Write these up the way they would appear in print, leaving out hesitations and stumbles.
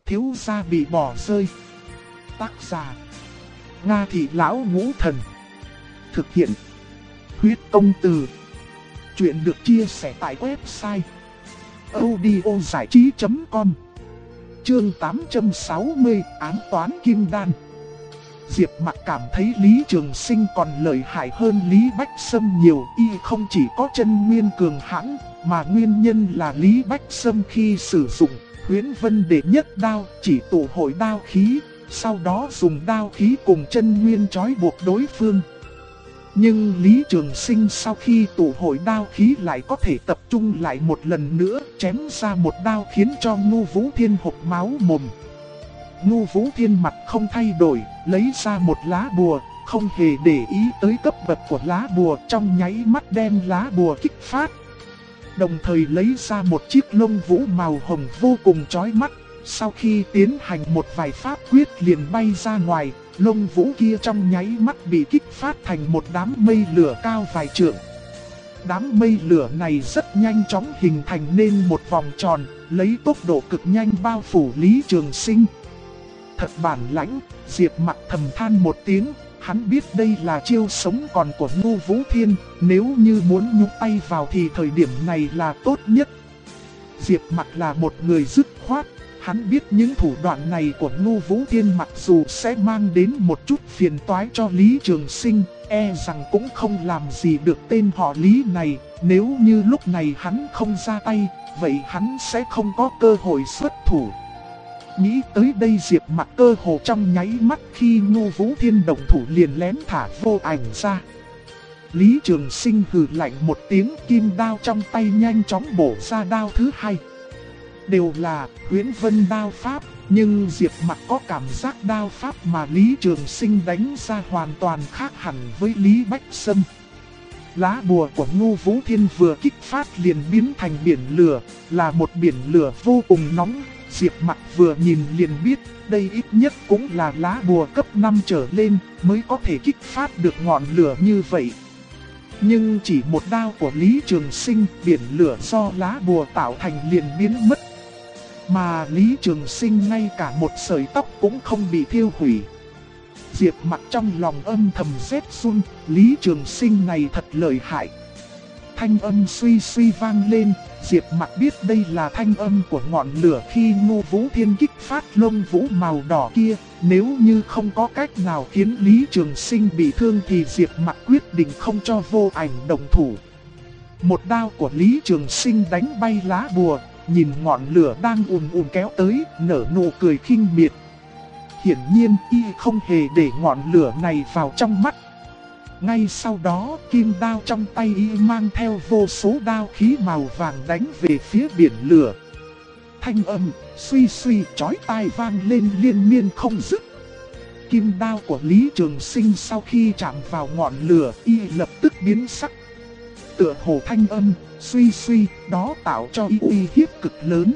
thiếu gia bị bỏ rơi. Tác giả Nga Thị Lão Ngũ Thần. Thực hiện Huyết Công Từ. Chuyện được chia sẻ tại website audiozảichí.com. Chương 860 Ám toán Kim Đan. Diệp Mặc cảm thấy Lý Trường Sinh còn lợi hại hơn Lý Bách Sâm nhiều. Y không chỉ có chân nguyên cường hãn, mà nguyên nhân là Lý Bách Sâm khi sử dụng Huyễn Vân Đệ Nhất Đao chỉ tụ hội đao khí, sau đó dùng đao khí cùng chân nguyên trói buộc đối phương. Nhưng Lý Trường Sinh sau khi tụ hội đao khí lại có thể tập trung lại một lần nữa, chém ra một đao khiến cho Ngô Vũ Thiên hộc máu mồm. Ngô Vũ Thiên mặt không thay đổi, lấy ra một lá bùa, không hề để ý tới cấp bậc của lá bùa, trong nháy mắt đem lá bùa kích phát. Đồng thời lấy ra một chiếc lông vũ màu hồng vô cùng chói mắt, sau khi tiến hành một vài pháp quyết liền bay ra ngoài, lông vũ kia trong nháy mắt bị kích phát thành một đám mây lửa cao vài trượng. Đám mây lửa này rất nhanh chóng hình thành nên một vòng tròn, lấy tốc độ cực nhanh bao phủ Lý Trường Sinh. Thật bản lãnh, Diệp Mặc thầm than một tiếng, hắn biết đây là chiêu sống còn của Ngô Vũ Thiên, nếu như muốn nhúc tay vào thì thời điểm này là tốt nhất. Diệp Mặc là một người dứt khoát, hắn biết những thủ đoạn này của Ngô Vũ Thiên mặc dù sẽ mang đến một chút phiền toái cho Lý Trường Sinh, rằng cũng không làm gì được tên họ Lý này, nếu như lúc này hắn không ra tay, vậy hắn sẽ không có cơ hội xuất thủ. Nghĩ tới đây Diệp Mặc cơ hồ trong nháy mắt khi Ngô Vũ Thiên động thủ liền lén thả vô ảnh ra. Lý Trường Sinh hừ lạnh một tiếng, kim đao trong tay nhanh chóng bổ ra đao thứ hai. Đều là Huyễn Vân đao pháp, nhưng Diệp Mặc có cảm giác đao pháp mà Lý Trường Sinh đánh ra hoàn toàn khác hẳn với Lý Bách Sâm. Lá bùa của Ngô Vũ Thiên vừa kích phát liền biến thành biển lửa, là một biển lửa vô cùng nóng. Diệp Mặc vừa nhìn liền biết, đây ít nhất cũng là lá bùa cấp 5 trở lên mới có thể kích phát được ngọn lửa như vậy. Nhưng chỉ một đao của Lý Trường Sinh, biển lửa do lá bùa tạo thành liền biến mất. Mà Lý Trường Sinh ngay cả một sợi tóc cũng không bị thiêu hủy. Diệp Mặc trong lòng âm thầm rét run, Lý Trường Sinh này thật lợi hại. Thanh âm suy suy vang lên, Diệp Mặc biết đây là thanh âm của ngọn lửa khi Ngô Vũ Thiên kích phát lông vũ màu đỏ kia. Nếu như không có cách nào khiến Lý Trường Sinh bị thương thì Diệp Mặc quyết định không cho vô ảnh động thủ. Một đao của Lý Trường Sinh đánh bay lá bùa, nhìn ngọn lửa đang ùn ùn kéo tới, nở nụ cười khinh miệt. Hiển nhiên y không hề để ngọn lửa này vào trong mắt. Ngay sau đó, kim đao trong tay y mang theo vô số đao khí màu vàng đánh về phía biển lửa. Thanh âm suy suy chói tai vang lên liên miên không dứt. Kim đao của Lý Trường Sinh sau khi chạm vào ngọn lửa, y lập tức biến sắc. Tựa hồ thanh âm suy suy đó tạo cho y uy hiếp cực lớn.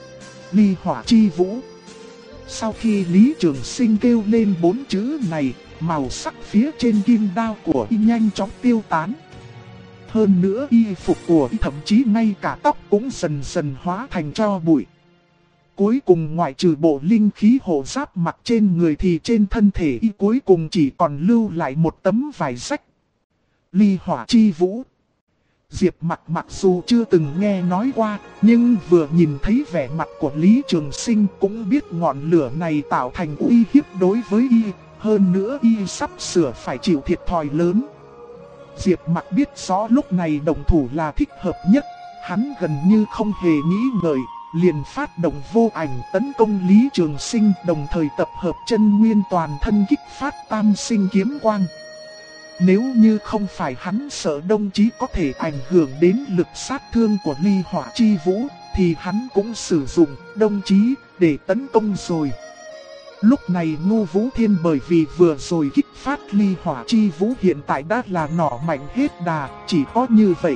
Ly hỏa chi vũ. Sau khi Lý Trường Sinh kêu lên 4 chữ này, màu sắc phía trên kim đao của y nhanh chóng tiêu tán. Hơn nữa y phục của y thậm chí ngay cả tóc cũng dần dần hóa thành tro bụi. Cuối cùng ngoại trừ bộ linh khí hộ giáp mặc trên người thì trên thân thể y cuối cùng chỉ còn lưu lại một tấm vải rách. Ly hỏa chi vũ. Diệp Mặc mặc dù chưa từng nghe nói qua, nhưng vừa nhìn thấy vẻ mặt của Lý Trường Sinh cũng biết ngọn lửa này tạo thành uy hiếp đối với y. Hơn nữa y sắp sửa phải chịu thiệt thòi lớn. Diệp Mặc biết rõ lúc này động thủ là thích hợp nhất. Hắn gần như không hề nghĩ ngợi, liền phát động vô ảnh tấn công Lý Trường Sinh, đồng thời tập hợp chân nguyên toàn thân kích phát tam sinh kiếm quang. Nếu như không phải hắn sợ đồng chí có thể ảnh hưởng đến lực sát thương của ly hỏa chi vũ, thì hắn cũng sử dụng đồng chí để tấn công rồi. Lúc này Ngô Vũ Thiên bởi vì vừa rồi kích phát ly hỏa chi vũ hiện tại đã là nỏ mạnh hết đà, chỉ có như vậy.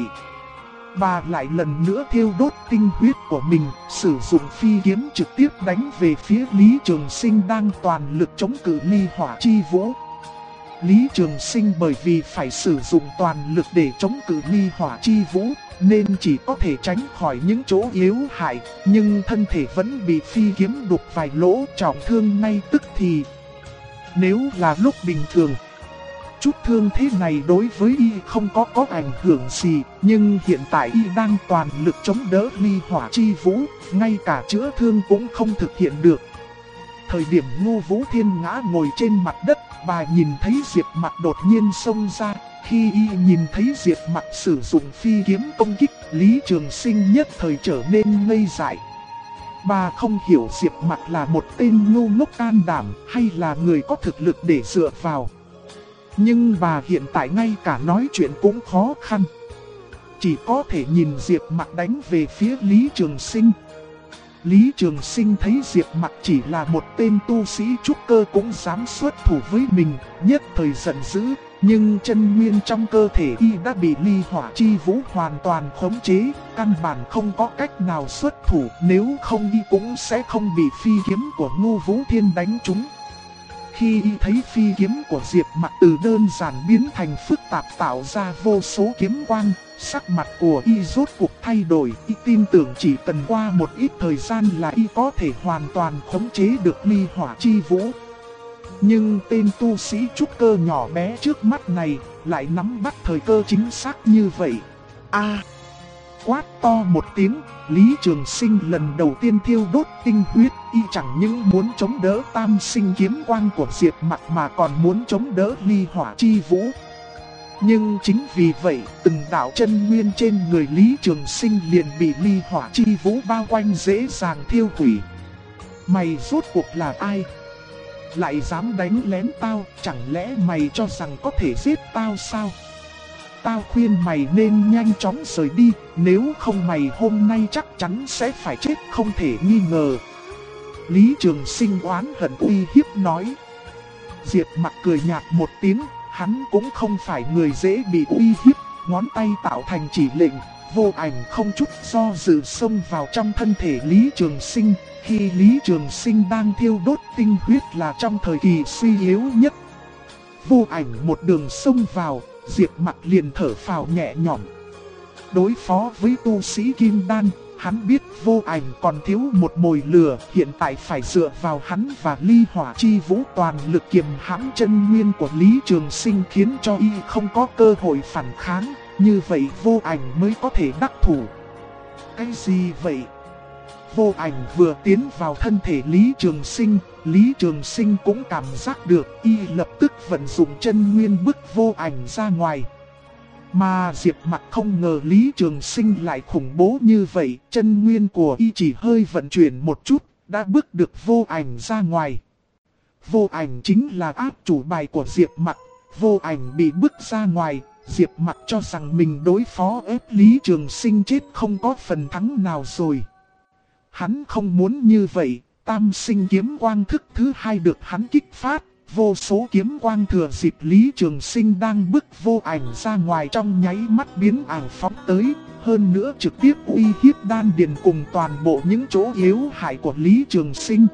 Bà lại lần nữa thiêu đốt tinh huyết của mình, sử dụng phi kiếm trực tiếp đánh về phía Lý Trường Sinh đang toàn lực chống cự ly hỏa chi vũ. Lý Trường Sinh bởi vì phải sử dụng toàn lực để chống cự ly hỏa chi vũ, nên chỉ có thể tránh khỏi những chỗ yếu hại, nhưng thân thể vẫn bị phi kiếm đục vài lỗ trọng thương ngay tức thì. Nếu là lúc bình thường, chút thương thế này đối với y không có ảnh hưởng gì, nhưng hiện tại y đang toàn lực chống đỡ ly hỏa chi vũ, ngay cả chữa thương cũng không thực hiện được. Thời điểm Ngô Vũ Thiên ngã ngồi trên mặt đất, bà nhìn thấy Diệp Mặc đột nhiên xông ra. Khi y nhìn thấy Diệp Mặc sử dụng phi kiếm công kích, Lý Trường Sinh nhất thời trở nên ngây dại. Bà không hiểu Diệp Mặc là một tên ngu ngốc can đảm hay là người có thực lực để dựa vào. Nhưng bà hiện tại ngay cả nói chuyện cũng khó khăn. Chỉ có thể nhìn Diệp Mặc đánh về phía Lý Trường Sinh. Lý Trường Sinh thấy Diệp Mặc chỉ là một tên tu sĩ trúc cơ cũng dám xuất thủ với mình, nhất thời giận dữ. Nhưng chân nguyên trong cơ thể y đã bị ly hỏa chi vũ hoàn toàn khống chế, căn bản không có cách nào xuất thủ, nếu không y cũng sẽ không bị phi kiếm của Ngô Vũ Thiên đánh trúng. Khi y thấy phi kiếm của Diệp Mặc từ đơn giản biến thành phức tạp tạo ra vô số kiếm quang, sắc mặt của y rốt cuộc thay đổi, y tin tưởng chỉ cần qua một ít thời gian là y có thể hoàn toàn khống chế được ly hỏa chi vũ. Nhưng tên tu sĩ trúc cơ nhỏ bé trước mắt này lại nắm bắt thời cơ chính xác như vậy. Quát to một tiếng, Lý Trường Sinh lần đầu tiên thiêu đốt tinh huyết, y chẳng những muốn chống đỡ tam sinh kiếm quang của Diệp Mặc mà còn muốn chống đỡ ly hỏa chi vũ. Nhưng chính vì vậy, từng đạo chân nguyên trên người Lý Trường Sinh liền bị ly hỏa chi vũ bao quanh dễ dàng thiêu hủy. Mày rốt cuộc là ai? Lại dám đánh lén tao, chẳng lẽ mày cho rằng có thể giết tao sao? Tao khuyên mày nên nhanh chóng rời đi, nếu không mày hôm nay chắc chắn sẽ phải chết không thể nghi ngờ. Lý Trường Sinh oán hận uy hiếp nói. Diệp Mặc cười nhạt một tiếng, hắn cũng không phải người dễ bị uy hiếp, ngón tay tạo thành chỉ lệnh, vô ảnh không chút do dự xông vào trong thân thể Lý Trường Sinh. Khi Lý Trường Sinh đang thiêu đốt tinh huyết là trong thời kỳ suy yếu nhất. Vô ảnh một đường xông vào, Diệp Mặc liền thở phào nhẹ nhõm. Đối phó với tu sĩ Kim Đan, hắn biết vô ảnh còn thiếu một mồi lửa, hiện tại phải dựa vào hắn và ly hỏa chi vũ toàn lực kiềm hãm chân nguyên của Lý Trường Sinh khiến cho y không có cơ hội phản kháng, như vậy vô ảnh mới có thể đắc thủ. Cái gì vậy? Vô ảnh vừa tiến vào thân thể Lý Trường Sinh cũng cảm giác được, y lập tức vận dụng chân nguyên bức vô ảnh ra ngoài. Mà Diệp Mặc không ngờ Lý Trường Sinh lại khủng bố như vậy, chân nguyên của y chỉ hơi vận chuyển một chút, đã bức được vô ảnh ra ngoài. Vô ảnh chính là áp chủ bài của Diệp Mặc, vô ảnh bị bức ra ngoài, Diệp Mặc cho rằng mình đối phó ép Lý Trường Sinh chết không có phần thắng nào rồi. Hắn không muốn như vậy, tam sinh kiếm quang thức thứ hai được hắn kích phát, vô số kiếm quang thừa dịp Lý Trường Sinh đang bức vô ảnh ra ngoài trong nháy mắt biến ảo phóng tới, hơn nữa trực tiếp uy hiếp đan điền cùng toàn bộ những chỗ yếu hại của Lý Trường Sinh.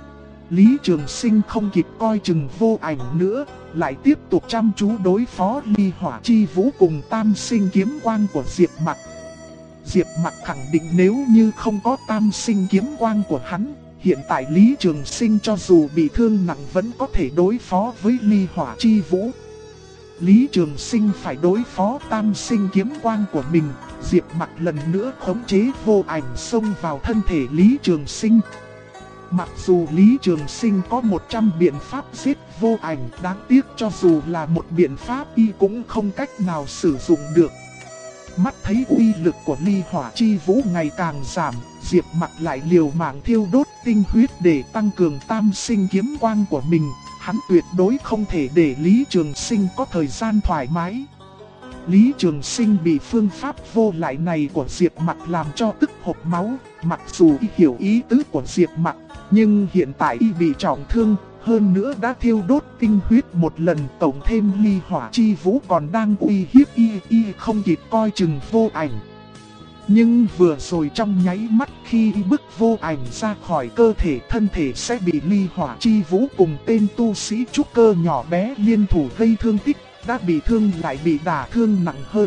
Lý Trường Sinh không kịp coi chừng vô ảnh nữa, lại tiếp tục chăm chú đối phó ly hỏa chi vũ cùng tam sinh kiếm quang của Diệp Mặc. Diệp Mặc khẳng định nếu như không có tam sinh kiếm quang của hắn, hiện tại Lý Trường Sinh cho dù bị thương nặng vẫn có thể đối phó với ly hỏa chi vũ. Lý Trường Sinh phải đối phó tam sinh kiếm quang của mình, Diệp Mặc lần nữa khống chế vô ảnh xông vào thân thể Lý Trường Sinh. Mặc dù Lý Trường Sinh có 100 biện pháp giết vô ảnh, đáng tiếc cho dù là một biện pháp y cũng không cách nào sử dụng được. Mắt thấy uy lực của ly hỏa chi vũ ngày càng giảm, Diệp Mặc lại liều mạng thiêu đốt tinh huyết để tăng cường tam sinh kiếm quang của mình. Hắn tuyệt đối không thể để Lý Trường Sinh có thời gian thoải mái. Lý Trường Sinh bị phương pháp vô lại này của Diệp Mặc làm cho tức hộc máu. Mặc dù y hiểu ý tứ của Diệp Mặc, nhưng hiện tại y bị trọng thương, hơn nữa đã thiêu đốt tinh huyết một lần, tổng thêm ly hỏa chi vũ còn đang uy hiếp y không kịp coi chừng vô ảnh. Nhưng vừa rồi trong nháy mắt khi bức vô ảnh ra khỏi cơ thể, thân thể sẽ bị ly hỏa chi vũ cùng tên tu sĩ trúc cơ nhỏ bé liên thủ gây thương tích, đã bị thương lại bị đả thương nặng hơn.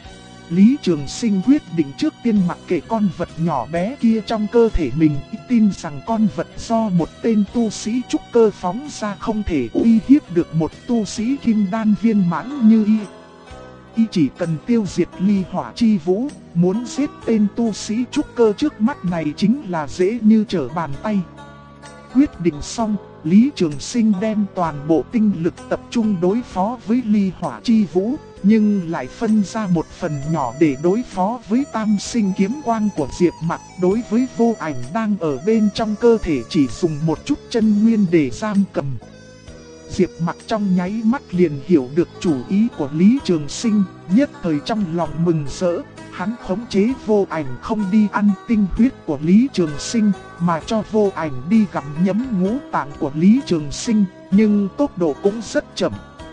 Lý Trường Sinh quyết định trước tiên mặc kệ con vật nhỏ bé kia trong cơ thể mình, tin rằng con vật do một tên tu sĩ trúc cơ phóng ra không thể uy hiếp được một tu sĩ kim đan viên mãn như y. Y chỉ cần tiêu diệt ly hỏa chi vũ, muốn giết tên tu sĩ trúc cơ trước mắt này chính là dễ như trở bàn tay. Quyết định xong, Lý Trường Sinh đem toàn bộ tinh lực tập trung đối phó với ly hỏa chi vũ, nhưng lại phân ra một phần nhỏ để đối phó với tam sinh kiếm quang của Diệp Mặc. Đối với vô ảnh đang ở bên trong cơ thể chỉ dùng một chút chân nguyên để giam cầm. Diệp Mặc trong nháy mắt liền hiểu được chủ ý của Lý Trường Sinh, nhất thời trong lòng mừng rỡ. Hắn khống chế vô ảnh không đi ăn tinh huyết của Lý Trường Sinh, mà cho vô ảnh đi gặm nhấm ngũ tạng của Lý Trường Sinh, nhưng tốc độ cũng rất chậm.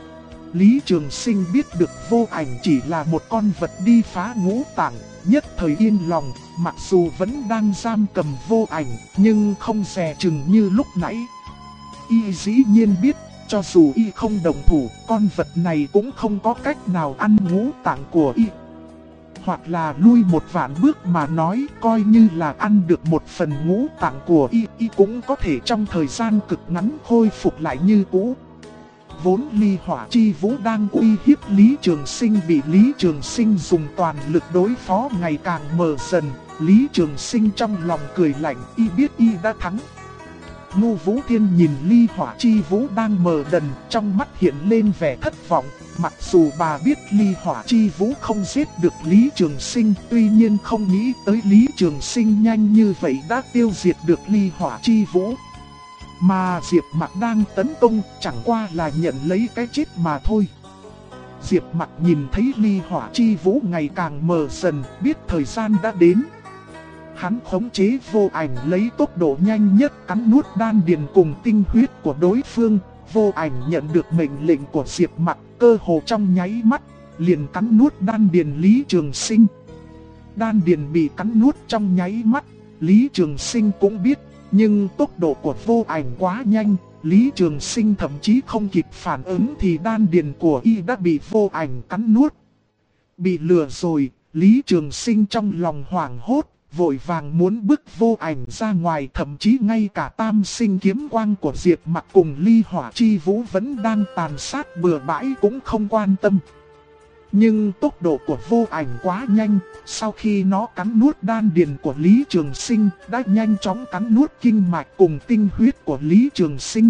Lý Trường Sinh biết được vô ảnh chỉ là một con vật đi phá ngũ tạng, nhất thời yên lòng, mặc dù vẫn đang giam cầm vô ảnh, nhưng không dè chừng như lúc nãy. Y dĩ nhiên biết, cho dù y không đồng thủ, con vật này cũng không có cách nào ăn ngũ tạng của y. Hoặc là lui một vạn bước mà nói, coi như là ăn được một phần ngũ tạng của y cũng có thể trong thời gian cực ngắn khôi phục lại như cũ. Vốn ly hỏa chi vũ đang uy hiếp Lý Trường Sinh bị Lý Trường Sinh dùng toàn lực đối phó ngày càng mờ dần. Lý Trường Sinh trong lòng cười lạnh, y biết y đã thắng. Ngô Vũ Thiên nhìn ly hỏa chi vũ đang mờ dần, trong mắt hiện lên vẻ thất vọng. Mặc dù bà biết ly hỏa chi vũ không giết được Lý Trường Sinh, tuy nhiên không nghĩ tới Lý Trường Sinh nhanh như vậy đã tiêu diệt được ly hỏa chi vũ. Mà Diệp Mặc đang tấn công chẳng qua là nhận lấy cái chết mà thôi. Diệp Mặc nhìn thấy ly hỏa chi vũ ngày càng mờ dần, biết thời gian đã đến. Hắn khống chế vô ảnh lấy tốc độ nhanh nhất cắn nuốt đan điền cùng tinh huyết của đối phương. Vô ảnh nhận được mệnh lệnh của Diệp Mặc, cơ hồ trong nháy mắt, liền cắn nuốt đan điền Lý Trường Sinh. Đan điền bị cắn nuốt trong nháy mắt, Lý Trường Sinh cũng biết, nhưng tốc độ của vô ảnh quá nhanh, Lý Trường Sinh thậm chí không kịp phản ứng thì đan điền của y đã bị vô ảnh cắn nuốt. Bị lừa rồi, Lý Trường Sinh trong lòng hoảng hốt, vội vàng muốn bức vô ảnh ra ngoài, thậm chí ngay cả tam sinh kiếm quang của Diệp Mặc cùng ly hỏa chi vũ vẫn đang tàn sát bừa bãi cũng không quan tâm. Nhưng tốc độ của vô ảnh quá nhanh, sau khi nó cắn nuốt đan điền của Lý Trường Sinh, đã nhanh chóng cắn nuốt kinh mạch cùng tinh huyết của Lý Trường Sinh.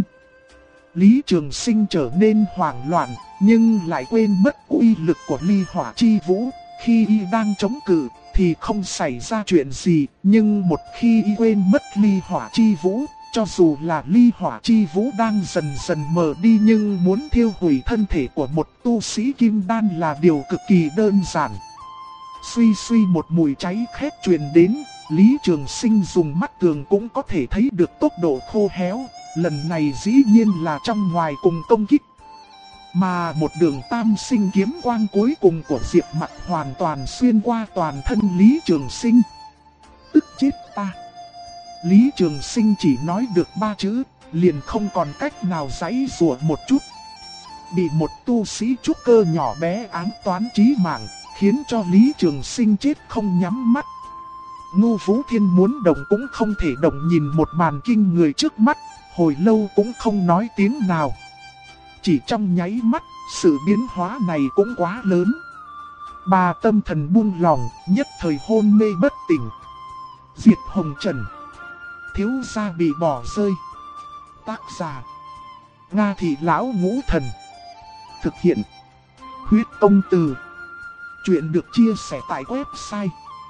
Lý Trường Sinh trở nên hoảng loạn, nhưng lại quên mất uy lực của ly hỏa chi vũ. Khi y đang chống cự thì không xảy ra chuyện gì, nhưng một khi y quên mất ly hỏa chi vũ, cho dù là ly hỏa chi vũ đang dần dần mờ đi, nhưng muốn thiêu hủy thân thể của một tu sĩ kim đan là điều cực kỳ đơn giản. Suy suy một mùi cháy khét truyền đến, Lý Trường Sinh dùng mắt thường cũng có thể thấy được tốc độ khô héo, lần này dĩ nhiên là trong ngoài cùng công kích. Mà một đường tam sinh kiếm quang cuối cùng của Diệp Mặc hoàn toàn xuyên qua toàn thân Lý Trường Sinh. Tức chết ta! Lý Trường Sinh chỉ nói được 3 chữ, liền không còn cách nào giãy giụa một chút. Bị một tu sĩ trúc cơ nhỏ bé ám toán chí mạng, khiến cho Lý Trường Sinh chết không nhắm mắt. Ngô Vũ Thiên muốn động cũng không thể động, nhìn một màn kinh người trước mắt, hồi lâu cũng không nói tiếng nào. Chỉ trong nháy mắt, sự biến hóa này cũng quá lớn. Bà tâm thần buông lòng, nhất thời hôn mê bất tỉnh. Diệt Hồng Trần. Thiếu gia bị bỏ rơi. Tác giả: Nga Thị Lão Ngũ Thần. Thực hiện: Huyết Công Từ. Chuyện được chia sẻ tại website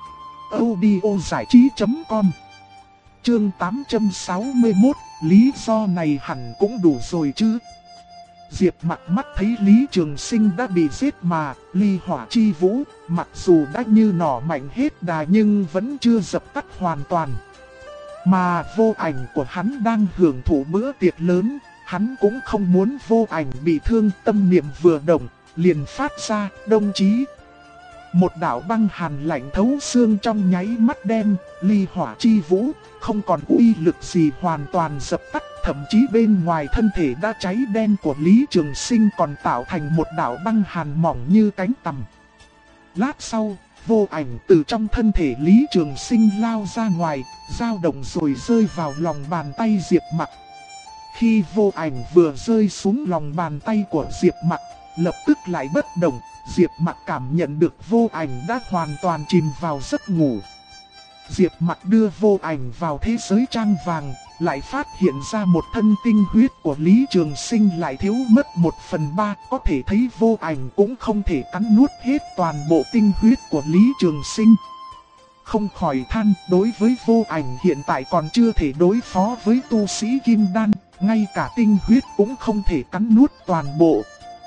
audiozảichí.com. Chương 861, lý do này hẳn cũng đủ rồi chứ. Diệp Mặc mắt thấy Lý Trường Sinh đã bị giết mà, ly hỏa chi vũ, mặc dù đã như nỏ mạnh hết đà nhưng vẫn chưa dập tắt hoàn toàn. Mà vô ảnh của hắn đang hưởng thụ bữa tiệc lớn, hắn cũng không muốn vô ảnh bị thương, tâm niệm vừa động, liền phát ra: đồng chí. Một đạo băng hàn lạnh thấu xương trong nháy mắt đem ly hỏa chi vũ, không còn uy lực gì hoàn toàn dập tắt. Thậm chí bên ngoài thân thể đã cháy đen của Lý Trường Sinh còn tạo thành một đạo băng hàn mỏng như cánh tằm. Lát sau, vô ảnh từ trong thân thể Lý Trường Sinh lao ra ngoài, dao động rồi rơi vào lòng bàn tay Diệp Mặc. Khi vô ảnh vừa rơi xuống lòng bàn tay của Diệp Mặc, lập tức lại bất động. Diệp Mặc cảm nhận được vô ảnh đã hoàn toàn chìm vào giấc ngủ. Diệp Mặc đưa vô ảnh vào thế giới trang vàng, lại phát hiện ra một thân tinh huyết của Lý Trường Sinh lại thiếu mất 1/3. Có thể thấy vô ảnh cũng không thể cắn nuốt hết toàn bộ tinh huyết của Lý Trường Sinh. Không khỏi than, đối với vô ảnh hiện tại còn chưa thể đối phó với tu sĩ kim đan, ngay cả tinh huyết cũng không thể cắn nuốt toàn bộ.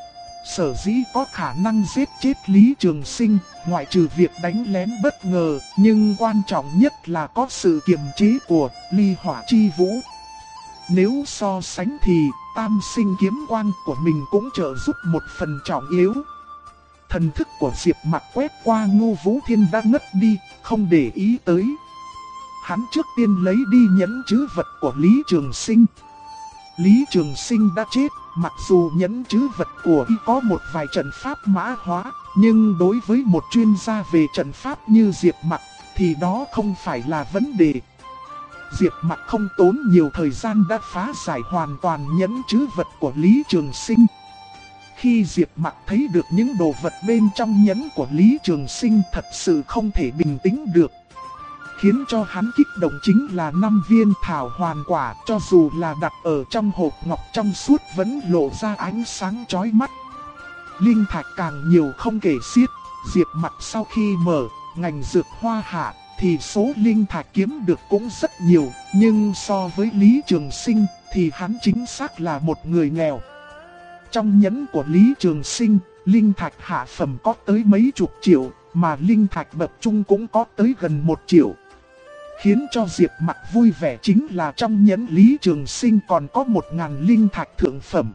Sở dĩ có khả năng giết chết Lý Trường Sinh, ngoại trừ việc đánh lén bất ngờ, nhưng quan trọng nhất là có sự kiềm chế của ly hỏa chi vũ. Nếu so sánh thì tam sinh kiếm quang của mình cũng trợ giúp một phần trọng yếu. Thần thức của Diệp Mặc quét qua Ngô Vũ Thiên đã ngất đi, không để ý tới. Hắn trước tiên lấy đi nhẫn trữ vật của Lý Trường Sinh. Lý Trường Sinh đã chết, mặc dù nhẫn trữ vật của y có một vài trận pháp mã hóa, nhưng đối với một chuyên gia về trận pháp như Diệp Mặc thì đó không phải là vấn đề. Diệp Mặc không tốn nhiều thời gian đã phá giải hoàn toàn nhẫn trữ vật của Lý Trường Sinh. Khi Diệp Mặc thấy được những đồ vật bên trong nhẫn của Lý Trường Sinh thật sự không thể bình tĩnh được. Khiến cho hắn kích động chính là 5 viên thảo hoàn quả, cho dù là đặt ở trong hộp ngọc trong suốt vẫn lộ ra ánh sáng chói mắt. Linh thạch càng nhiều không kể xiết. Diệp Mặc sau khi mở ngành dược hoa hạ thì số linh thạch kiếm được cũng rất nhiều, nhưng so với Lý Trường Sinh thì hắn chính xác là một người nghèo. Trong nhẫn của Lý Trường Sinh, linh thạch hạ phẩm có tới mấy chục triệu, mà linh thạch bậc trung cũng có tới gần 1 triệu. Khiến cho Diệp Mặc vui vẻ chính là trong nhẫn Lý Trường Sinh còn có 1000 linh thạch thượng phẩm.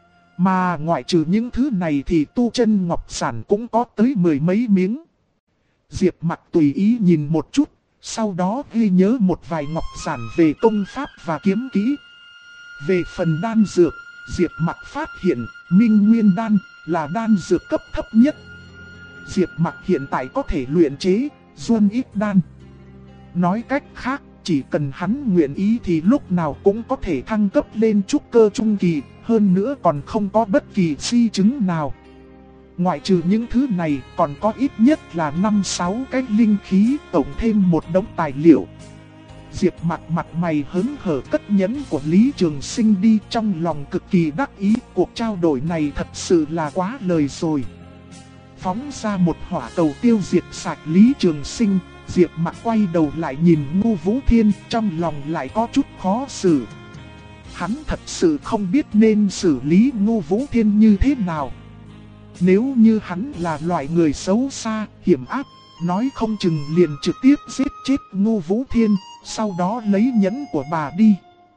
Mà ngoại trừ những thứ này thì tu chân ngọc sản cũng có tới 10 mấy miếng. Diệp Mặc tùy ý nhìn một chút, sau đó ghi nhớ một vài ngọc sản về công pháp và kiếm kỹ. Về phần đan dược, Diệp Mặc phát hiện Minh Nguyên đan là đan dược cấp thấp nhất. Diệp Mặc hiện tại có thể luyện chế Duân Ít đan. Nói cách khác, chỉ cần hắn nguyện ý thì lúc nào cũng có thể thăng cấp lên trúc cơ trung kỳ, hơn nữa còn không có bất kỳ di chứng nào. Ngoại trừ những thứ này, còn có ít nhất là 5-6 cái linh khí, tổng thêm một đống tài liệu. Diệp Mặc mặt mày hớn hở cất nhẫn của Lý Trường Sinh đi, trong lòng cực kỳ đắc ý. Cuộc trao đổi này thật sự là quá lời rồi. Phóng ra một hỏa cầu tiêu diệt sạch Lý Trường Sinh, Diệp Mặc quay đầu lại nhìn Ngô Vũ Thiên, trong lòng lại có chút khó xử. Hắn thật sự không biết nên xử lý Ngô Vũ Thiên như thế nào. Nếu như hắn là loại người xấu xa, hiểm ác, nói không chừng liền trực tiếp giết chết Ngô Vũ Thiên, sau đó lấy nhẫn của bà đi.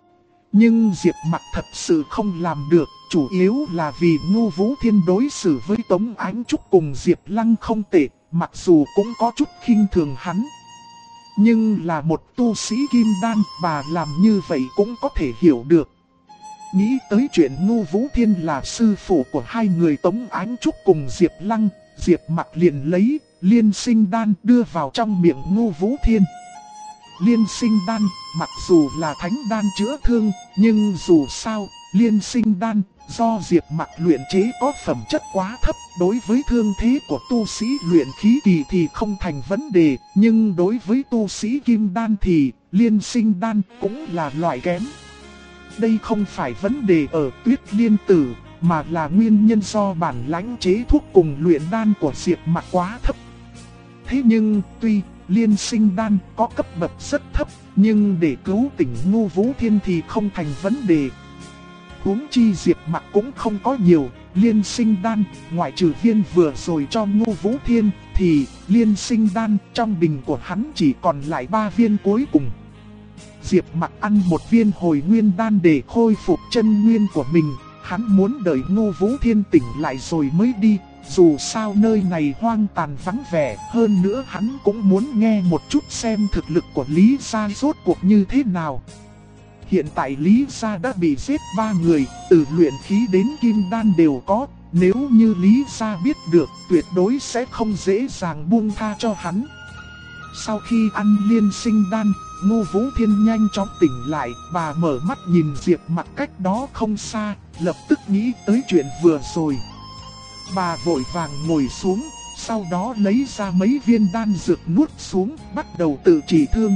Nhưng Diệp Mặc thật sự không làm được, chủ yếu là vì Ngô Vũ Thiên đối xử với Tống Ánh Trúc cùng Diệp Lăng không tệ, mặc dù cũng có chút khinh thường hắn. Nhưng là một tu sĩ kim đan, bà làm như vậy cũng có thể hiểu được. Nghĩ tới chuyện Ngô Vũ Thiên là sư phụ của hai người Tống Ánh Trúc cùng Diệp Lăng, Diệp Mặc liền lấy Liên Sinh đan đưa vào trong miệng Ngô Vũ Thiên. Liên Sinh đan, mặc dù là thánh đan chữa thương, nhưng dù sao, Liên Sinh đan do Diệp Mặc luyện chế có phẩm chất quá thấp, đối với thương thế của tu sĩ luyện khí kỳ thì không thành vấn đề, nhưng đối với tu sĩ kim đan thì Liên Sinh đan cũng là loại kém. Đây không phải vấn đề ở Tuyết Liên Tử, mà là nguyên nhân do bản lãnh chế thuốc cùng luyện đan của Diệp Mặc quá thấp. Thế nhưng tuy Liên Sinh đan có cấp bậc rất thấp, nhưng để cứu tỉnh Ngô Vũ Thiên thì không thành vấn đề. Huống chi Diệp Mặc cũng không có nhiều Liên Sinh đan, ngoại trừ viên vừa rồi cho Ngô Vũ Thiên thì Liên Sinh đan trong bình của hắn chỉ còn lại 3 viên cuối cùng. Diệp Mặc ăn một viên hồi nguyên đan để khôi phục chân nguyên của mình, hắn muốn đợi Ngô Vũ Thiên tỉnh lại rồi mới đi, Dù sao nơi này hoang tàn vắng vẻ, hơn nữa hắn cũng muốn nghe một chút xem thực lực của Lý gia rốt cuộc như thế nào. Hiện tại Lý gia đã bị giết 3 người, từ luyện khí đến kim đan đều có. Nếu như Lý gia biết được, tuyệt đối sẽ không dễ dàng buông tha cho hắn. Sau khi ăn liên sinh đan, Ngô Vũ Thiên nhanh chóng tỉnh lại, bà mở mắt nhìn Diệp Mặc cách đó không xa, lập tức nghĩ tới chuyện vừa rồi. Bà vội vàng ngồi xuống, sau đó lấy ra mấy viên đan dược nuốt xuống, bắt đầu tự trị thương.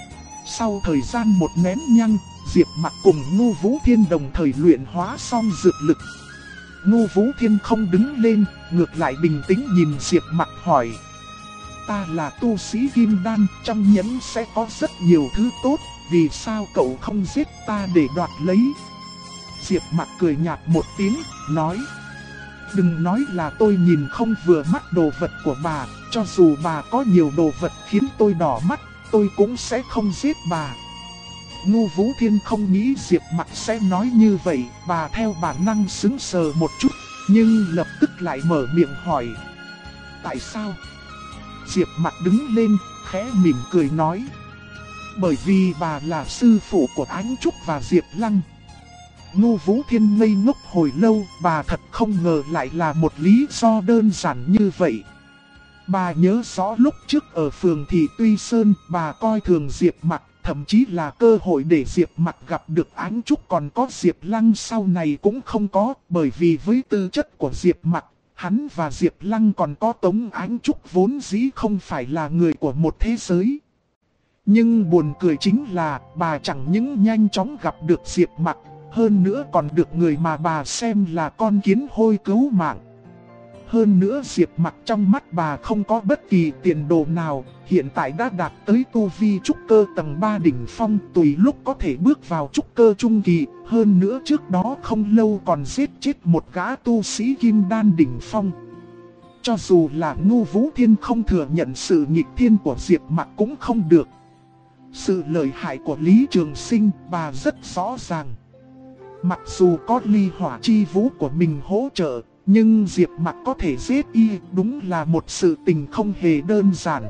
Sau thời gian một nén nhang, Diệp Mặc cùng Ngô Vũ Thiên đồng thời luyện hóa xong dược lực. Ngô Vũ Thiên không đứng lên, ngược lại bình tĩnh nhìn Diệp Mặc hỏi: ta là tu sĩ kim đan, trong nhẫn sẽ có rất nhiều thứ tốt, vì sao cậu không giết ta để đoạt lấy? Diệp Mặc cười nhạt một tiếng, nói: đừng nói là tôi nhìn không vừa mắt đồ vật của bà, cho dù bà có nhiều đồ vật khiến tôi đỏ mắt, tôi cũng sẽ không giết bà. Ngô Vũ Thiên không nghĩ Diệp Mặc sẽ nói như vậy, bà theo bản năng sững sờ một chút, nhưng lập tức lại mở miệng hỏi: tại sao? Diệp Mặc đứng lên, khẽ mỉm cười nói: bởi vì bà là sư phụ của Ánh Trúc và Diệp Lăng. Ngô Vũ Thiên ngây ngốc hồi lâu, bà thật không ngờ lại là một lý do đơn giản như vậy. Bà nhớ rõ lúc trước ở phường Thị Tuy Sơn, bà coi thường Diệp Mặc, thậm chí là cơ hội để Diệp Mặc gặp được Ánh Trúc còn có Diệp Lăng sau này cũng không có, bởi vì với tư chất của Diệp Mặc, hắn và Diệp Lăng còn có Tống Ánh Trúc vốn dĩ không phải là người của một thế giới. Nhưng buồn cười chính là bà chẳng những nhanh chóng gặp được Diệp Mặc, hơn nữa còn được người mà bà xem là con kiến hôi cứu mạng. Hơn nữa Diệp Mặc trong mắt bà không có bất kỳ tiền đồ nào, hiện tại đã đạt tới tu vi trúc cơ tầng 3 đỉnh phong, tùy lúc có thể bước vào trúc cơ trung kỳ. Hơn nữa trước đó không lâu còn giết chết một gã tu sĩ kim đan đỉnh phong. Cho dù là Ngô Vũ Thiên không thừa nhận sự nghịch thiên của Diệp Mặc cũng không được. Sự lợi hại của Lý Trường Sinh bà rất rõ ràng. Mặc dù có ly hỏa chi vũ của mình hỗ trợ, nhưng Diệp Mặc có thể giết y đúng là một sự tình không hề đơn giản.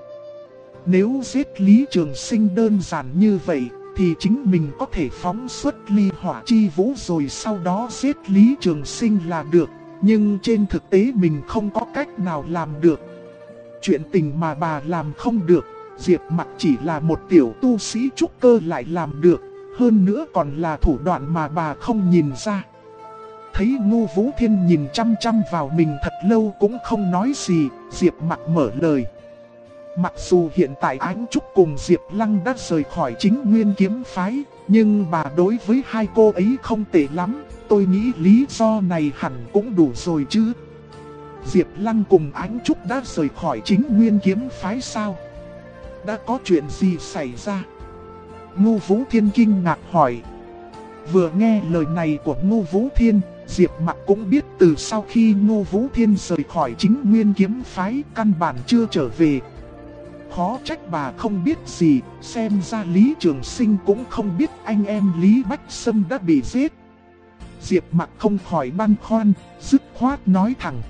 Nếu giết Lý Trường Sinh đơn giản như vậy, thì chính mình có thể phóng xuất ly hỏa chi vũ rồi sau đó giết Lý Trường Sinh là được. Nhưng trên thực tế mình không có cách nào làm được. Chuyện tình mà bà làm không được, Diệp Mặc chỉ là một tiểu tu sĩ trúc cơ lại làm được. Hơn nữa còn là thủ đoạn mà bà không nhìn ra. Thấy Ngô Vũ Thiên nhìn chăm chăm vào mình thật lâu cũng không nói gì, Diệp Mặc mở lời. Mặc dù hiện tại Ánh Trúc cùng Diệp Lăng đã rời khỏi Chính Nguyên kiếm phái, nhưng bà đối với hai cô ấy không tệ lắm. Tôi nghĩ lý do này hẳn cũng đủ rồi chứ. Diệp Lăng cùng Ánh Trúc đã rời khỏi Chính Nguyên kiếm phái sao? Đã có chuyện gì xảy ra? Ngô Vũ Thiên kinh ngạc hỏi. Vừa nghe lời này của Ngô Vũ Thiên, Diệp Mặc cũng biết từ sau khi Ngô Vũ Thiên rời khỏi Chính Nguyên kiếm phái căn bản chưa trở về. Khó trách bà không biết gì, xem ra Lý Trường Sinh cũng không biết anh em Lý Bách Sâm đã bị giết. Diệp Mặc không khỏi băn khoăn, dứt khoát nói thẳng.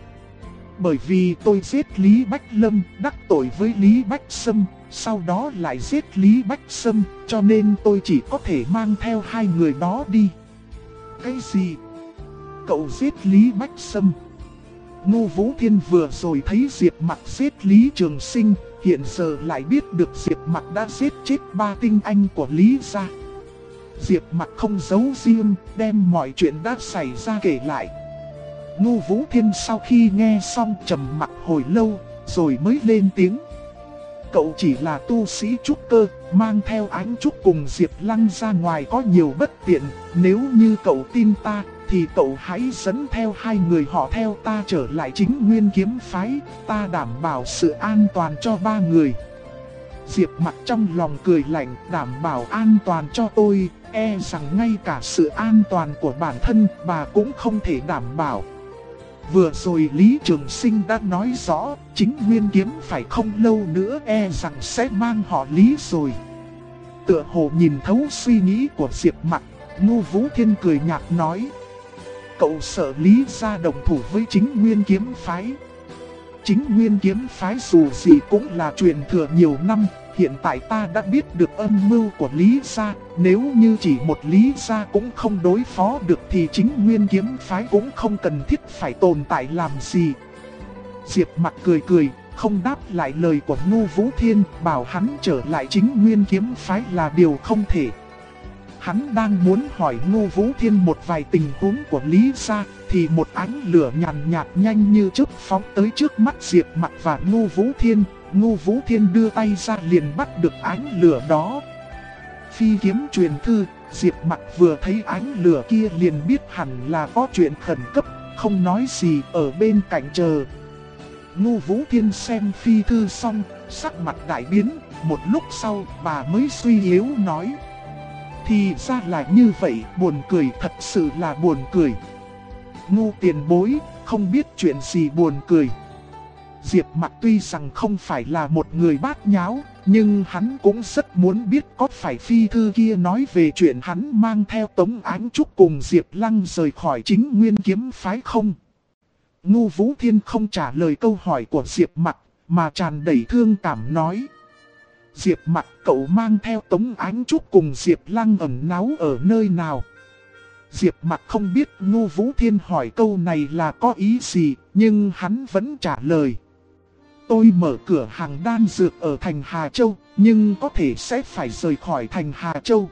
Bởi vì tôi giết Lý Bách Lâm, đắc tội với Lý Bách Sâm, sau đó lại giết Lý Bách Sâm, cho nên tôi chỉ có thể mang theo hai người đó đi. Cái gì? Cậu giết Lý Bách Sâm? Ngô Vũ Thiên vừa rồi thấy Diệp Mặc giết Lý Trường Sinh, hiện giờ lại biết được Diệp Mặc đã giết chết 3 tinh anh của Lý gia. Diệp Mặc không giấu riêng, đem mọi chuyện đã xảy ra kể lại. Ngô Vũ Thiên sau khi nghe xong trầm mặc hồi lâu, rồi mới lên tiếng. Cậu chỉ là tu sĩ trúc cơ, mang theo Ánh Trúc cùng Diệp Lăng ra ngoài có nhiều bất tiện. Nếu như cậu tin ta, thì cậu hãy dẫn theo hai người họ theo ta trở lại Chính Nguyên kiếm phái. Ta đảm bảo sự an toàn cho 3 người. Diệp Mặc trong lòng cười lạnh, đảm bảo an toàn cho tôi, e rằng ngay cả sự an toàn của bản thân bà cũng không thể đảm bảo. Vừa rồi Lý Trường Sinh đã nói rõ, Chính Nguyên kiếm phải không lâu nữa e rằng sẽ mang họ Lý rồi. Tựa hồ nhìn thấu suy nghĩ của Diệp Mặc, Ngô Vũ Thiên cười nhạt nói. Cậu sợ Lý gia đồng thủ với Chính Nguyên kiếm phái, chính nguyên kiếm phái dù gì cũng là truyền thừa nhiều năm. Hiện tại ta đã biết được âm mưu của Lý gia, nếu như chỉ một Lý gia cũng không đối phó được thì chính nguyên kiếm phái cũng không cần thiết phải tồn tại làm gì. Diệp Mặc cười cười, không đáp lại lời của Ngô Vũ Thiên, bảo hắn trở lại chính nguyên kiếm phái là điều không thể. Hắn đang muốn hỏi Ngô Vũ Thiên một vài tình huống của Lý gia, thì một ánh lửa nhàn nhạt nhanh như chớp phóng tới trước mắt Diệp Mặc và Ngô Vũ Thiên. Ngô Vũ Thiên đưa tay ra liền bắt được ánh lửa đó. Phi kiếm truyền thư, Diệp Mặc vừa thấy ánh lửa kia liền biết hẳn là có chuyện khẩn cấp, không nói gì ở bên cạnh chờ. Ngô Vũ Thiên xem phi thư xong, sắc mặt đại biến, một lúc sau bà mới suy yếu nói. Thì ra là như vậy, buồn cười, thật sự là buồn cười. Ngô tiền bối, không biết chuyện gì buồn cười. Diệp Mặc tuy rằng không phải là một người bát nháo, nhưng hắn cũng rất muốn biết có phải phi thư kia nói về chuyện hắn mang theo Tống Ánh Trúc cùng Diệp Lăng rời khỏi chính nguyên kiếm phái không. Ngô Vũ Thiên không trả lời câu hỏi của Diệp Mặc, mà tràn đầy thương cảm nói. Diệp Mặc, cậu mang theo Tống Ánh Trúc cùng Diệp Lăng ẩn náu ở nơi nào? Diệp Mặc không biết Ngô Vũ Thiên hỏi câu này là có ý gì, nhưng hắn vẫn trả lời. Tôi mở cửa hàng đan dược ở thành Hà Châu, nhưng có thể sẽ phải rời khỏi thành Hà Châu.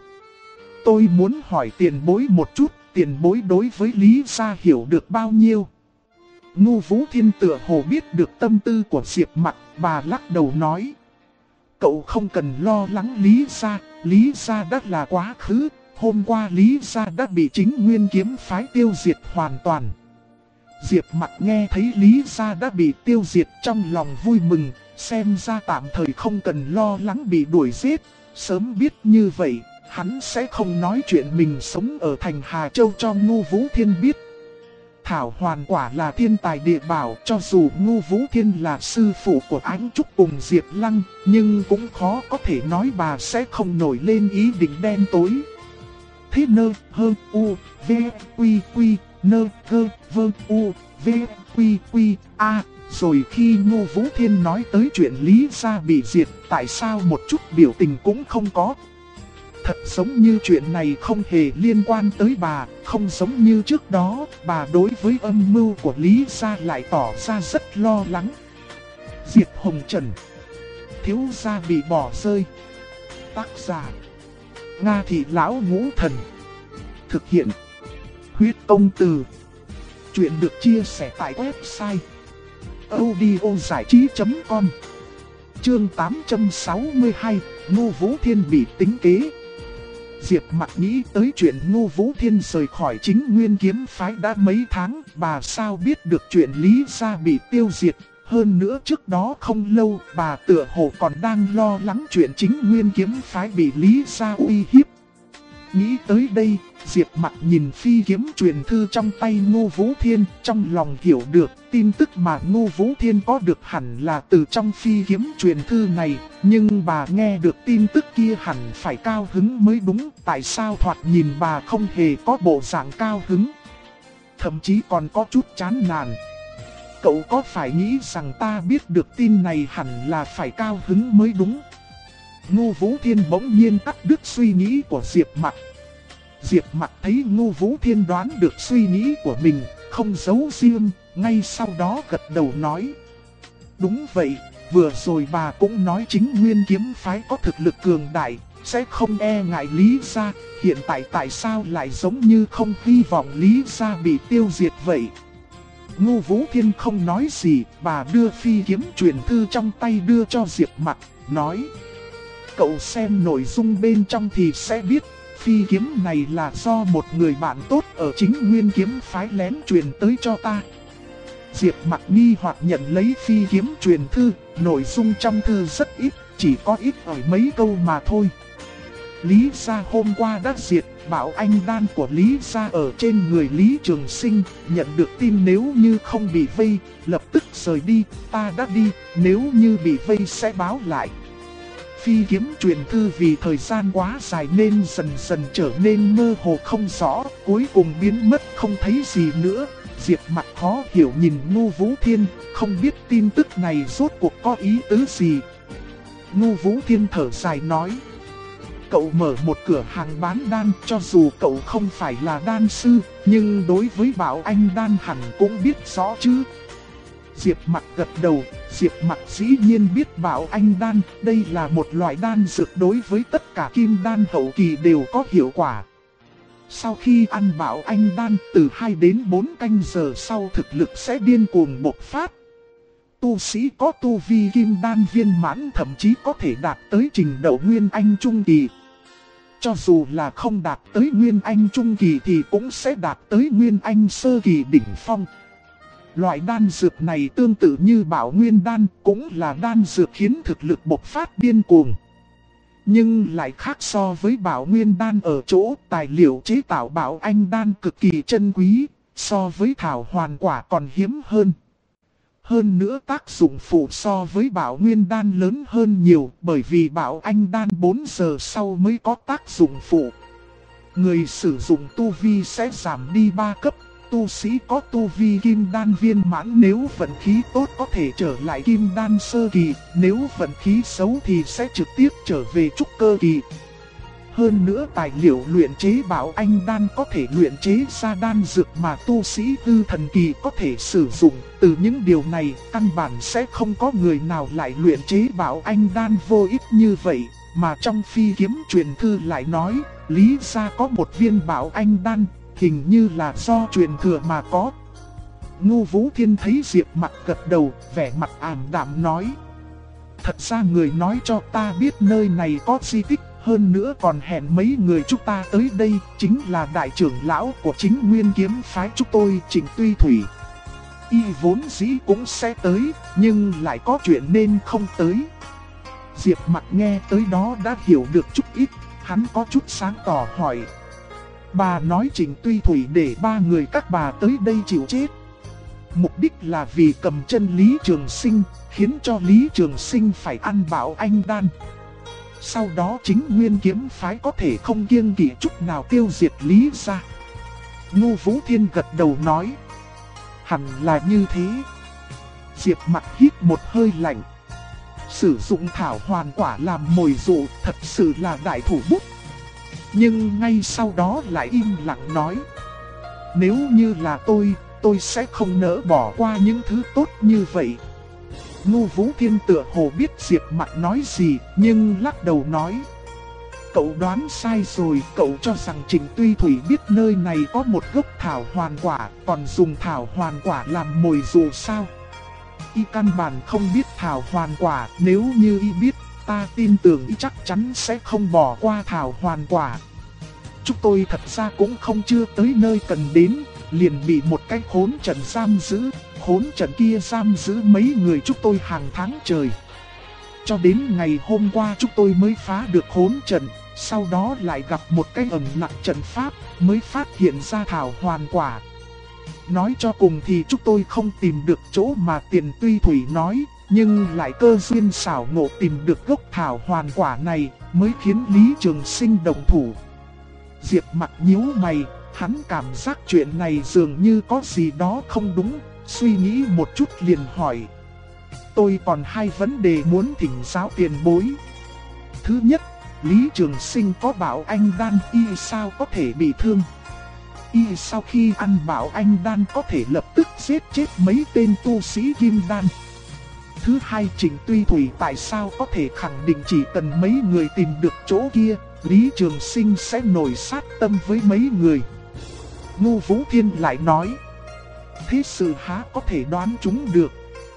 Tôi muốn hỏi tiền bối một chút, tiền bối đối với Lý gia hiểu được bao nhiêu? Ngô Vũ Thiên tựa hồ biết được tâm tư của Diệp Mặc, bà lắc đầu nói. Cậu không cần lo lắng Lý gia đã là quá khứ, hôm qua Lý gia đã bị chính nguyên kiếm phái tiêu diệt hoàn toàn. Diệp Mặc nghe thấy Lý gia đã bị tiêu diệt trong lòng vui mừng, xem ra tạm thời không cần lo lắng bị đuổi giết. Sớm biết như vậy, hắn sẽ không nói chuyện mình sống ở thành Hà Châu cho Ngô Vũ Thiên biết. Thảo Hoàn quả là thiên tài địa bảo, cho dù Ngô Vũ Thiên là sư phụ của Ánh Trúc cùng Diệp Lăng, nhưng cũng khó có thể nói bà sẽ không nổi lên ý định đen tối. Thế nơ hơ u v quy quy nơ cơ vơ u v quy quy a. Rồi khi Ngô Vũ Thiên nói tới chuyện Lý gia bị diệt, tại sao một chút biểu tình cũng không có. Thật giống như chuyện này không hề liên quan tới bà, không giống như trước đó, bà đối với âm mưu của Lý gia lại tỏ ra rất lo lắng. Diệp Hồng Trần, thiếu gia bị bỏ rơi. Tác giả Nga Thị Lão Ngũ Thần. Thực hiện Huyết Công Từ. Chuyện được chia sẻ tại website audiozảichí.com. Chương 862, Ngô Vũ Thiên bị tính kế. Diệp Mặc nghĩ tới chuyện Ngô Vũ Thiên rời khỏi chính nguyên kiếm phái đã mấy tháng, bà sao biết được chuyện Lý gia bị tiêu diệt. Hơn nữa trước đó không lâu, bà tựa hồ còn đang lo lắng chuyện chính nguyên kiếm phái bị Lý gia uy hiếp. Nghĩ tới đây, Diệp Mặc nhìn phi kiếm truyền thư trong tay Ngô Vũ Thiên, trong lòng hiểu được tin tức mà Ngô Vũ Thiên có được hẳn là từ trong phi kiếm truyền thư này, nhưng bà nghe được tin tức kia hẳn phải cao hứng mới đúng, tại sao thoạt nhìn bà không hề có bộ dạng cao hứng, thậm chí còn có chút chán nản. Cậu có phải nghĩ rằng ta biết được tin này hẳn là phải cao hứng mới đúng? Ngô Vũ Thiên bỗng nhiên cắt đứt suy nghĩ của Diệp Mặc. Diệp Mặc thấy Ngô Vũ Thiên đoán được suy nghĩ của mình, không giấu riêng, ngay sau đó gật đầu nói. Đúng vậy, vừa rồi bà cũng nói chính nguyên kiếm phái có thực lực cường đại, sẽ không e ngại Lý gia, hiện tại tại sao lại giống như không hy vọng Lý gia bị tiêu diệt vậy? Ngô Vũ Thiên không nói gì, bà đưa phi kiếm truyền thư trong tay đưa cho Diệp Mặc, nói. Cậu xem nội dung bên trong thì sẽ biết, phi kiếm này là do một người bạn tốt ở chính nguyên kiếm phái lén truyền tới cho ta. Diệp Mặc nghi hoặc nhận lấy phi kiếm truyền thư, nội dung trong thư rất ít, chỉ có ít ở mấy câu mà thôi. Lý gia hôm qua đã diệt, bảo anh đan của Lý gia ở trên người Lý Trường Sinh, nhận được tin nếu như không bị vây, lập tức rời đi, ta đã đi, nếu như bị vây sẽ báo lại. Phi kiếm truyền thư vì thời gian quá dài nên dần dần trở nên mơ hồ không rõ, cuối cùng biến mất không thấy gì nữa. Diệp Mặc khó hiểu nhìn Ngô Vũ Thiên, không biết tin tức này rốt cuộc có ý tứ gì. Ngô Vũ Thiên thở dài nói: cậu mở một cửa hàng bán đan, cho dù cậu không phải là đan sư, nhưng đối với Bảo Anh đan hẳn cũng biết rõ chứ. Diệp Mặc gật đầu, Diệp Mặc dĩ nhiên biết Bảo Anh đan, đây là một loại đan dược đối với tất cả kim đan hậu kỳ đều có hiệu quả. Sau khi ăn Bảo Anh đan, từ 2 đến 4 canh giờ sau thực lực sẽ điên cuồng bộc phát. Tu sĩ có tu vi kim đan viên mãn thậm chí có thể đạt tới trình độ Nguyên Anh Trung Kỳ. Cho dù là không đạt tới Nguyên Anh Trung Kỳ thì cũng sẽ đạt tới Nguyên Anh Sơ Kỳ đỉnh phong. Loại đan dược này tương tự như Bảo Nguyên đan, cũng là đan dược khiến thực lực bộc phát điên cuồng. Nhưng lại khác so với Bảo Nguyên đan ở chỗ tài liệu chế tạo Bảo Anh đan cực kỳ chân quý, so với thảo hoàn quả còn hiếm hơn. Hơn nữa tác dụng phụ so với Bảo Nguyên đan lớn hơn nhiều, bởi vì Bảo Anh đan 4 giờ sau mới có tác dụng phụ. Người sử dụng tu vi sẽ giảm đi 3 cấp, tu sĩ có tu vi kim đan viên mãn nếu vận khí tốt có thể trở lại kim đan sơ kỳ, nếu vận khí xấu thì sẽ trực tiếp trở về trúc cơ kỳ. Hơn nữa tài liệu luyện chế Bảo Anh đan có thể luyện chế ra đan dược mà tu sĩ hư thần kỳ có thể sử dụng. Từ những điều này, căn bản sẽ không có người nào lại luyện chế Bảo Anh đan vô ích như vậy. Mà trong phi kiếm truyền thư lại nói, lý ra có một viên Bảo Anh đan, hình như là do truyền thừa mà có. Ngô Vũ Thiên thấy Diệp Mặc gật đầu, vẻ mặt ảm đạm nói: thật ra người nói cho ta biết nơi này có di tích. Hơn nữa còn hẹn mấy người chúng ta tới đây, chính là đại trưởng lão của chính Nguyên Kiếm phái chúng tôi, Trịnh Tuy Thủy. Y vốn dĩ cũng sẽ tới, nhưng lại có chuyện nên không tới. Diệp Mặc nghe tới đó đã hiểu được chút ít, hắn có chút sáng tỏ hỏi: bà nói Trịnh Tuy Thủy để 3 người các bà tới đây chịu chết. Mục đích là vì cầm chân Lý Trường Sinh, khiến cho Lý Trường Sinh phải ăn Bảo Anh đan. Sau đó chính Nguyên Kiếm phái có thể không kiêng kỵ chút nào tiêu diệt Lý gia. Ngô Vũ Thiên gật đầu nói: hẳn là như thế. Diệp Mặc hít một hơi lạnh. Sử dụng thảo hoàn quả làm mồi dụ thật sự là đại thủ bút. Nhưng ngay sau đó lại im lặng nói: nếu như là tôi sẽ không nỡ bỏ qua những thứ tốt như vậy. Ngô Vũ Thiên tựa hồ biết Diệp Mặc nói gì, nhưng lắc đầu nói: cậu đoán sai rồi, cậu cho rằng Trịnh Tuy Thủy biết nơi này có một gốc thảo hoàn quả, còn dùng thảo hoàn quả làm mồi dụ sao? Y căn bản không biết thảo hoàn quả, nếu như y biết, ta tin tưởng y chắc chắn sẽ không bỏ qua thảo hoàn quả. Chúng tôi thật ra cũng không chưa tới nơi cần đến, liền bị một cái khốn trận giam giữ. Khốn trận kia giam giữ mấy người chúng tôi hàng tháng trời. Cho đến ngày hôm qua chúng tôi mới phá được khốn trận, sau đó lại gặp một cái ẩn nặc trận pháp, mới phát hiện ra thảo hoàn quả. Nói cho cùng thì chúng tôi không tìm được chỗ mà Tiền Tuy Thủy nói, nhưng lại cơ duyên xảo ngộ tìm được gốc thảo hoàn quả này, mới khiến Lý Trường Sinh động thủ. Diệp Mặc nhíu mày, hắn cảm giác chuyện này dường như có gì đó không đúng. Suy nghĩ một chút liền hỏi: tôi còn 2 vấn đề muốn thỉnh giáo tiền bối. Thứ nhất, Lý Trường Sinh có Bảo Anh đan, y sao có thể bị thương? Y sau khi ăn Bảo Anh đan có thể lập tức giết chết mấy tên tu sĩ kim đan. Thứ hai, Trịnh Tuy Thủy tại sao có thể khẳng định chỉ cần mấy người tìm được chỗ kia, Lý Trường Sinh sẽ nổi sát tâm với mấy người? Ngô Vũ Thiên lại nói: thế sự há có thể đoán chúng được.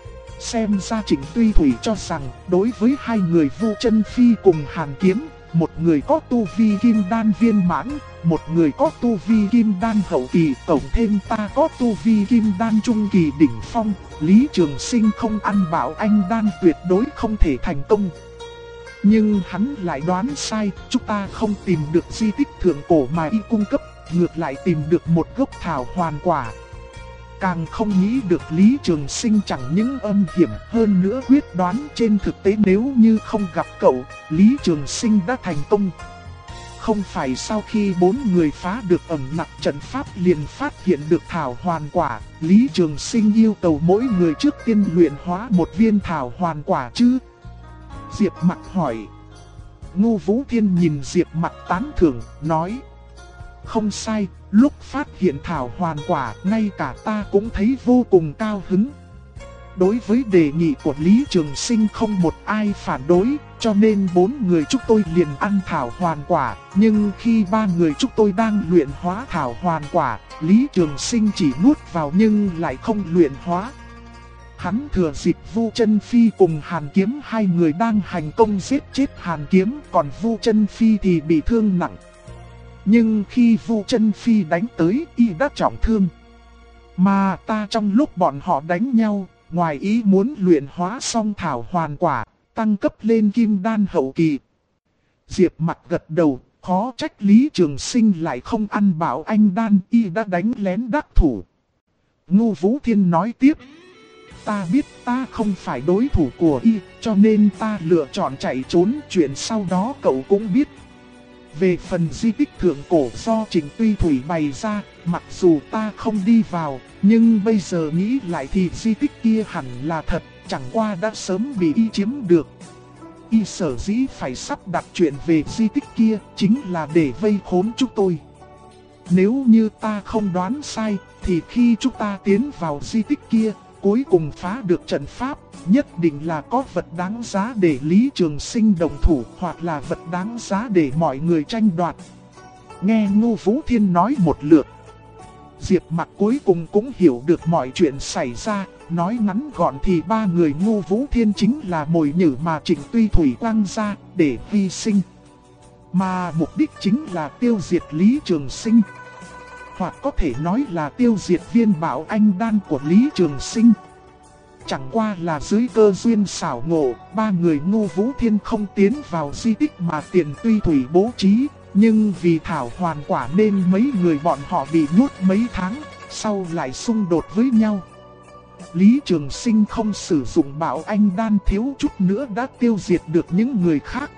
Xem ra Trịnh Tuy Thủy cho rằng đối với 2 người Vu Chân Phi cùng Hàn Kiếm, một người có tu vi kim đan viên mãn, một người có tu vi kim đan hậu kỳ, cộng thêm ta có tu vi kim đan trung kỳ đỉnh phong, Lý Trường Sinh không ăn Bảo Anh đan tuyệt đối không thể thành công. Nhưng hắn lại đoán sai, chúng ta không tìm được di tích thượng cổ mà y cung cấp, ngược lại tìm được một gốc thảo hoàn quả. Càng không nghĩ được Lý Trường Sinh chẳng những âm hiểm hơn nữa quyết đoán, trên thực tế nếu như không gặp cậu, Lý Trường Sinh đã thành công. Không phải sau khi 4 người phá được ẩn nặc trận pháp liền phát hiện được thảo hoàn quả, Lý Trường Sinh yêu cầu mỗi người trước tiên luyện hóa một viên thảo hoàn quả chứ? Diệp Mặc hỏi. Ngô Vũ Thiên nhìn Diệp Mặc tán thưởng, nói. Không sai, lúc phát hiện thảo hoàn quả, ngay cả ta cũng thấy vô cùng cao hứng. Đối với đề nghị của Lý Trường Sinh không một ai phản đối, cho nên 4 người chúng tôi liền ăn thảo hoàn quả. Nhưng khi 3 người chúng tôi đang luyện hóa thảo hoàn quả, Lý Trường Sinh chỉ nuốt vào nhưng lại không luyện hóa. Hắn thừa dịp Vu Chân Phi cùng Hàn Kiếm hai người đang hành công giết chết Hàn Kiếm, còn Vu Chân Phi thì bị thương nặng. Nhưng khi Vu Chân Phi đánh tới, y đã trọng thương. Mà ta trong lúc bọn họ đánh nhau, ngoài ý muốn luyện hóa xong thảo hoàn quả, tăng cấp lên kim đan hậu kỳ. Diệp Mặc gật đầu, khó trách Lý Trường Sinh lại không ăn bảo anh đan, y đã đánh lén đắc thủ. Ngô Vũ Thiên nói tiếp. Ta biết ta không phải đối thủ của y, cho nên ta lựa chọn chạy trốn, chuyện sau đó cậu cũng biết. Về phần di tích thượng cổ do Trịnh Tuy Thủy bày ra, mặc dù ta không đi vào, nhưng bây giờ nghĩ lại thì di tích kia hẳn là thật, chẳng qua đã sớm bị y chiếm được. Y sở dĩ phải sắp đặt chuyện về di tích kia, chính là để vây khốn chúng tôi. Nếu như ta không đoán sai, thì khi chúng ta tiến vào di tích kia, cuối cùng phá được trận pháp, nhất định là có vật đáng giá để Lý Trường Sinh động thủ, hoặc là vật đáng giá để mọi người tranh đoạt. Nghe Ngô Vũ Thiên nói một lượt, Diệp Mặc cuối cùng cũng hiểu được mọi chuyện xảy ra. Nói ngắn gọn thì 3 người Ngô Vũ Thiên chính là mồi nhử mà Trịnh Tuy Thủy quăng ra để hy sinh. Mà mục đích chính là tiêu diệt Lý Trường Sinh, hoặc có thể nói là tiêu diệt viên bảo anh đan của Lý Trường Sinh. Chẳng qua là dưới cơ duyên xảo ngộ, 3 người Ngô Vũ Thiên không tiến vào di tích mà Tiền Tuy Thủy bố trí. Nhưng vì thảo hoàn quả nên mấy người bọn họ bị nhốt mấy tháng, sau lại xung đột với nhau. Lý Trường Sinh không sử dụng bảo anh đan, thiếu chút nữa đã tiêu diệt được những người khác.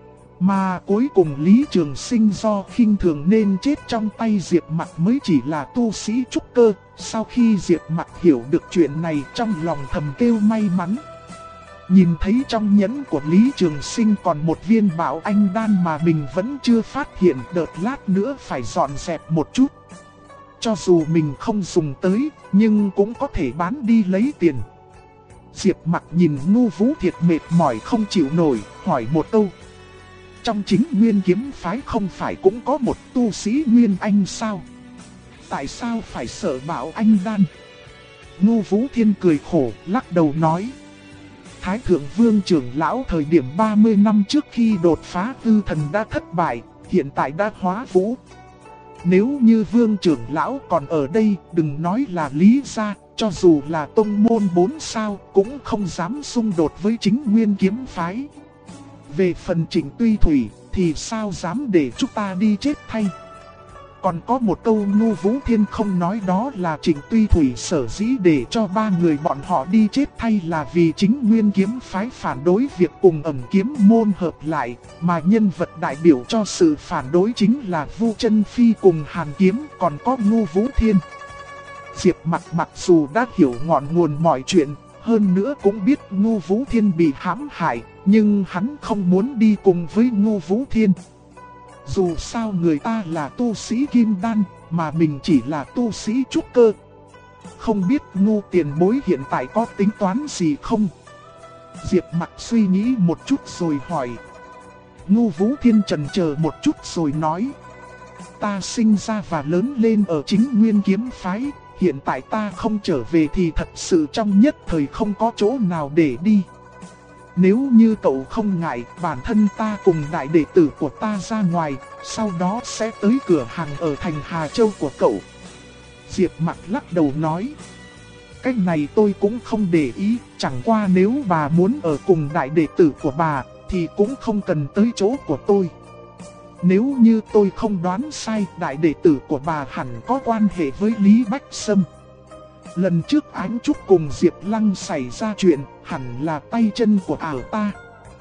Mà cuối cùng Lý Trường Sinh do khinh thường nên chết trong tay Diệp Mặc mới chỉ là tu sĩ trúc cơ. Sau khi Diệp Mặc hiểu được chuyện này, trong lòng thầm kêu may mắn. Nhìn thấy trong nhẫn của Lý Trường Sinh còn một viên bảo anh đan mà mình vẫn chưa phát hiện, đợt lát nữa phải dọn dẹp một chút. Cho dù mình không dùng tới, nhưng cũng có thể bán đi lấy tiền. Diệp Mặc nhìn Ngô Vũ Thiệt mệt mỏi không chịu nổi, hỏi một câu. Trong chính Nguyên Kiếm Phái không phải cũng có một tu sĩ Nguyên Anh sao? Tại sao phải sợ bảo anh đan? Ngô Vũ Thiên cười khổ, lắc đầu nói. Thái Thượng Vương trưởng lão thời điểm 30 năm trước khi đột phá hư thần đã thất bại, hiện tại đã hóa vũ. Nếu như Vương trưởng lão còn ở đây, đừng nói là Lý gia, cho dù là tông môn 4 sao cũng không dám xung đột với chính Nguyên Kiếm Phái. Về phần Trịnh Tuy Thủy thì sao dám để chúng ta đi chết thay. Còn có một câu Ngô Vũ Thiên không nói, đó là Trịnh Tuy Thủy sở dĩ để cho 3 người bọn họ đi chết thay là vì chính Nguyên Kiếm Phái phản đối việc cùng Ẩn Kiếm môn hợp lại, mà nhân vật đại biểu cho sự phản đối chính là Vu Chân Phi cùng Hàn Kiếm, còn có Ngô Vũ Thiên. Diệp mặc dù đã hiểu ngọn nguồn mọi chuyện, hơn nữa cũng biết Ngô Vũ Thiên bị hãm hại, nhưng hắn không muốn đi cùng với Ngô Vũ Thiên. Dù sao người ta là tu sĩ kim đan, mà mình chỉ là tu sĩ trúc cơ. Không biết Ngô tiền bối hiện tại có tính toán gì không? Diệp Mặc suy nghĩ một chút rồi hỏi. Ngô Vũ Thiên chần chờ một chút rồi nói. Ta sinh ra và lớn lên ở chính Nguyên Kiếm Phái, hiện tại ta không trở về thì thật sự trong nhất thời không có chỗ nào để đi. Nếu như cậu không ngại, bản thân ta cùng đại đệ tử của ta ra ngoài, sau đó sẽ tới cửa hàng ở thành Hà Châu của cậu. Diệp Mặc lắc đầu nói. Cái này tôi cũng không để ý, chẳng qua nếu bà muốn ở cùng đại đệ tử của bà, thì cũng không cần tới chỗ của tôi. Nếu như tôi không đoán sai, đại đệ tử của bà hẳn có quan hệ với Lý Bách Sâm. Lần trước Ánh Trúc cùng Diệp Lăng xảy ra chuyện, hẳn là tay chân của ảo ta.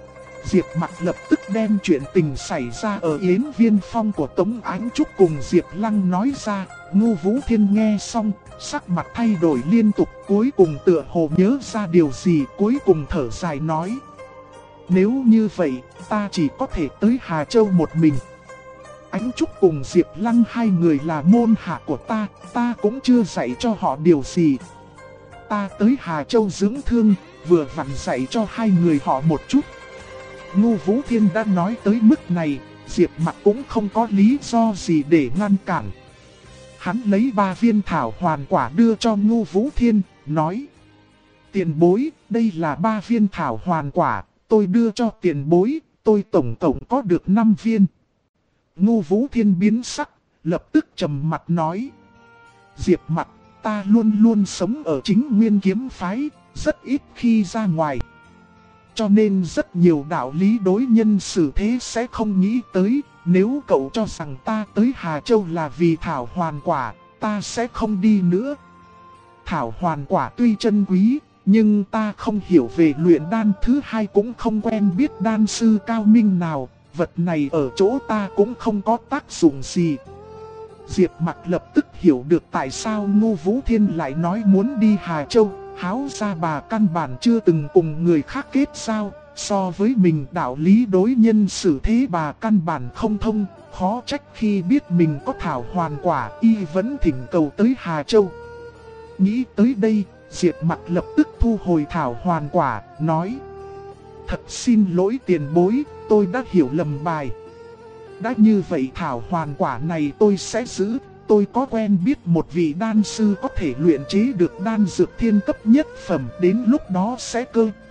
Diệp Mặc lập tức đem chuyện tình xảy ra ở Yến Viên Phong của Tống Ánh Trúc cùng Diệp Lăng nói ra. Ngô Vũ Thiên nghe xong, sắc mặt thay đổi liên tục, cuối cùng tựa hồ nhớ ra điều gì, cuối cùng thở dài nói: nếu như vậy, ta chỉ có thể tới Hà Châu một mình. Ánh Trúc cùng Diệp Lăng hai người là môn hạ của ta cũng chưa dạy cho họ điều gì. Ta tới Hà Châu dưỡng thương, vừa vặn dạy cho hai người họ một chút. Ngô Vũ Thiên đã nói tới mức này, Diệp Mặc cũng không có lý do gì để ngăn cản. Hắn lấy 3 viên thảo hoàn quả đưa cho Ngô Vũ Thiên, nói: tiền bối, đây là 3 viên thảo hoàn quả, tôi đưa cho tiền bối, tôi tổng cộng có được 5 viên. Ngô Vũ Thiên biến sắc, lập tức trầm mặt nói: Diệp Mặc, ta luôn luôn sống ở Chính Nguyên kiếm phái, rất ít khi ra ngoài. Cho nên rất nhiều đạo lý đối nhân xử thế sẽ không nghĩ tới. Nếu cậu cho rằng ta tới Hà Châu là vì thảo hoàn quả, ta sẽ không đi nữa. Thảo hoàn quả tuy chân quý, nhưng ta không hiểu về luyện đan, thứ hai cũng không quen biết đan sư cao minh nào. Vật này ở chỗ ta cũng không có tác dụng gì. Diệp Mặc lập tức hiểu được tại sao Ngô Vũ Thiên lại nói muốn đi Hà Châu. Háo ra bà căn bản chưa từng cùng người khác kết giao, so với mình đạo lý đối nhân xử thế bà căn bản không thông, khó trách khi biết mình có thảo hoàn quả y vẫn thỉnh cầu tới Hà Châu. Nghĩ tới đây, Diệp Mặc lập tức thu hồi thảo hoàn quả, nói: thật xin lỗi tiền bối, tôi đã hiểu lầm bài. Đã như vậy thảo hoàn quả này tôi sẽ giữ. Tôi có quen biết một vị đan sư có thể luyện chế được đan dược thiên cấp nhất phẩm, đến lúc đó sẽ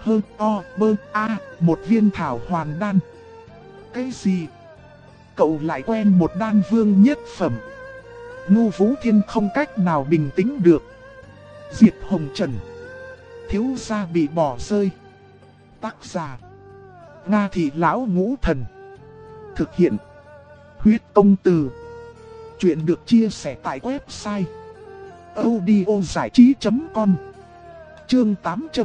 một viên thảo hoàn đan. Cái gì? Cậu lại quen một đan vương nhất phẩm? Ngô Vũ Thiên không cách nào bình tĩnh được. Diệp Hồng Trần, thiếu gia bị bỏ rơi. Tác giả: Nga Thị Lão Ngũ Thần. Thực hiện: Huyết Công Từ. Chuyện được chia sẻ tại website audiozảichí.com. Chương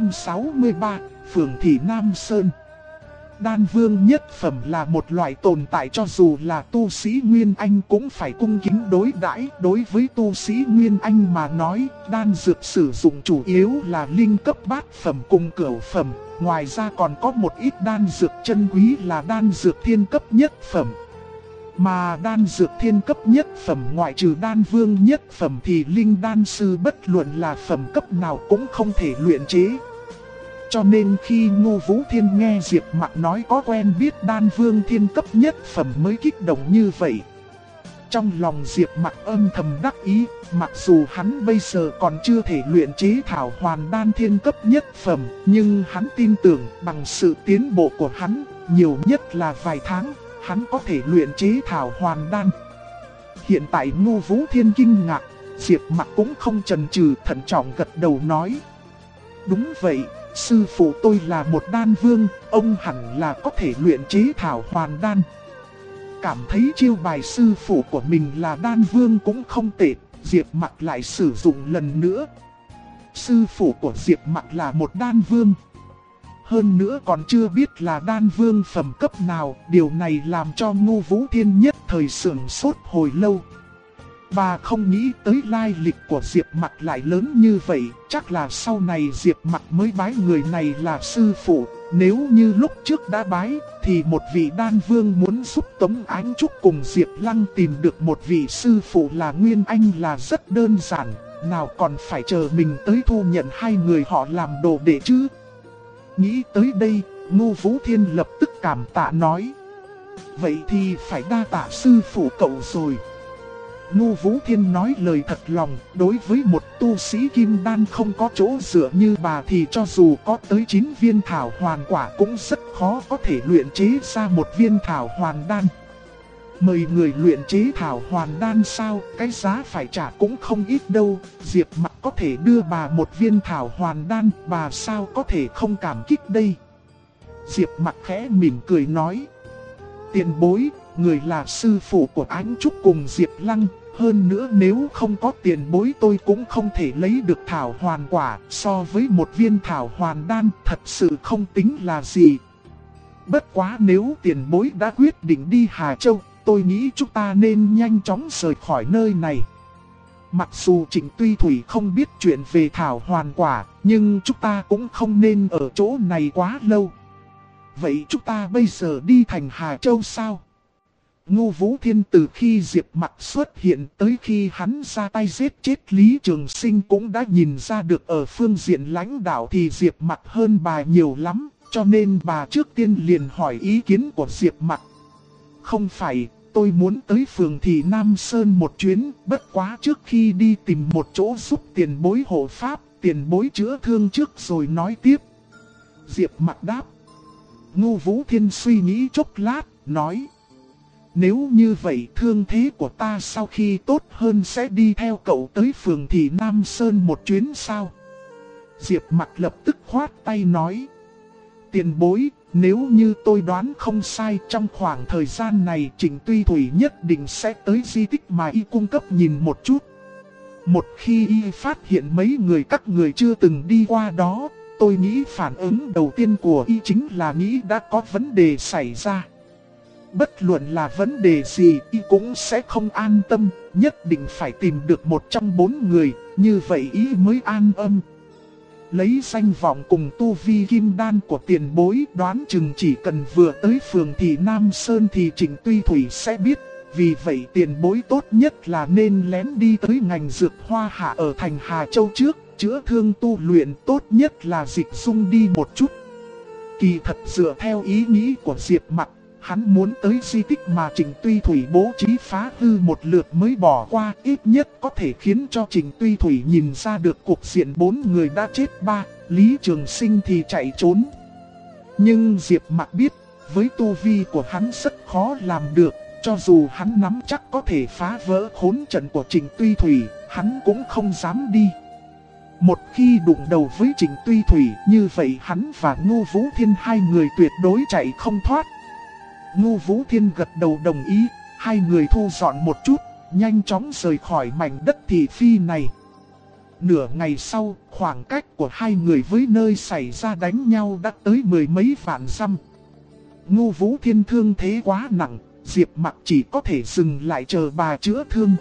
863, Phường Thị Nam Sơn. Đan vương nhất phẩm là một loại tồn tại cho dù là tu sĩ Nguyên Anh cũng phải cung kính đối đãi. Đối với tu sĩ Nguyên Anh mà nói, đan dược sử dụng chủ yếu là linh cấp bát phẩm cùng cửu phẩm. Ngoài ra còn có một ít đan dược chân quý là đan dược thiên cấp nhất phẩm. Mà đan dược thiên cấp nhất phẩm ngoại trừ đan vương nhất phẩm thì linh đan sư bất luận là phẩm cấp nào cũng không thể luyện chế. Cho nên khi Ngô Vũ Thiên nghe Diệp Mặc nói có quen biết đan vương thiên cấp nhất phẩm mới kích động như vậy. Trong lòng Diệp Mặc âm thầm đắc ý, mặc dù hắn bây giờ còn chưa thể luyện chế thảo hoàn đan thiên cấp nhất phẩm, nhưng hắn tin tưởng bằng sự tiến bộ của hắn, nhiều nhất là vài tháng, hắn có thể luyện chế thảo hoàn đan. Hiện tại Ngô Vũ Thiên kinh ngạc, Diệp Mặc cũng không chần chừ, thận trọng gật đầu nói: đúng vậy, sư phụ tôi là một đan vương, ông hẳn là có thể luyện chế thảo hoàn đan. Cảm thấy chiêu bài sư phụ của mình là đan vương cũng không tệ, Diệp Mặc lại sử dụng lần nữa. Sư phụ của Diệp Mặc là một đan vương, hơn nữa còn chưa biết là đan vương phẩm cấp nào. Điều này làm cho Ngô Vũ Thiên nhất thời sửng sốt hồi lâu. Bà không nghĩ tới lai lịch của Diệp Mặc lại lớn như vậy, chắc là sau này Diệp Mặc mới bái người này là sư phụ. Nếu như lúc trước đã bái, thì một vị đan vương muốn giúp Tống Ánh Trúc cùng Diệp Lăng tìm được một vị sư phụ là Nguyên Anh là rất đơn giản, nào còn phải chờ mình tới thu nhận hai người họ làm đồ đệ chứ. Nghĩ tới đây, Ngô Vũ Thiên lập tức cảm tạ nói: vậy thì phải đa tạ sư phụ cậu rồi. Ngô Vũ Thiên nói lời thật lòng, đối với một tu sĩ kim đan không có chỗ dựa như bà thì cho dù có tới 9 viên thảo hoàn quả cũng rất khó có thể luyện chế ra một viên thảo hoàn đan. Mời người luyện chế thảo hoàn đan sao, cái giá phải trả cũng không ít đâu. Diệp Mặc có thể đưa bà một viên thảo hoàn đan, bà sao có thể không cảm kích đây. Diệp Mặc khẽ mỉm cười nói: tiền bối, người là sư phụ của Ánh Trúc cùng Diệp Lăng. Hơn nữa nếu không có tiền bối tôi cũng không thể lấy được thảo hoàn quả. So với một viên thảo hoàn đan thật sự không tính là gì. Bất quá nếu tiền bối đã quyết định đi Hà Châu, tôi nghĩ chúng ta nên nhanh chóng rời khỏi nơi này. Mặc dù Trịnh Tuy Thủy không biết chuyện về thảo hoàn quả, nhưng chúng ta cũng không nên ở chỗ này quá lâu. Vậy chúng ta bây giờ đi thành Hà Châu sao? Ngô Vũ Thiên từ khi Diệp Mặc xuất hiện tới khi hắn ra tay giết chết Lý Trường Sinh cũng đã nhìn ra được ở phương diện lãnh đạo thì Diệp Mặc hơn bà nhiều lắm, cho nên bà trước tiên liền hỏi ý kiến của Diệp Mặc. Không phải, tôi muốn tới phường Thị Nam Sơn một chuyến, bất quá trước khi đi tìm một chỗ giúp tiền bối hộ pháp, tiền bối chữa thương trước rồi nói tiếp. Diệp Mặc đáp. Ngô Vũ Thiên suy nghĩ chốc lát, nói. Nếu như vậy thương thế của ta sau khi tốt hơn sẽ đi theo cậu tới phường Thị Nam Sơn một chuyến sao? Diệp Mặc lập tức khoát tay nói. Tiền bối, nếu như tôi đoán không sai trong khoảng thời gian này Trịnh Tuy Thủy nhất định sẽ tới di tích mà y cung cấp nhìn một chút. Một khi y phát hiện mấy người các người chưa từng đi qua đó, tôi nghĩ phản ứng đầu tiên của y chính là nghĩ đã có vấn đề xảy ra. Bất luận là vấn đề gì y cũng sẽ không an tâm, nhất định phải tìm được một trong 4 người, như vậy y mới an tâm. Lấy danh vọng cùng tu vi kim đan của tiền bối đoán chừng chỉ cần vừa tới phường Thị Nam Sơn thì Trịnh Tuy Thủy sẽ biết. Vì vậy tiền bối tốt nhất là nên lén đi tới ngành dược hoa hạ ở thành Hà Châu trước, chữa thương tu luyện tốt nhất là dịch dung đi một chút. Kỳ thật dựa theo ý nghĩ của Diệp Mặc, hắn muốn tới di tích mà Trịnh Tuy Thủy bố trí phá hư một lượt mới bỏ qua, ít nhất có thể khiến cho Trịnh Tuy Thủy nhìn ra được cục diện 4 người đã chết 3, Lý Trường Sinh thì chạy trốn. Nhưng Diệp Mặc biết, với tu vi của hắn rất khó làm được, cho dù hắn nắm chắc có thể phá vỡ khốn trận của Trịnh Tuy Thủy, hắn cũng không dám đi. Một khi đụng đầu với Trịnh Tuy Thủy, như vậy hắn và Ngô Vũ Thiên hai người tuyệt đối chạy không thoát. Ngô Vũ Thiên gật đầu đồng ý, hai người thu dọn một chút, nhanh chóng rời khỏi mảnh đất thị phi này. Nửa ngày sau, khoảng cách của hai người với nơi xảy ra đánh nhau đã tới 10 mấy vạn dặm. Ngô Vũ Thiên thương thế quá nặng, Diệp Mặc chỉ có thể dừng lại chờ bà chữa thương.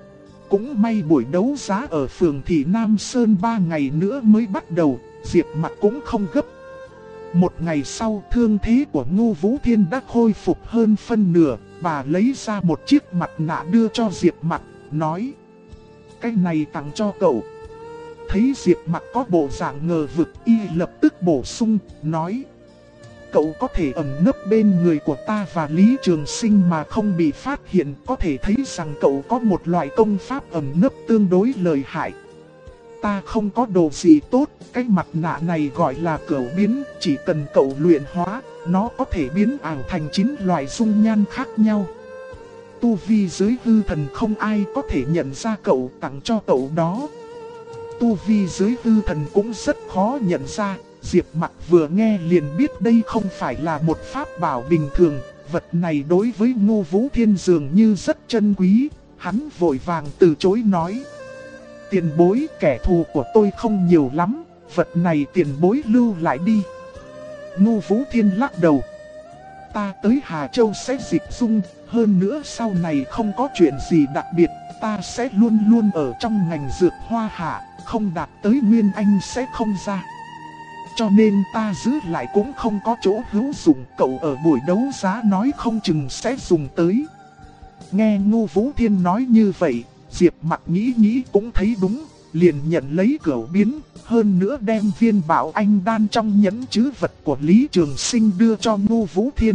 Cũng may buổi đấu giá ở phường Thị Nam Sơn 3 ngày nữa mới bắt đầu, Diệp Mặc cũng không gấp. Một ngày sau thương thế của Ngô Vũ Thiên đã khôi phục hơn phân nửa, bà lấy ra một chiếc mặt nạ đưa cho Diệp Mặc, nói. Cái này tặng cho cậu. Thấy Diệp Mặc có bộ dạng ngờ vực, y lập tức bổ sung, nói. Cậu có thể ẩn nấp bên người của ta và Lý Trường Sinh mà không bị phát hiện, có thể thấy rằng cậu có một loại công pháp ẩn nấp tương đối lợi hại. Ta không có đồ gì tốt, cái mặt nạ này gọi là cửu biến, chỉ cần cậu luyện hóa, nó có thể biến ảo thành 9 loại dung nhan khác nhau. Tu vi dưới hư thần không ai có thể nhận ra cậu, tặng cho cậu đó. Tu vi dưới hư thần cũng rất khó nhận ra, Diệp Mặc vừa nghe liền biết đây không phải là một pháp bảo bình thường, vật này đối với Ngô Vũ Thiên dường như rất chân quý, hắn vội vàng từ chối nói. Tiền bối, kẻ thù của tôi không nhiều lắm, vật này tiền bối lưu lại đi. Ngô Vũ Thiên lắc đầu. Ta tới Hà Châu sẽ dịch dung, hơn nữa sau này không có chuyện gì đặc biệt, ta sẽ luôn luôn ở trong ngành dược hoa hạ, không đạt tới Nguyên Anh sẽ không ra. Cho nên ta giữ lại cũng không có chỗ hữu dụng, cậu ở buổi đấu giá nói không chừng sẽ dùng tới. Nghe Ngô Vũ Thiên nói như vậy, Diệp Mặc nghĩ cũng thấy đúng, liền nhận lấy cửu biến, hơn nữa đem viên Bảo Anh đan trong nhẫn trữ vật của Lý Trường Sinh đưa cho Ngô Vũ Thiên.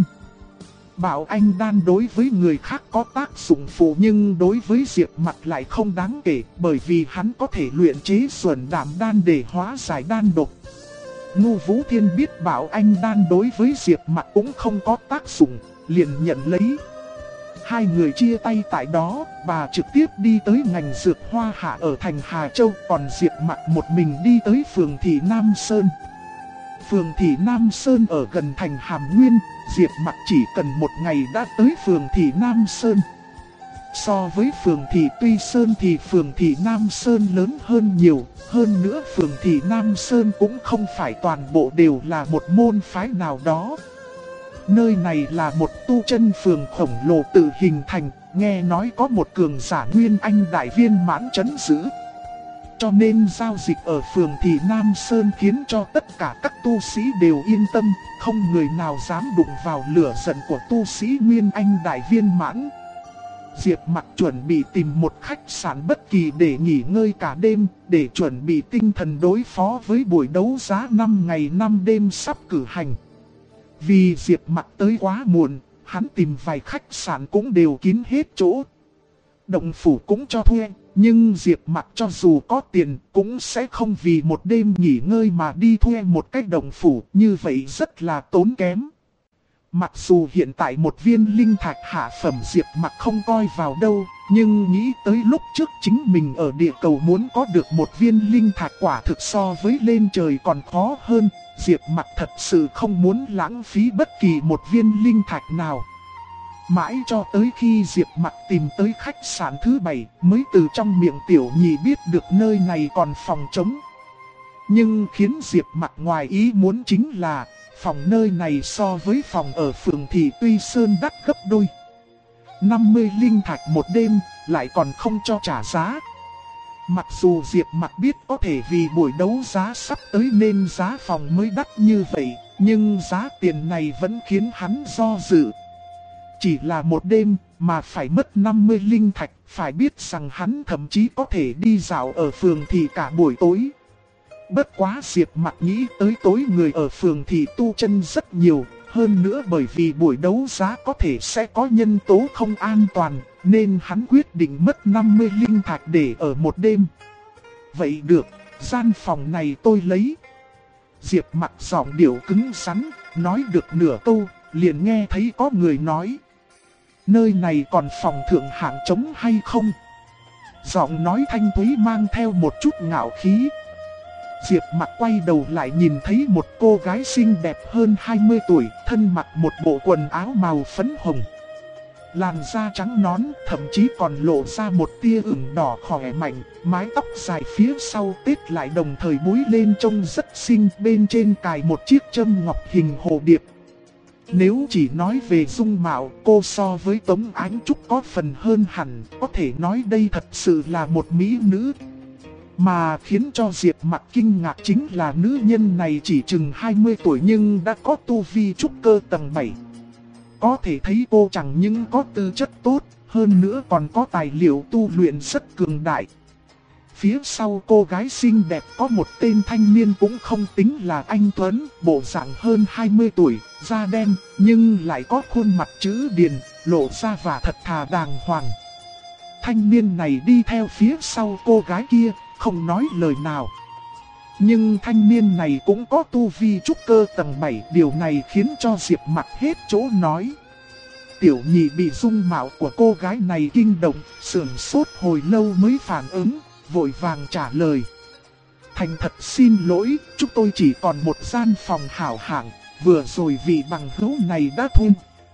Bảo Anh đan đối với người khác có tác dụng phụ nhưng đối với Diệp Mặc lại không đáng kể, bởi vì hắn có thể luyện chế xuẩn đảm đan để hóa giải đan độc. Ngô Vũ Thiên biết Bảo Anh đan đối với Diệp Mặc cũng không có tác dụng, liền nhận lấy. Hai người chia tay tại đó, bà trực tiếp đi tới ngành dược hoa hạ ở thành Hà Châu, còn Diệp Mặc một mình đi tới phường Thị Nam Sơn. Phường Thị Nam Sơn ở gần thành Hàm Nguyên, Diệp Mặc chỉ cần một ngày đã tới phường Thị Nam Sơn. So với phường Thị Tuy Sơn thì phường Thị Nam Sơn lớn hơn nhiều, hơn nữa phường Thị Nam Sơn cũng không phải toàn bộ đều là một môn phái nào đó. nơi này là một tu chân phường khổng lồ tự hình thành, nghe nói có một cường giả Nguyên Anh đại viên mãn trấn giữ. Cho nên giao dịch ở phường Thị Nam Sơn khiến cho tất cả các tu sĩ đều yên tâm, không người nào dám đụng vào lửa giận của tu sĩ Nguyên Anh đại viên mãn. Diệp Mặc chuẩn bị tìm một khách sạn bất kỳ để nghỉ ngơi cả đêm, để chuẩn bị tinh thần đối phó với buổi đấu giá 5 ngày 5 đêm sắp cử hành. Vì Diệp Mặc tới quá muộn, hắn tìm vài khách sạn cũng đều kín hết chỗ. Động phủ cũng cho thuê, nhưng Diệp Mặc cho dù có tiền cũng sẽ không vì một đêm nghỉ ngơi mà đi thuê một cái động phủ, như vậy rất là tốn kém. Mặc dù hiện tại một viên linh thạch hạ phẩm Diệp Mặc không coi vào đâu, nhưng nghĩ tới lúc trước chính mình ở địa cầu muốn có được một viên linh thạch quả thực so với lên trời còn khó hơn, Diệp Mặc thật sự không muốn lãng phí bất kỳ một viên linh thạch nào. Mãi cho tới khi Diệp Mặc tìm tới khách sạn thứ 7 mới từ trong miệng Tiểu Nhị biết được nơi này còn phòng trống. Nhưng khiến Diệp Mặc ngoài ý muốn chính là phòng nơi này so với phòng ở phường Thị Tuy Sơn đắt gấp đôi. 50 linh thạch một đêm lại còn không cho trả giá. Mặc dù Diệp Mặc biết có thể vì buổi đấu giá sắp tới nên giá phòng mới đắt như vậy, nhưng giá tiền này vẫn khiến hắn do dự. Chỉ là một đêm mà phải mất 50 linh thạch, phải biết rằng hắn thậm chí có thể đi dạo ở phường Thị cả buổi tối. Bất quá Diệp Mặc nghĩ tới tối người ở phường Thị tu chân rất nhiều, hơn nữa bởi vì buổi đấu giá có thể sẽ có nhân tố không an toàn, nên hắn quyết định mất 50 linh thạch để ở một đêm. Vậy được, gian phòng này tôi lấy. Diệp Mặc giọng điệu cứng rắn, nói được nửa câu, liền nghe thấy có người nói: nơi này còn phòng thượng hạng trống hay không? Giọng nói thanh thúy mang theo một chút ngạo khí. Diệp Mặc quay đầu lại nhìn thấy một cô gái xinh đẹp hơn 20 tuổi, thân mặc một bộ quần áo màu phấn hồng. Làn da trắng nõn, thậm chí còn lộ ra một tia ửng đỏ khỏe mạnh, mái tóc dài phía sau tết lại đồng thời búi lên trông rất xinh, bên trên cài một chiếc châm ngọc hình hồ điệp. Nếu chỉ nói về dung mạo, cô so với Tống Ánh Trúc có phần hơn hẳn, có thể nói đây thật sự là một mỹ nữ. Mà khiến cho Diệp Mặc kinh ngạc chính là nữ nhân này chỉ chừng 20 tuổi nhưng đã có tu vi trúc cơ tầng 7. Có thể thấy cô chẳng những có tư chất tốt, hơn nữa còn có tài liệu tu luyện rất cường đại. Phía sau cô gái xinh đẹp có một tên thanh niên cũng không tính là anh tuấn, bộ dạng hơn 20 tuổi, da đen, nhưng lại có khuôn mặt chữ điền, lộ ra và thật thà đàng hoàng. Thanh niên này đi theo phía sau cô gái kia, không nói lời nào. Nhưng thanh niên này cũng có tu vi trúc cơ tầng 7, điều này khiến cho Diệp Mặc hết chỗ nói. Tiểu Nhị bị dung mạo của cô gái này kinh động, sửng sốt hồi lâu mới phản ứng, vội vàng trả lời: thành thật xin lỗi, chúng tôi chỉ còn một gian phòng hảo hạng, vừa rồi vị bằng hữu này đã thuê.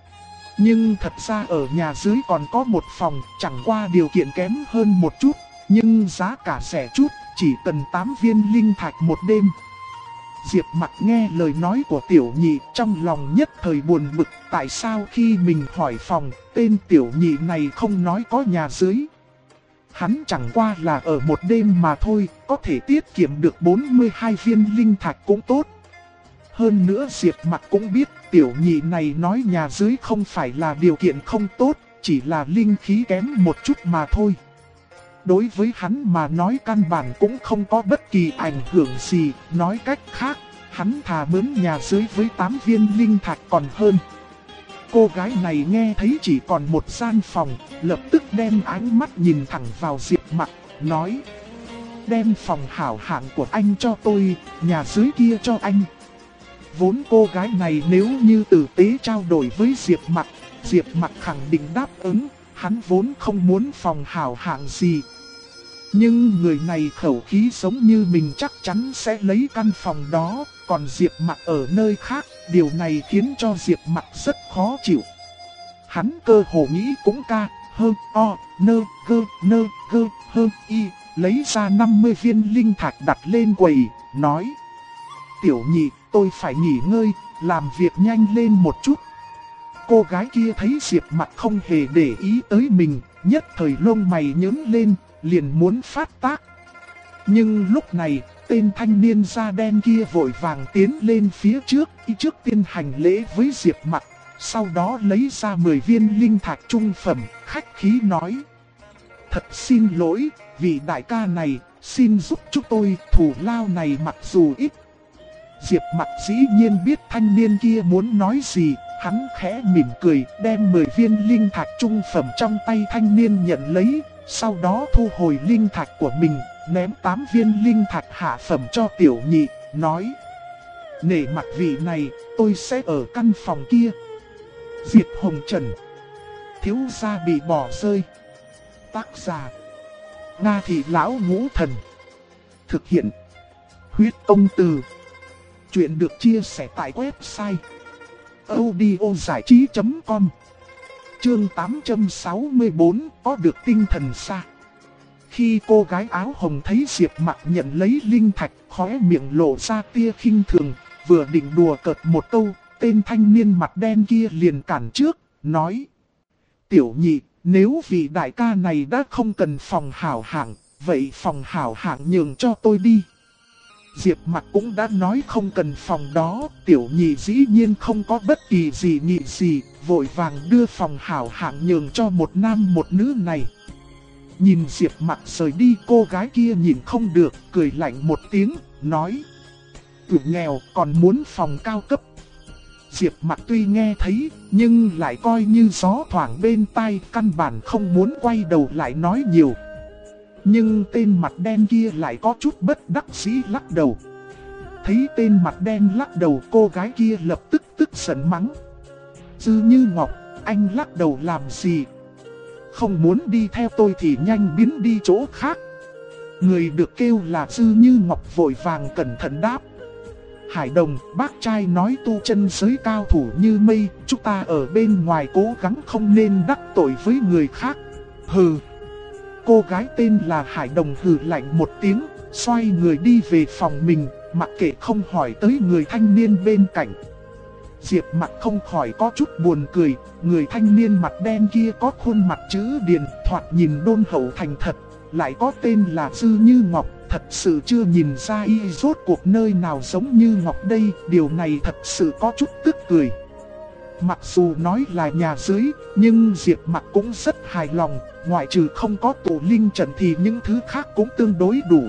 Nhưng thật ra ở nhà dưới còn có một phòng, chẳng qua điều kiện kém hơn một chút, nhưng giá cả rẻ chút, chỉ cần 8 viên linh thạch một đêm. Diệp Mặc nghe lời nói của Tiểu Nhị, trong lòng nhất thời buồn bực, tại sao khi mình hỏi phòng, tên Tiểu Nhị này không nói có nhà dưới. Hắn chẳng qua là ở một đêm mà thôi, có thể tiết kiệm được 42 viên linh thạch cũng tốt. Hơn nữa Diệp Mặc cũng biết Tiểu Nhị này nói nhà dưới không phải là điều kiện không tốt, chỉ là linh khí kém một chút mà thôi. Đối với hắn mà nói căn bản cũng không có bất kỳ ảnh hưởng gì, nói cách khác, hắn thà mướn nhà dưới với 8 viên linh thạch còn hơn. Cô gái này nghe thấy chỉ còn một gian phòng, lập tức đem ánh mắt nhìn thẳng vào Diệp Mặc, nói: đem phòng hảo hạng của anh cho tôi, nhà dưới kia cho anh. Vốn cô gái này nếu như tử tế trao đổi với Diệp Mặc khẳng định đáp ứng, hắn vốn không muốn phòng hảo hạng gì. Nhưng người này khẩu khí giống như mình chắc chắn sẽ lấy căn phòng đó, còn Diệp Mặc ở nơi khác, điều này khiến cho Diệp Mặc rất khó chịu. Hắn cơ hồ nghĩ cũng ca, hơn, o, nơ, gơ, hơn, y, lấy ra 50 viên linh thạch đặt lên quầy, nói: Tiểu Nhị, tôi phải nghỉ ngơi, làm việc nhanh lên một chút. Cô gái kia thấy Diệp Mặc không hề để ý tới mình, nhất thời lông mày nhướng lên, liền muốn phát tác. Nhưng lúc này, tên thanh niên da đen kia vội vàng tiến lên phía trước, trước tiên hành lễ với Diệp Mặc, sau đó lấy ra 10 viên linh thạch trung phẩm, khách khí nói: thật xin lỗi, vị đại ca này, xin giúp chúng tôi, thù lao này mặc dù ít. Diệp Mặc dĩ nhiên biết thanh niên kia muốn nói gì, hắn khẽ mỉm cười, đem 10 viên linh thạch trung phẩm trong tay thanh niên nhận lấy, sau đó thu hồi linh thạch của mình, ném 8 viên linh thạch hạ phẩm cho tiểu nhị, nói: nể mặt vị này, tôi sẽ ở căn phòng kia. Diệp Hồng Trần, thiếu gia bị bỏ rơi. Tác giả: Nga Thị Lão Ngũ Thần. Thực hiện: Huyết Công Từ. Chuyện được chia sẻ tại website audiozảichí.com. Chương 864, có được tinh thần xa. Khi cô gái áo hồng thấy Diệp Mặc nhận lấy linh thạch, khóe miệng lộ ra tia khinh thường, vừa định đùa cợt một câu, tên thanh niên mặt đen kia liền cản trước, nói: tiểu nhị, nếu vị đại ca này đã không cần phòng hảo hạng, vậy phòng hảo hạng nhường cho tôi đi. Diệp Mặc cũng đã nói không cần phòng đó, tiểu nhị dĩ nhiên không có bất kỳ gì nghị gì, vội vàng đưa phòng hảo hạng nhường cho một nam một nữ này. Nhìn Diệp Mặc rời đi, cô gái kia nhìn không được, cười lạnh một tiếng, nói: tuổi nghèo còn muốn phòng cao cấp. Diệp Mặc tuy nghe thấy, nhưng lại coi như gió thoảng bên tai, căn bản không muốn quay đầu lại nói nhiều. Nhưng tên mặt đen kia lại có chút bất đắc dĩ lắc đầu. Thấy tên mặt đen lắc đầu, cô gái kia lập tức tức giận mắng: Dư Như Ngọc, anh lắc đầu làm gì? Không muốn đi theo tôi thì nhanh biến đi chỗ khác. Người được kêu là Dư Như Ngọc vội vàng cẩn thận đáp: Hải Đồng, bác trai nói tu chân giới cao thủ như mây, chúng ta ở bên ngoài cố gắng không nên đắc tội với người khác. Hừ. Cô gái tên là Hải Đồng hừ lạnh một tiếng, xoay người đi về phòng mình, mặc kệ không hỏi tới người thanh niên bên cạnh. Diệp Mặc không khỏi có chút buồn cười, người thanh niên mặt đen kia có khuôn mặt chữ điền, thoạt nhìn đôn hậu thành thật, lại có tên là Dư Như Ngọc, thật sự chưa nhìn ra y rốt cuộc nơi nào giống Như Ngọc đây, điều này thật sự có chút tức cười. Mặc dù nói là nhà dưới, nhưng Diệp Mặc cũng rất hài lòng, ngoại trừ không có tụ linh trận thì những thứ khác cũng tương đối đủ.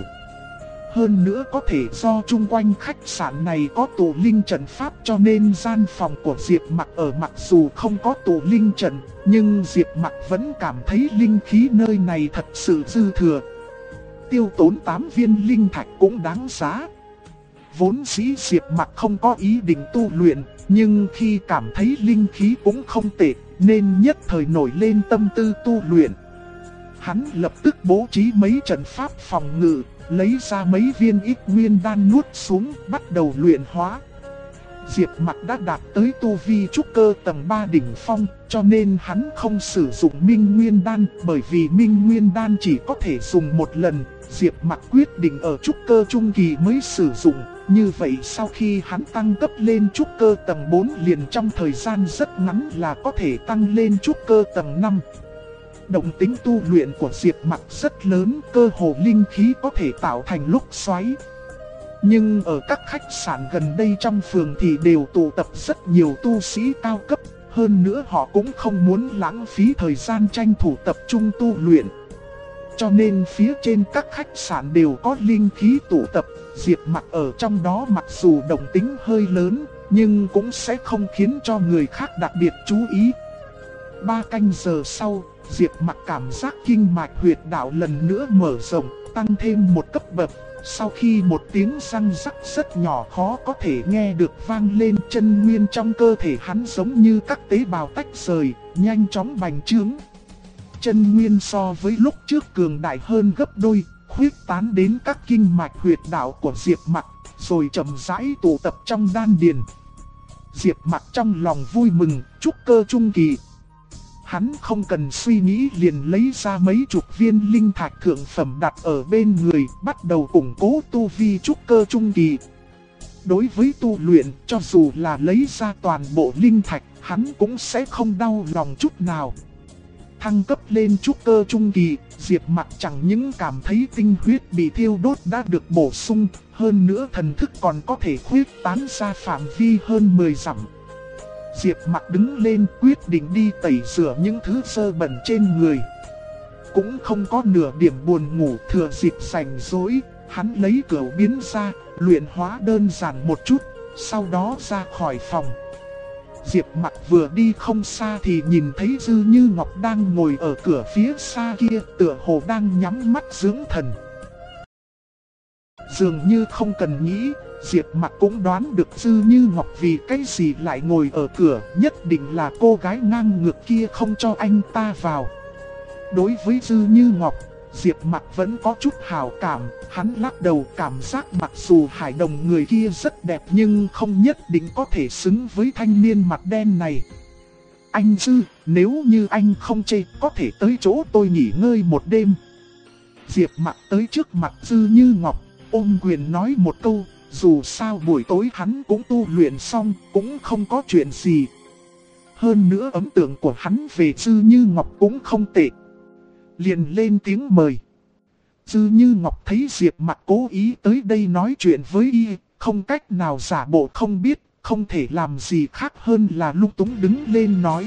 Hơn nữa có thể do chung quanh khách sạn này có tụ linh trận pháp cho nên gian phòng của Diệp Mặc ở mặc dù không có tụ linh trận, nhưng Diệp Mặc vẫn cảm thấy linh khí nơi này thật sự dư thừa. Tiêu tốn 8 viên linh thạch cũng đáng giá. Vốn dĩ Diệp Mặc không có ý định tu luyện, nhưng khi cảm thấy linh khí cũng không tệ, nên nhất thời nổi lên tâm tư tu luyện. Hắn lập tức bố trí mấy trận pháp phòng ngự, lấy ra mấy viên ít nguyên đan nuốt xuống, bắt đầu luyện hóa. Diệp Mặc đã đạt tới tu vi trúc cơ tầng 3 đỉnh phong, cho nên hắn không sử dụng minh nguyên đan, bởi vì minh nguyên đan chỉ có thể dùng một lần. Diệp Mặc quyết định ở trúc cơ trung kỳ mới sử dụng, như vậy sau khi hắn tăng cấp lên trúc cơ tầng 4 liền trong thời gian rất ngắn là có thể tăng lên trúc cơ tầng 5. Động tính tu luyện của Diệp Mặc rất lớn, cơ hồ linh khí có thể tạo thành lốc xoáy. Nhưng ở các khách sạn gần đây trong phường thì đều tụ tập rất nhiều tu sĩ cao cấp, hơn nữa họ cũng không muốn lãng phí thời gian tranh thủ tập trung tu luyện. Cho nên phía trên các khách sạn đều có linh khí tụ tập, Diệp Mặc ở trong đó mặc dù động tính hơi lớn, nhưng cũng sẽ không khiến cho người khác đặc biệt chú ý. 3 canh giờ sau, Diệp Mặc cảm giác kinh mạch huyệt đạo lần nữa mở rộng, tăng thêm một cấp bậc. Sau khi một tiếng răng rắc rất nhỏ khó có thể nghe được vang lên, chân nguyên trong cơ thể hắn giống như các tế bào tách rời, nhanh chóng bành trướng. Chân nguyên so với lúc trước cường đại hơn gấp đôi, khuyết tán đến các kinh mạch huyệt đạo của Diệp Mặc, rồi chậm rãi tụ tập trong đan điền. Diệp Mặc trong lòng vui mừng, trúc cơ trung kỳ. Hắn không cần suy nghĩ liền lấy ra mấy chục viên linh thạch thượng phẩm đặt ở bên người, bắt đầu củng cố tu vi trúc cơ trung kỳ. Đối với tu luyện, cho dù là lấy ra toàn bộ linh thạch, hắn cũng sẽ không đau lòng chút nào. Thăng cấp lên trúc cơ trung kỳ, Diệp Mặc chẳng những cảm thấy tinh huyết bị thiêu đốt đã được bổ sung, hơn nữa thần thức còn có thể khuyết tán ra phạm vi hơn 10 dặm. Diệp Mặc đứng lên quyết định đi tẩy rửa những thứ dơ bẩn trên người. Cũng không có nửa điểm buồn ngủ, thừa dịp rảnh rỗi, hắn lấy cửu biến ra, luyện hóa đơn giản một chút, sau đó ra khỏi phòng. Diệp Mặc vừa đi không xa thì nhìn thấy Dư Như Ngọc đang ngồi ở cửa phía xa kia, tựa hồ đang nhắm mắt dưỡng thần. Dường như không cần nghĩ, Diệp Mặc cũng đoán được Dư Như Ngọc vì cái gì lại ngồi ở cửa, nhất định là cô gái ngang ngược kia không cho anh ta vào. Đối với Dư Như Ngọc, Diệp Mặc vẫn có chút hảo cảm, hắn lắc đầu cảm giác mặc dù Hải Đồng người kia rất đẹp nhưng không nhất định có thể xứng với thanh niên mặt đen này. Anh Dư, nếu như anh không chê, có thể tới chỗ tôi nghỉ ngơi một đêm. Diệp Mặc tới trước mặt Dư Như Ngọc, ôm quyền nói một câu, dù sao buổi tối hắn cũng tu luyện xong, cũng không có chuyện gì. Hơn nữa ấn tượng của hắn về Dư Như Ngọc cũng không tệ. Liền lên tiếng mời. Dư Như Ngọc thấy Diệp Mặc cố ý tới đây nói chuyện với y, không cách nào giả bộ không biết, không thể làm gì khác hơn là lung túng đứng lên nói.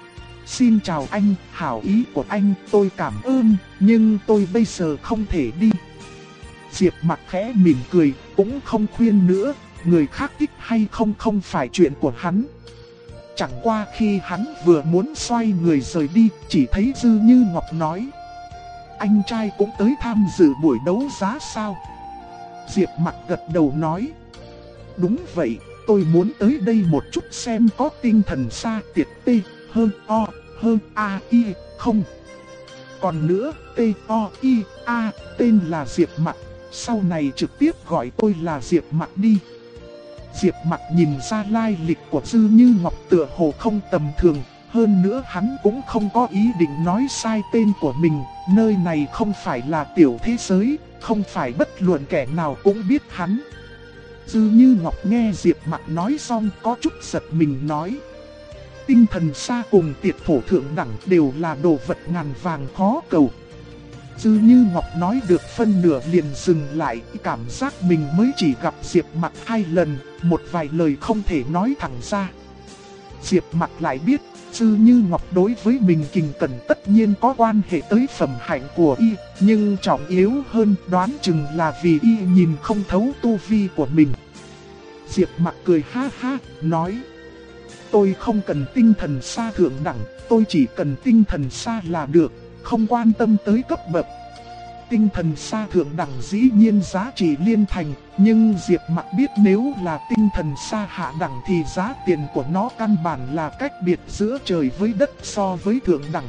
Xin chào anh, hảo ý của anh, tôi cảm ơn, nhưng tôi bây giờ không thể đi. Diệp Mặc khẽ mỉm cười, cũng không khuyên nữa, người khác thích hay không phải chuyện của hắn. Chẳng qua khi hắn vừa muốn xoay người rời đi, chỉ thấy Dư Như Ngọc nói. Anh trai cũng tới tham dự buổi đấu giá sao? Diệp Mặc gật đầu nói. Đúng vậy, tôi muốn tới đây một chút xem có tinh thần sa tiệt T hơn O hơn A I không. Còn nữa, T O I A tên là Diệp Mặc, sau này trực tiếp gọi tôi là Diệp Mặc đi. Diệp Mặc nhìn ra lai lịch của Dư Như Ngọc tựa hồ không tầm thường, hơn nữa hắn cũng không có ý định nói sai tên của mình, nơi này không phải là tiểu thế giới, không phải bất luận kẻ nào cũng biết hắn. Dư Như Ngọc nghe Diệp Mặc nói xong có chút giật mình nói. Tinh thần sa cùng tiệt phổ thượng đẳng đều là đồ vật ngàn vàng khó cầu. Dư Như Ngọc nói được phân nửa liền dừng lại, cảm giác mình mới chỉ gặp Diệp Mặc 2 lần, một vài lời không thể nói thẳng ra. Diệp Mặc lại biết, Dư Như Ngọc đối với mình kình cẩn tất nhiên có quan hệ tới phẩm hạnh của y, nhưng trọng yếu hơn đoán chừng là vì y nhìn không thấu tu vi của mình. Diệp Mặc cười ha ha, nói. Tôi không cần tinh thần sa thượng đẳng, tôi chỉ cần tinh thần sa là được, không quan tâm tới cấp bậc. Tinh thần sa thượng đẳng dĩ nhiên giá trị liên thành, nhưng Diệp Mặc biết nếu là tinh thần sa hạ đẳng thì giá tiền của nó căn bản là cách biệt giữa trời với đất so với thượng đẳng.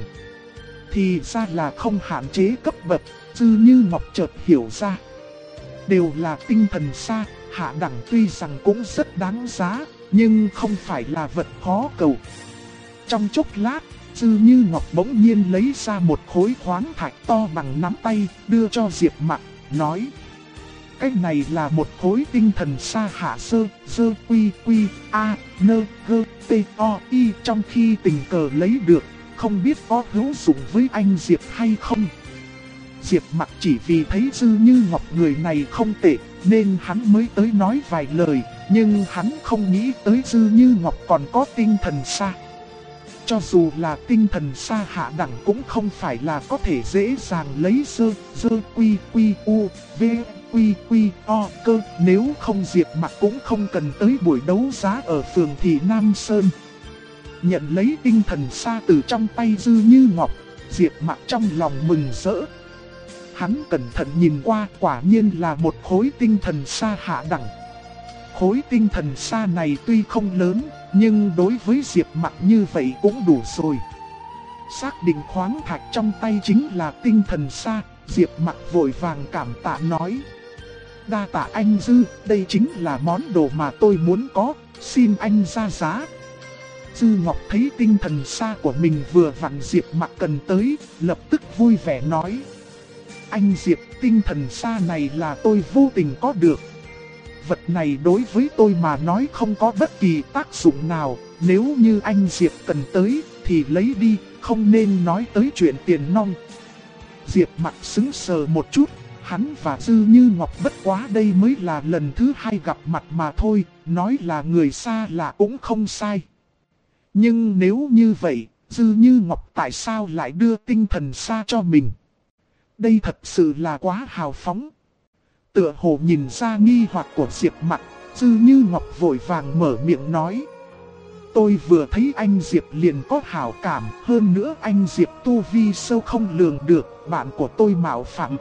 Thì ra là không hạn chế cấp bậc, Dư Như Ngọc chợt hiểu ra. Đều là tinh thần sa, hạ đẳng tuy rằng cũng rất đáng giá, nhưng không phải là vật khó cầu. Trong chốc lát, Dư Như Ngọc bỗng nhiên lấy ra một khối khoáng thạch to bằng nắm tay, đưa cho Diệp Mặc, nói. Cái này là một khối tinh thần sa hạ sơ, sơ quy quy, a, nơ, gơ, t, o, y trong khi tình cờ lấy được, không biết có hữu dụng với anh Diệp hay không. Diệp Mặc chỉ vì thấy Dư Như Ngọc người này không tệ, nên hắn mới tới nói vài lời, nhưng hắn không nghĩ tới Dư Như Ngọc còn có tinh thần sa. Cho dù là tinh thần sa hạ đẳng cũng không phải là có thể dễ dàng lấy sơ, sơ quy quy u, v, quy quy o cơ, nếu không Diệp Mặc cũng không cần tới buổi đấu giá ở phường Thị Nam Sơn. Nhận lấy tinh thần sa từ trong tay Dư Như Ngọc, Diệp Mặc trong lòng mừng rỡ. Hắn cẩn thận nhìn qua, quả nhiên là một khối tinh thần sa hạ đẳng. Khối tinh thần sa này tuy không lớn, nhưng đối với Diệp Mặc như vậy cũng đủ rồi. Xác định khoáng thạch trong tay chính là tinh thần sa, Diệp Mặc vội vàng cảm tạ nói. Đa tạ anh Dư, đây chính là món đồ mà tôi muốn có, xin anh ra giá. Dư Ngọc thấy tinh thần sa của mình vừa vặn Diệp Mặc cần tới, lập tức vui vẻ nói. Anh Diệp, tinh thần sa này là tôi vô tình có được. vật này đối với tôi mà nói không có bất kỳ tác dụng nào. Nếu như anh Diệp cần tới thì lấy đi, không nên nói tới chuyện tiền nong. Diệp Mặc sững sờ một chút, hắn và Dư Như Ngọc bất quá đây mới là lần thứ hai gặp mặt mà thôi, nói là người xa lạ cũng không sai. Nhưng nếu như vậy, Dư Như Ngọc tại sao lại đưa tinh thần xa cho mình? Đây thật sự là quá hào phóng. Tựa hồ nhìn ra nghi hoặc của Diệp Mặc, Dư Như Ngọc vội vàng mở miệng nói. Tôi vừa thấy anh Diệp liền có hảo cảm, hơn nữa anh Diệp tu vi sâu không lường được, bạn của tôi mạo phạm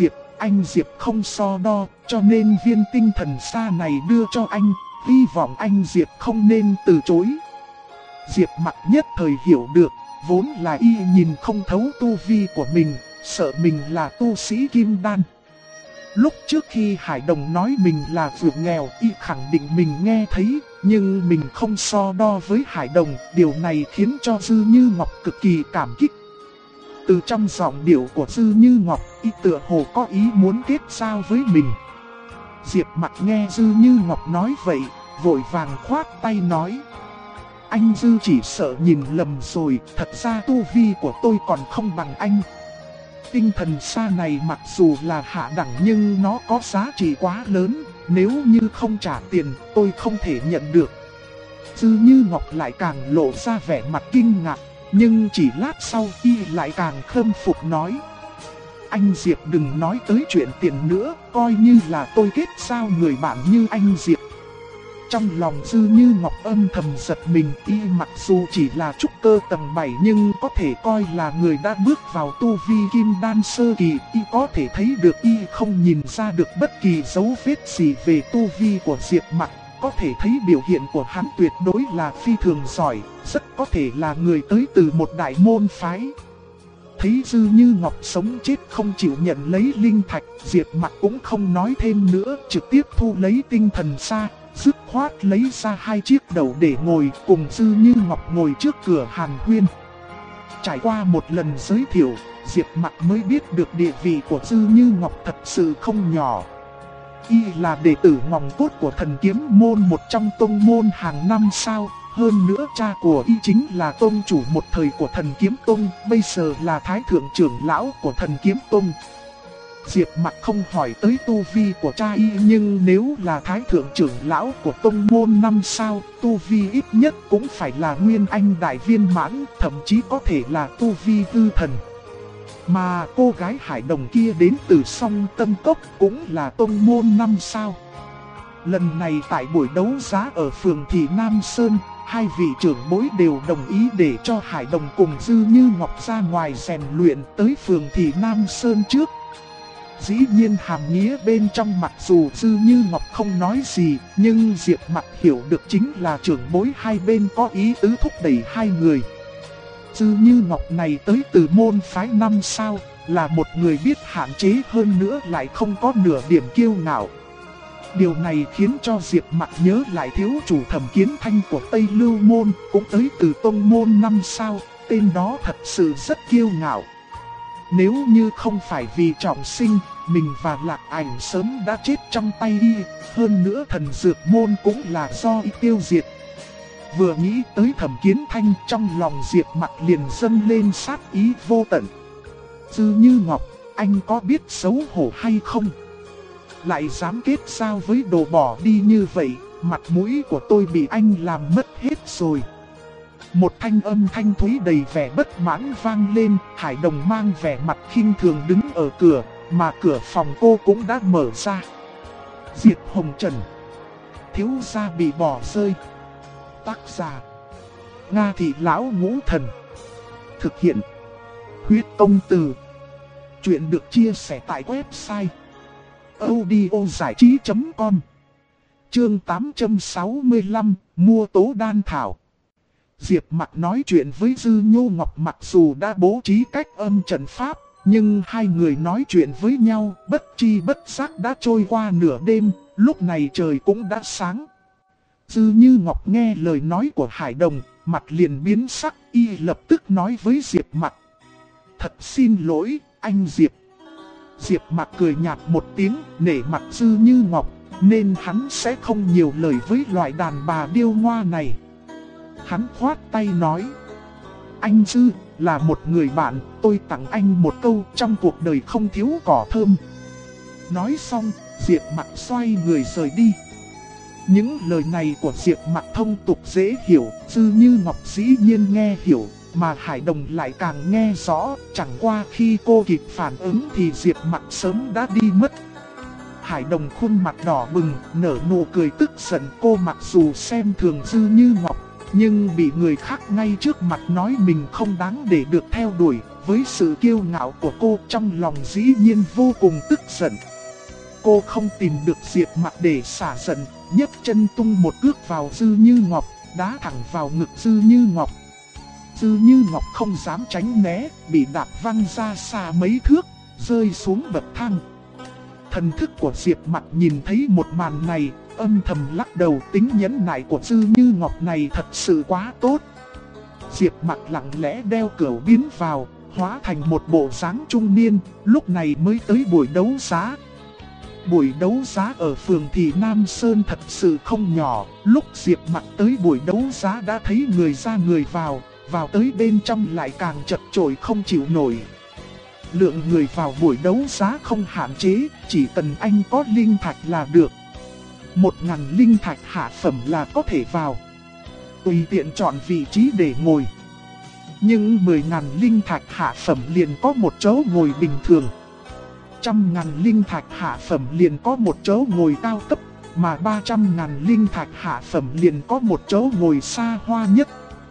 anh Diệp không so đo, cho nên viên tinh thần xa này đưa cho anh, hy vọng anh Diệp không nên từ chối. Diệp Mặc nhất thời hiểu được, vốn là y nhìn không thấu tu vi của mình, sợ mình là tu sĩ kim đan. Lúc trước khi Hải Đồng nói mình là vượt nghèo, y khẳng định mình nghe thấy, nhưng mình không so đo với Hải Đồng, điều này khiến cho Dư Như Ngọc cực kỳ cảm kích. Từ trong giọng điệu của Dư Như Ngọc, y tựa hồ có ý muốn kết giao với mình. Diệp Mặc nghe Dư Như Ngọc nói vậy, vội vàng khoát tay nói. Anh Dư chỉ sợ nhìn lầm rồi, thật ra tu vi của tôi còn không bằng anh. Tinh thần xa này mặc dù là hạ đẳng nhưng nó có giá trị quá lớn, nếu như không trả tiền tôi không thể nhận được. Dư Như Ngọc lại càng lộ ra vẻ mặt kinh ngạc, nhưng chỉ lát sau y lại càng khâm phục nói. Anh Diệp đừng nói tới chuyện tiền nữa, coi như là tôi kết giao người bạn như anh Diệp. Trong lòng Dư Như Ngọc âm thầm giật mình, y mặc dù chỉ là trúc cơ tầng 7 nhưng có thể coi là người đã bước vào tu vi kim đan sơ kỳ, y có thể thấy được y không nhìn ra được bất kỳ dấu vết gì về tu vi của Diệp Mặc, có thể thấy biểu hiện của hắn tuyệt đối là phi thường giỏi, rất có thể là người tới từ một đại môn phái. Thấy Dư Như Ngọc sống chết không chịu nhận lấy linh thạch, Diệp Mặc cũng không nói thêm nữa, trực tiếp thu lấy tinh thần xa. Dứt khoát lấy ra 2 chiếc đầu để ngồi, cùng Dư Như Ngọc ngồi trước cửa Hàn Huyên. Trải qua một lần giới thiệu, Diệp Mặc mới biết được địa vị của Dư Như Ngọc thật sự không nhỏ. Y là đệ tử nòng cốt của Thần Kiếm Môn, một trong tông môn hàng năm sao. Hơn nữa cha của y chính là tông chủ một thời của Thần Kiếm Tông, bây giờ là thái thượng trưởng lão của Thần Kiếm Tông. Diệp Mặc không hỏi tới tu vi của cha y, nhưng nếu là thái thượng trưởng lão của tông môn 5 sao, tu vi ít nhất cũng phải là nguyên anh đại viên mãn, thậm chí có thể là tu vi hư thần. Mà cô gái Hải Đồng kia đến từ Song Tâm Cốc cũng là tông môn 5 sao. Lần này tại buổi đấu giá ở phường Thị Nam Sơn, hai vị trưởng bối đều đồng ý để cho Hải Đồng cùng Dư Như Ngọc ra ngoài rèn luyện tới phường Thị Nam Sơn trước. Dĩ nhiên hàm nghĩa bên trong mặc dù Dư Như Ngọc không nói gì, nhưng Diệp Mặc hiểu được chính là trưởng bối hai bên có ý tứ thúc đẩy hai người. Dư Như Ngọc này tới từ môn phái 5 sao, là một người biết hạn chế, hơn nữa lại không có nửa điểm kiêu ngạo. Điều này khiến cho Diệp Mặc nhớ lại thiếu chủ Thẩm Kiến Thanh của Tây Lưu Môn, cũng tới từ tông môn 5 sao, tên đó thật sự rất kiêu ngạo. Nếu như không phải vì trọng sinh, mình và Lạc Ảnh sớm đã chết trong tay y, hơn nữa thần dược môn cũng là do y tiêu diệt. Vừa nghĩ tới Thẩm Kiến Thanh, trong lòng Diệp Mặc liền dâng lên sát ý vô tận. Dư Như Ngọc, anh có biết xấu hổ hay không? Lại dám kết giao với đồ bỏ đi như vậy, mặt mũi của tôi bị anh làm mất hết rồi. Một thanh âm thanh thúy đầy vẻ bất mãn vang lên, Hải Đồng mang vẻ mặt khinh thường đứng ở cửa, mà cửa phòng cô cũng đã mở ra. Diệp Hồng Trần, thiếu gia bị bỏ rơi. Tác giả Nga Thị Lão Ngũ Thần. Thực hiện Huyết Công Từ. Chuyện được chia sẻ tại website audiozảichí.com. Chương 865, mua tố đan thảo. Diệp Mặc nói chuyện với Dư Nhô Ngọc mặc dù đã bố trí cách âm trận pháp, nhưng hai người nói chuyện với nhau bất chi bất giác đã trôi qua nửa đêm, lúc này trời cũng đã sáng. Dư Như Ngọc nghe lời nói của Hải Đồng, mặt liền biến sắc, y lập tức nói với Diệp Mặc. Thật xin lỗi, anh Diệp. Diệp Mặc cười nhạt một tiếng, nể mặt Dư Như Ngọc. nên hắn sẽ không nhiều lời với loại đàn bà điêu ngoa này. Hắn khoát tay nói: anh Dư là một người bạn, tôi tặng anh một câu: trong cuộc đời không thiếu cỏ thơm. Nói xong, Diệp Mặc xoay người rời đi. Những lời này của Diệp Mặc thông tục dễ hiểu, Dư Như Ngọc dĩ nhiên nghe hiểu, mà Hải Đồng lại càng nghe rõ. Chẳng qua khi cô kịp phản ứng thì Diệp Mặc sớm đã đi mất. Hải Đồng khuôn mặt đỏ bừng, nở nụ cười tức giận. Cô mặc dù xem thường Dư Như Ngọc, nhưng bị người khác ngay trước mặt nói mình không đáng để được theo đuổi. Với sự kiêu ngạo của cô, trong lòng dĩ nhiên vô cùng tức giận. Cô không tìm được Diệp Mặc để xả giận, nhấc chân tung một cước vào Dư Như Ngọc, đá thẳng vào ngực Dư Như Ngọc. Dư Như Ngọc không dám tránh né, bị đạp văng ra xa mấy thước, rơi xuống bậc thang. Thần thức của Diệp Mặc nhìn thấy một màn này, âm thầm lắc đầu. Tính nhẫn nại của Dư Như Ngọc này thật sự quá tốt. Diệp Mặc lặng lẽ đeo cửu biến vào, hóa thành một bộ dáng trung niên, lúc này mới tới buổi đấu giá. Buổi đấu giá ở phường Thị Nam Sơn thật sự không nhỏ. Lúc Diệp Mặc tới buổi đấu giá đã thấy người ra người vào, vào tới bên trong lại càng chật chội không chịu nổi. Lượng người vào buổi đấu giá không hạn chế, chỉ cần anh có linh thạch là được. 1000 linh thạch hạ phẩm là có thể vào. Tùy tiện chọn vị trí để ngồi. Nhưng 10.000 linh thạch hạ phẩm liền có một chỗ ngồi bình thường. 100.000 linh thạch hạ phẩm liền có một chỗ ngồi cao cấp, mà 300.000 linh thạch hạ phẩm liền có một chỗ ngồi xa hoa nhất.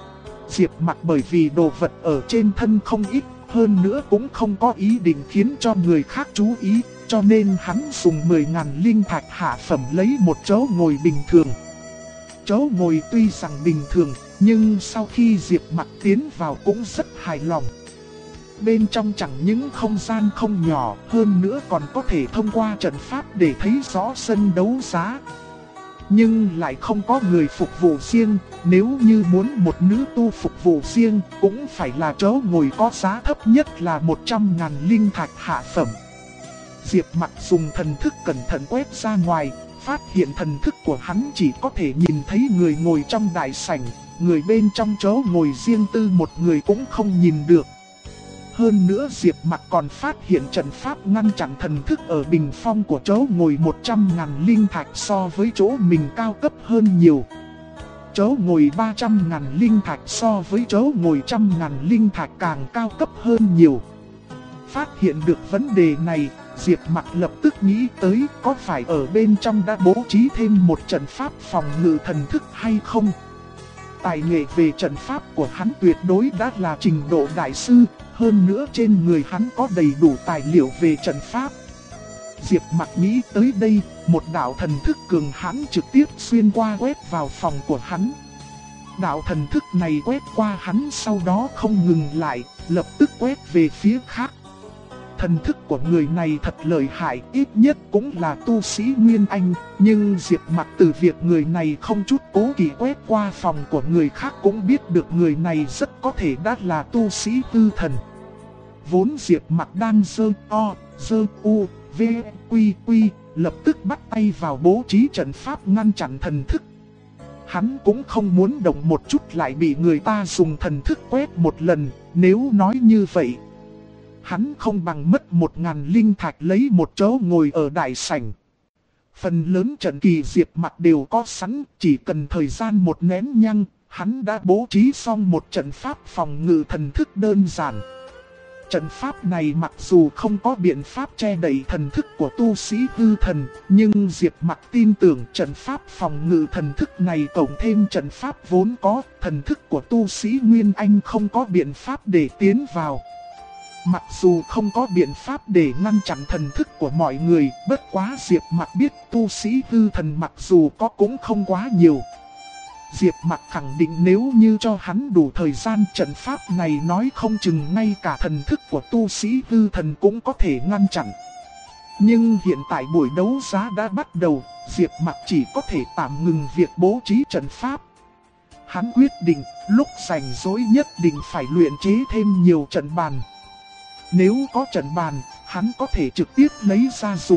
Diệp Mặc bởi vì đồ vật ở trên thân không ít, hơn nữa cũng không có ý định khiến cho người khác chú ý, cho nên hắn dùng 10.000 linh thạch hạ phẩm lấy một chỗ ngồi bình thường. Chỗ ngồi tuy rằng bình thường, nhưng sau khi Diệp Mặc tiến vào cũng rất hài lòng. Bên trong chẳng những không gian không nhỏ, hơn nữa còn có thể thông qua trận pháp để thấy rõ sân đấu giá. Nhưng lại không có người phục vụ riêng, nếu như muốn một nữ tu phục vụ riêng, cũng phải là chỗ ngồi có giá thấp nhất là 100.000 linh thạch hạ phẩm. Diệp Mặc dùng thần thức cẩn thận quét ra ngoài, phát hiện thần thức của hắn chỉ có thể nhìn thấy người ngồi trong đại sảnh, người bên trong chỗ ngồi riêng tư một người cũng không nhìn được. Hơn nữa Diệp Mặc còn phát hiện trận pháp ngăn chặn thần thức ở bình phong của chỗ ngồi 100.000 linh thạch so với chỗ mình cao cấp hơn nhiều. Chỗ ngồi 300.000 linh thạch so với chỗ ngồi 100.000 linh thạch càng cao cấp hơn nhiều. Phát hiện được vấn đề này, Diệp Mặc lập tức nghĩ tới có phải ở bên trong đã bố trí thêm một trận pháp phòng ngự thần thức hay không. Tài nghệ về trận pháp của hắn tuyệt đối đã là trình độ đại sư, hơn nữa trên người hắn có đầy đủ tài liệu về trận pháp. Diệp Mặc nghĩ tới đây, một đạo thần thức cường hãn trực tiếp xuyên qua quét vào phòng của hắn. Đạo thần thức này quét qua hắn sau đó không ngừng lại, lập tức quét về phía khác. Thần thức của người này thật lợi hại, ít nhất cũng là tu sĩ Nguyên Anh, nhưng Diệp Mặc từ việc người này không chút cố kỵ quét qua phòng của người khác cũng biết được người này rất có thể đã là tu sĩ tư thần. Vốn Diệp Mặc đang dơ u, v, quy, lập tức bắt tay vào bố trí trận pháp ngăn chặn thần thức. Hắn cũng không muốn động một chút lại bị người ta dùng thần thức quét một lần, nếu nói như vậy hắn không bằng mất 1000 linh thạch lấy một chỗ ngồi ở đại sảnh. Phần lớn trận kỳ Diệp Mặc đều có sẵn, chỉ cần thời gian một nén nhang, hắn đã bố trí xong một trận pháp phòng ngự thần thức đơn giản. Trận pháp này mặc dù không có biện pháp che đậy thần thức của tu sĩ hư thần, nhưng Diệp Mặc tin tưởng trận pháp phòng ngự thần thức này cộng thêm trận pháp vốn có, thần thức của tu sĩ Nguyên Anh không có biện pháp để tiến vào. Mặc dù không có biện pháp để ngăn chặn thần thức của mọi người, bất quá Diệp Mặc biết tu sĩ hư thần mặc dù có cũng không quá nhiều. Diệp Mặc khẳng định nếu như cho hắn đủ thời gian, trận pháp này nói không chừng ngay cả thần thức của tu sĩ hư thần cũng có thể ngăn chặn. Nhưng hiện tại buổi đấu giá đã bắt đầu, Diệp Mặc chỉ có thể tạm ngừng việc bố trí trận pháp. Hắn quyết định lúc rảnh rỗi nhất định phải luyện chế thêm nhiều trận bàn. Nếu có trận bàn, hắn có thể trực tiếp lấy ra dùng,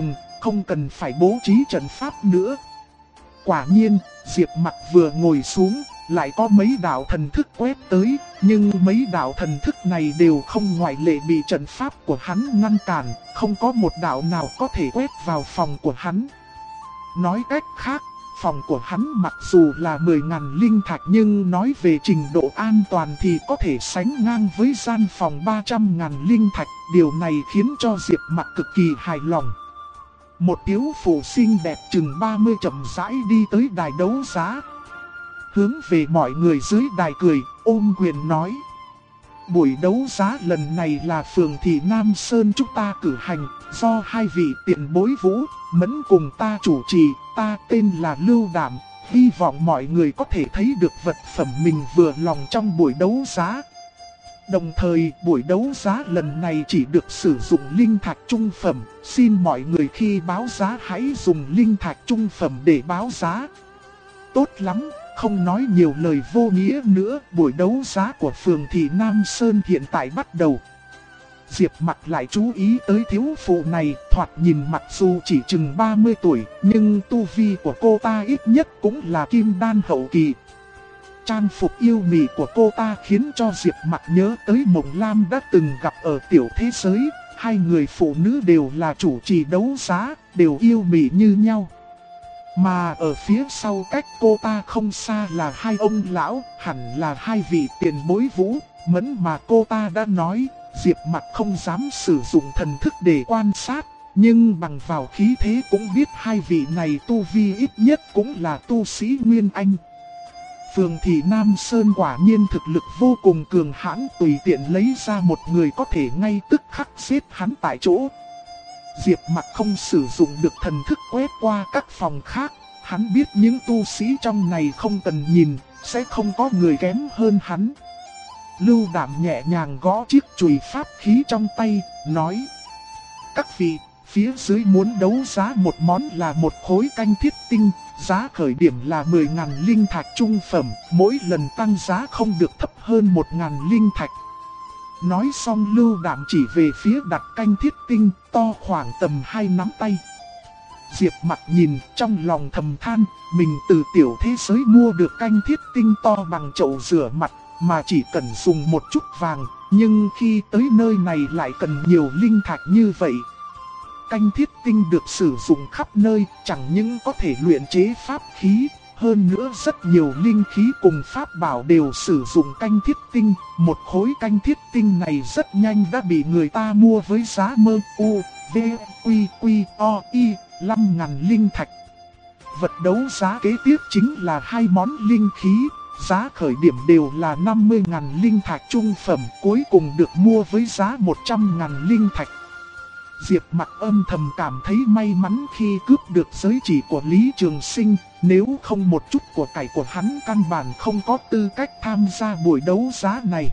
không cần phải bố trí trận pháp nữa. Quả nhiên, Diệp Mặc vừa ngồi xuống, lại có mấy đạo thần thức quét tới, nhưng mấy đạo thần thức này đều không ngoại lệ bị trận pháp của hắn ngăn cản, không có một đạo nào có thể quét vào phòng của hắn. Nói cách khác, phòng của hắn mặc dù là 10.000 linh thạch nhưng nói về trình độ an toàn thì có thể sánh ngang với gian phòng 300.000 linh thạch, điều này khiến cho Diệp Mặc cực kỳ hài lòng. Một thiếu phụ xinh đẹp chừng 30 chậm rãi đi tới đài đấu giá. Hướng về mọi người dưới đài cười, ôm quyền nói. Buổi đấu giá lần này là phường thị Nam Sơn chúng ta cử hành, do hai vị tiền bối Vũ, Mẫn cùng ta chủ trì, ta tên là Lưu Đảm. Hy vọng mọi người có thể thấy được vật phẩm mình vừa lòng trong buổi đấu giá. Đồng thời, buổi đấu giá lần này chỉ được sử dụng linh thạch trung phẩm, xin mọi người khi báo giá hãy dùng linh thạch trung phẩm để báo giá. Tốt lắm, không nói nhiều lời vô nghĩa nữa, buổi đấu giá của phường thị Nam Sơn hiện tại bắt đầu. Diệp Mặc lại chú ý tới thiếu phụ này, thoạt nhìn mặc dù chỉ chừng 30 tuổi, nhưng tu vi của cô ta ít nhất cũng là kim đan hậu kỳ. Trang phục yêu mị của cô ta khiến cho Diệp Mặc nhớ tới Mộng Lam đã từng gặp ở tiểu thế giới. Hai người phụ nữ đều là chủ trì đấu giá, đều yêu mị như nhau. Mà ở phía sau cách cô ta không xa là hai ông lão, hẳn là hai vị tiền bối Vũ, Mẫn mà cô ta đã nói. Diệp Mặc không dám sử dụng thần thức để quan sát, nhưng bằng vào khí thế cũng biết hai vị này tu vi ít nhất cũng là tu sĩ Nguyên Anh. Phường thị Nam Sơn quả nhiên thực lực vô cùng cường hãn, tùy tiện lấy ra một người có thể ngay tức khắc giết hắn tại chỗ. Diệp Mặc không sử dụng được thần thức quét qua các phòng khác, hắn biết những tu sĩ trong này không cần nhìn, sẽ không có người kém hơn hắn. Lưu Đảm nhẹ nhàng gõ chiếc chùy pháp khí trong tay, nói: Các vị, phía dưới muốn đấu giá một món là một khối canh thiết tinh, giá khởi điểm là 10.000 linh thạch trung phẩm, mỗi lần tăng giá không được thấp hơn 1.000 linh thạch. Nói xong Lưu Đảm chỉ về phía đặt canh thiết tinh, to khoảng tầm 2 nắm tay. Diệp Mặc nhìn, trong lòng thầm than, mình từ tiểu thế giới mua được canh thiết tinh to bằng chậu rửa mặt, mà chỉ cần dùng một chút vàng, nhưng khi tới nơi này lại cần nhiều linh thạch như vậy. Canh thiết tinh được sử dụng khắp nơi, chẳng những có thể luyện chế pháp khí, hơn nữa rất nhiều linh khí cùng pháp bảo đều sử dụng canh thiết tinh. Một khối canh thiết tinh này rất nhanh đã bị người ta mua với giá mơ u, v, quy, quy, o, y, 5.000 linh thạch. Vật đấu giá kế tiếp chính là hai món linh khí, giá khởi điểm đều là 50.000 linh thạch trung phẩm, cuối cùng được mua với giá 100.000 linh thạch. Diệp Mặc âm thầm cảm thấy may mắn khi cướp được giới chỉ của Lý Trường Sinh, nếu không một chút của cải của hắn căn bản không có tư cách tham gia buổi đấu giá này.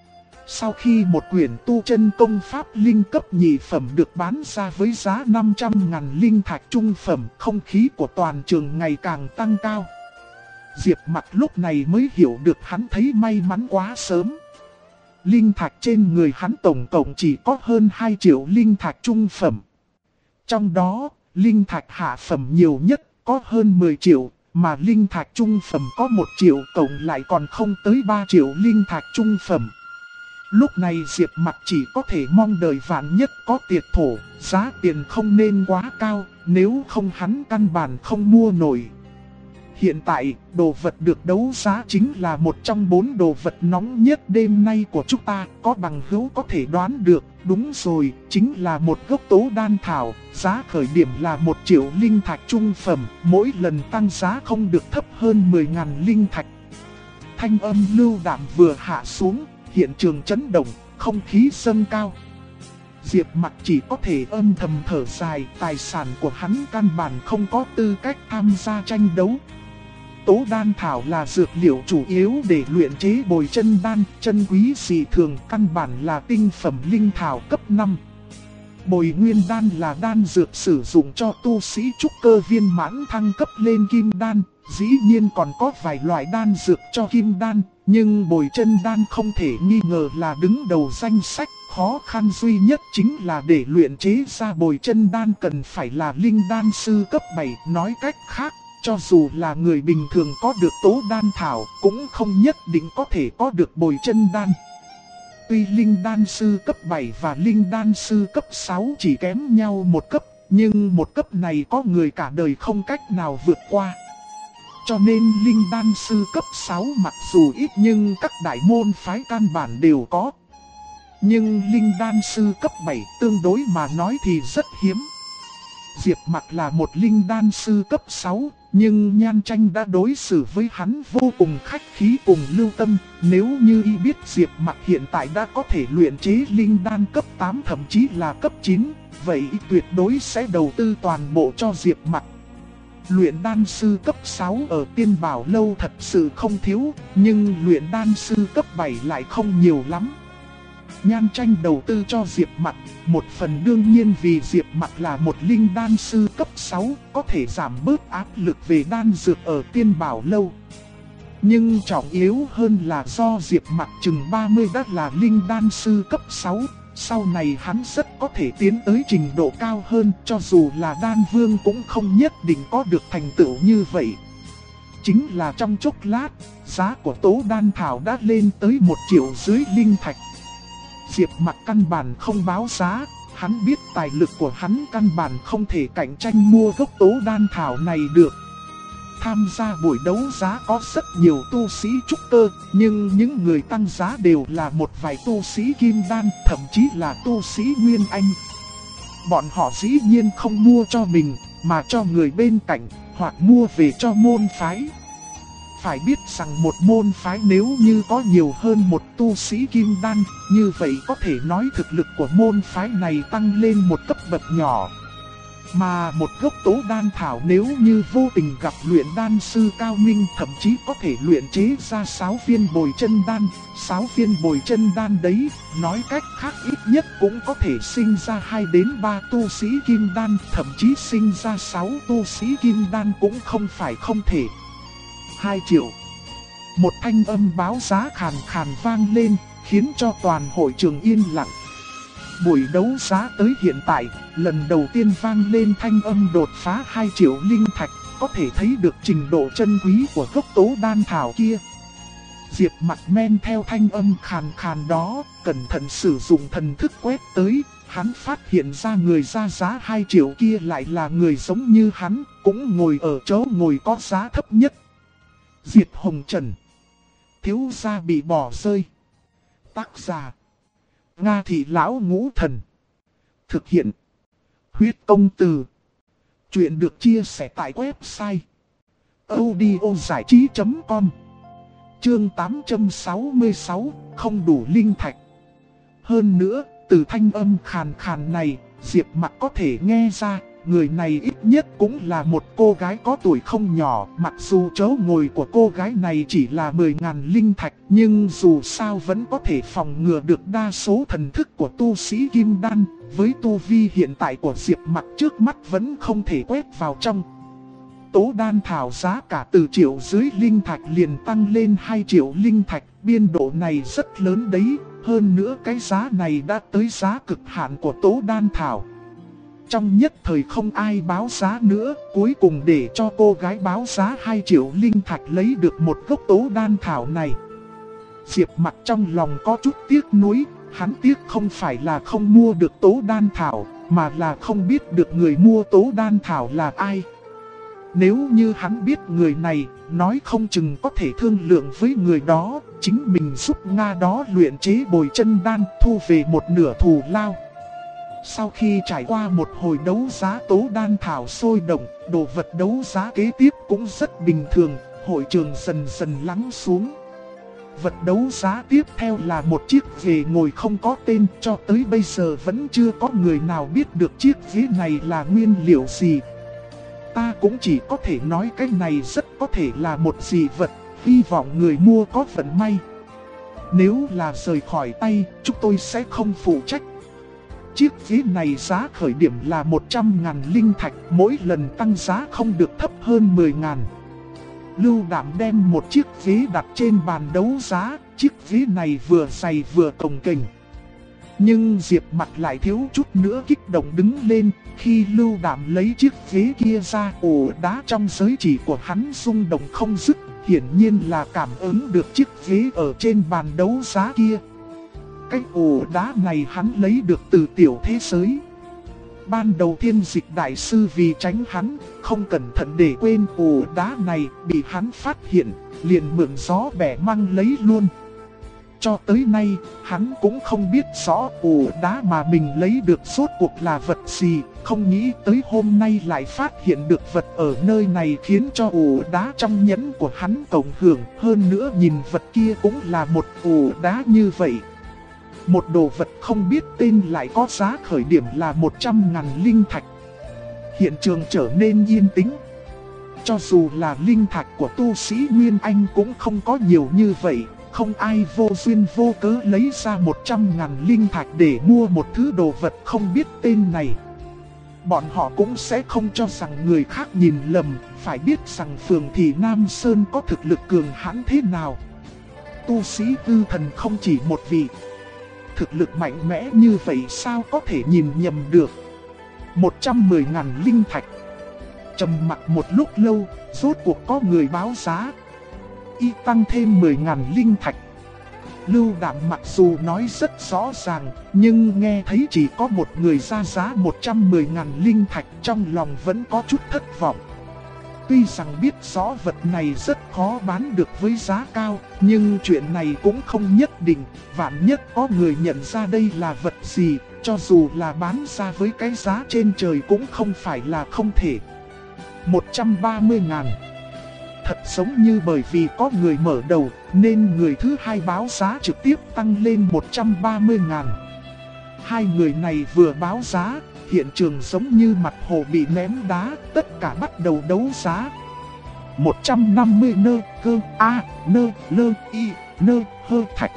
Sau khi một quyển tu chân công pháp linh cấp nhị phẩm được bán ra với giá 500.000 linh thạch trung phẩm, không khí của toàn trường ngày càng tăng cao. Diệp Mặc lúc này mới hiểu được hắn thấy may mắn quá sớm. Linh thạch trên người hắn tổng cộng chỉ có hơn 2 triệu linh thạch trung phẩm. Trong đó, linh thạch hạ phẩm nhiều nhất có hơn 10 triệu, mà linh thạch trung phẩm có 1 triệu, cộng lại còn không tới 3 triệu linh thạch trung phẩm. Lúc này Diệp Mặc chỉ có thể mong đợi vạn nhất có tiệt thổ, giá tiền không nên quá cao, nếu không hắn căn bản không mua nổi. Hiện tại, đồ vật được đấu giá chính là một trong 4 đồ vật nóng nhất đêm nay của chúng ta, có bằng hữu có thể đoán được. Đúng rồi, chính là một gốc tố đan thảo, giá khởi điểm là 1 triệu linh thạch trung phẩm, mỗi lần tăng giá không được thấp hơn 10.000 linh thạch. Thanh âm Lưu Đảm vừa hạ xuống, hiện trường chấn động, không khí dâng cao. Diệp Mặc chỉ có thể âm thầm thở dài, tài sản của hắn căn bản không có tư cách tham gia tranh đấu. Tố đan thảo là dược liệu chủ yếu để luyện chế bồi chân đan, chân quý dị thường, căn bản là tinh phẩm linh thảo cấp 5. Bồi nguyên đan là đan dược sử dụng cho tu sĩ trúc cơ viên mãn thăng cấp lên kim đan, dĩ nhiên còn có vài loại đan dược cho kim đan, nhưng bồi chân đan không thể nghi ngờ là đứng đầu danh sách, Khó khăn duy nhất chính là để luyện chế ra bồi chân đan cần phải là linh đan sư cấp 7. Nói cách khác, cho dù là người bình thường có được tố đan thảo cũng không nhất định có thể có được bồi chân đan. Tuy linh đan sư cấp 7 và linh đan sư cấp 6 chỉ kém nhau một cấp, nhưng một cấp này có người cả đời không cách nào vượt qua. Cho nên linh đan sư cấp 6 mặc dù ít nhưng các đại môn phái căn bản đều có. Nhưng linh đan sư cấp 7 tương đối mà nói thì rất hiếm. Diệp Mặc là một linh đan sư cấp 6, nhưng Nhan Tranh đã đối xử với hắn vô cùng khách khí cùng lưu tâm. Nếu như y biết Diệp Mặc hiện tại đã có thể luyện chế linh đan cấp 8 thậm chí là cấp 9, vậy y tuyệt đối sẽ đầu tư toàn bộ cho Diệp Mặc. Luyện đan sư cấp 6 ở Tiên Bảo Lâu thật sự không thiếu, nhưng luyện đan sư cấp 7 lại không nhiều lắm. Nhan Tranh đầu tư cho Diệp Mặc, một phần đương nhiên vì Diệp Mặc là một linh đan sư cấp 6, có thể giảm bớt áp lực về đan dược ở Tiên Bảo Lâu. Nhưng trọng yếu hơn là do Diệp Mặc chừng 30 đã là linh đan sư cấp 6, sau này hắn rất có thể tiến tới trình độ cao hơn, cho dù là đan vương cũng không nhất định có được thành tựu như vậy. Chính là trong chốc lát, giá của tố đan thảo đã lên tới 1 triệu dưới linh thạch. Diệp Mặc căn bản không báo giá, hắn biết tài lực của hắn căn bản không thể cạnh tranh mua gốc tố đan thảo này được. Tham gia buổi đấu giá có rất nhiều tu sĩ trúc cơ, nhưng những người tăng giá đều là một vài tu sĩ kim đan, thậm chí là tu sĩ nguyên anh. Bọn họ dĩ nhiên không mua cho mình, mà cho người bên cạnh, hoặc mua về cho môn phái. Phải biết rằng một môn phái nếu như có nhiều hơn một tu sĩ kim đan, như vậy có thể nói thực lực của môn phái này tăng lên một cấp bậc nhỏ. Mà một gốc tố đan thảo nếu như vô tình gặp luyện đan sư cao minh, thậm chí có thể luyện chế ra 6 viên bồi chân đan. 6 viên bồi chân đan đấy, nói cách khác ít nhất cũng có thể sinh ra 2 đến 3 tu sĩ kim đan, thậm chí sinh ra 6 tu sĩ kim đan cũng không phải không thể. 2 triệu. Một thanh âm báo giá khàn khàn vang lên, khiến cho toàn hội trường yên lặng. Buổi đấu giá tới hiện tại, lần đầu tiên vang lên thanh âm đột phá 2 triệu linh thạch, có thể thấy được trình độ chân quý của gốc tố đan thảo kia. Diệp Mặc men theo thanh âm khàn khàn đó, cẩn thận sử dụng thần thức quét tới, hắn phát hiện ra người ra giá 2 triệu kia lại là người giống như hắn, cũng ngồi ở chỗ ngồi có giá thấp nhất. Diệt Hồng Trần. Thiếu gia bị bỏ rơi. Tác giả: Nga Thị Lão Ngũ Thần. Thực hiện: Huyết Công Từ. Chuyện được chia sẻ tại website audiozảichí.com. Chương 866, không đủ linh thạch. Hơn nữa, từ thanh âm khàn khàn này, Diệp Mặc có thể nghe ra, người này ít nhất cũng là một cô gái có tuổi không nhỏ. Mặc dù chỗ ngồi của cô gái này chỉ là 10.000 linh thạch, nhưng dù sao vẫn có thể phòng ngừa được đa số thần thức của tu sĩ kim đan. Với tu vi hiện tại của Diệp Mặc trước mắt vẫn không thể quét vào trong. Tố đan thảo giá cả từ triệu dưới linh thạch liền tăng lên 2 triệu linh thạch, biên độ này rất lớn đấy. Hơn nữa cái giá này đã tới giá cực hạn của tố đan thảo. Trong nhất thời không ai báo giá nữa, cuối cùng để cho cô gái báo giá 2 triệu linh thạch lấy được một gốc tố đan thảo này. Diệp Mặc trong lòng có chút tiếc nuối, hắn tiếc không phải là không mua được tố đan thảo, mà là không biết được người mua tố đan thảo là ai. Nếu như hắn biết người này, nói không chừng có thể thương lượng với người đó, chính mình giúp Nga đó luyện chế bồi chân đan, thu về một nửa thù lao. Sau khi trải qua một hồi đấu giá tố đan thảo sôi động, đồ vật đấu giá kế tiếp cũng rất bình thường, hội trường dần dần lắng xuống. Vật đấu giá tiếp theo là một chiếc ghế ngồi không có tên, cho tới bây giờ vẫn chưa có người nào biết được chiếc ghế này là nguyên liệu gì. Ta cũng chỉ có thể nói cái này rất có thể là một dị vật, hy vọng người mua có vận may. Nếu là rời khỏi tay, chúng tôi sẽ không phụ trách. Chiếc ghế này giá khởi điểm là 100.000 linh thạch, mỗi lần tăng giá không được thấp hơn 10.000. Lưu Đảm đem một chiếc ghế đặt trên bàn đấu giá, chiếc ghế này vừa dày vừa cồng kềnh. Nhưng Diệp Mặc lại thiếu chút nữa kích động đứng lên. Khi Lưu Đạm lấy chiếc ghế kia ra, ổ đá trong giới chỉ của hắn rung động không dứt. Hiển nhiên là cảm ứng được chiếc ghế ở trên bàn đấu giá kia. Cái ổ đá này hắn lấy được từ tiểu thế giới. Ban đầu Thiên Dịch đại sư vì tránh hắn, không cẩn thận để quên ổ đá này, bị hắn phát hiện, liền mượn gió bẻ măng lấy luôn. Cho tới nay, hắn cũng không biết rõ ổ đá mà mình lấy được rốt cuộc là vật gì, không nghĩ tới hôm nay lại phát hiện được vật ở nơi này khiến cho ổ đá trong nhẫn của hắn cộng hưởng. Hơn nữa nhìn vật kia cũng là một ổ đá như vậy. Một đồ vật không biết tên lại có giá khởi điểm là 100.000 linh thạch. Hiện trường trở nên yên tĩnh. Cho dù là linh thạch của tu sĩ Nguyên Anh cũng không có nhiều như vậy. Không ai vô duyên vô cớ lấy ra 100.000 linh thạch để mua một thứ đồ vật không biết tên này. Bọn họ cũng sẽ không cho rằng người khác nhìn lầm, phải biết rằng Phường Thị Nam Sơn có thực lực cường hãn thế nào. Tu sĩ hư thần không chỉ một vị. Thực lực mạnh mẽ như vậy sao có thể nhìn nhầm được. 110.000 linh thạch. Trầm mặc một lúc lâu, rốt cuộc có người báo giá. Y tăng thêm 10.000 linh thạch. Lưu Đạm mặc dù nói rất rõ ràng, nhưng nghe thấy chỉ có một người ra giá 110.000 linh thạch, trong lòng vẫn có chút thất vọng. Tuy rằng biết rõ vật này rất khó bán được với giá cao, nhưng chuyện này cũng không nhất định. Vạn nhất có người nhận ra đây là vật gì, cho dù là bán ra với cái giá trên trời cũng không phải là không thể. 130.000. Thật giống như bởi vì có người mở đầu, nên người thứ hai báo giá trực tiếp tăng lên 130.000. Hai người này vừa báo giá, hiện trường giống như mặt hồ bị ném đá, tất cả bắt đầu đấu giá. 150 nơ cơ a nơ lơ y nơ hơ thạch.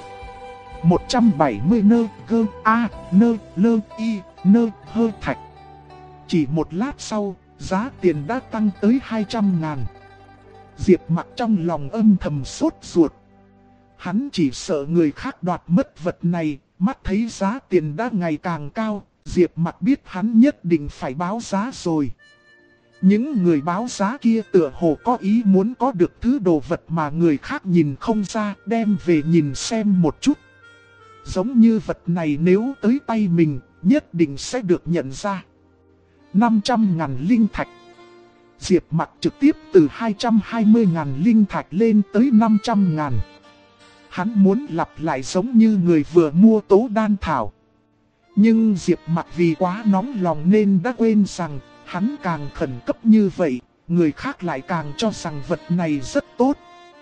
170 nơ cơ a nơ lơ y nơ hơ thạch. Chỉ một lát sau, giá tiền đã tăng tới 200.000. Diệp Mặc trong lòng âm thầm sốt ruột. Hắn chỉ sợ người khác đoạt mất vật này, mắt thấy giá tiền đã ngày càng cao, Diệp Mặc biết hắn nhất định phải báo giá rồi. Những người báo giá kia tựa hồ có ý muốn có được thứ đồ vật mà người khác nhìn không ra, đem về nhìn xem một chút. Giống như vật này nếu tới tay mình, nhất định sẽ được nhận ra. 500.000 linh thạch. Diệp Mặc trực tiếp từ 220.000 linh thạch lên tới 500.000. Hắn muốn lặp lại giống như người vừa mua tố đan thảo. Nhưng Diệp Mặc vì quá nóng lòng nên đã quên rằng hắn càng khẩn cấp như vậy, người khác lại càng cho rằng vật này rất tốt.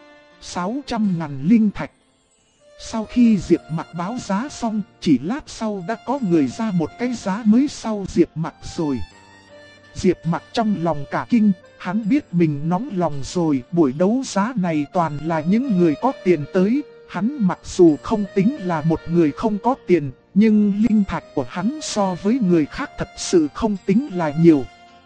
600.000 linh thạch. Sau khi Diệp Mặc báo giá xong, chỉ lát sau đã có người ra một cái giá mới sau Diệp Mặc rồi. Diệp Mặc trong lòng cả kinh, hắn biết mình nóng lòng rồi, buổi đấu giá này toàn là những người có tiền tới. Hắn mặc dù không tính là một người không có tiền, nhưng linh thạch của hắn so với người khác thật sự không tính là nhiều.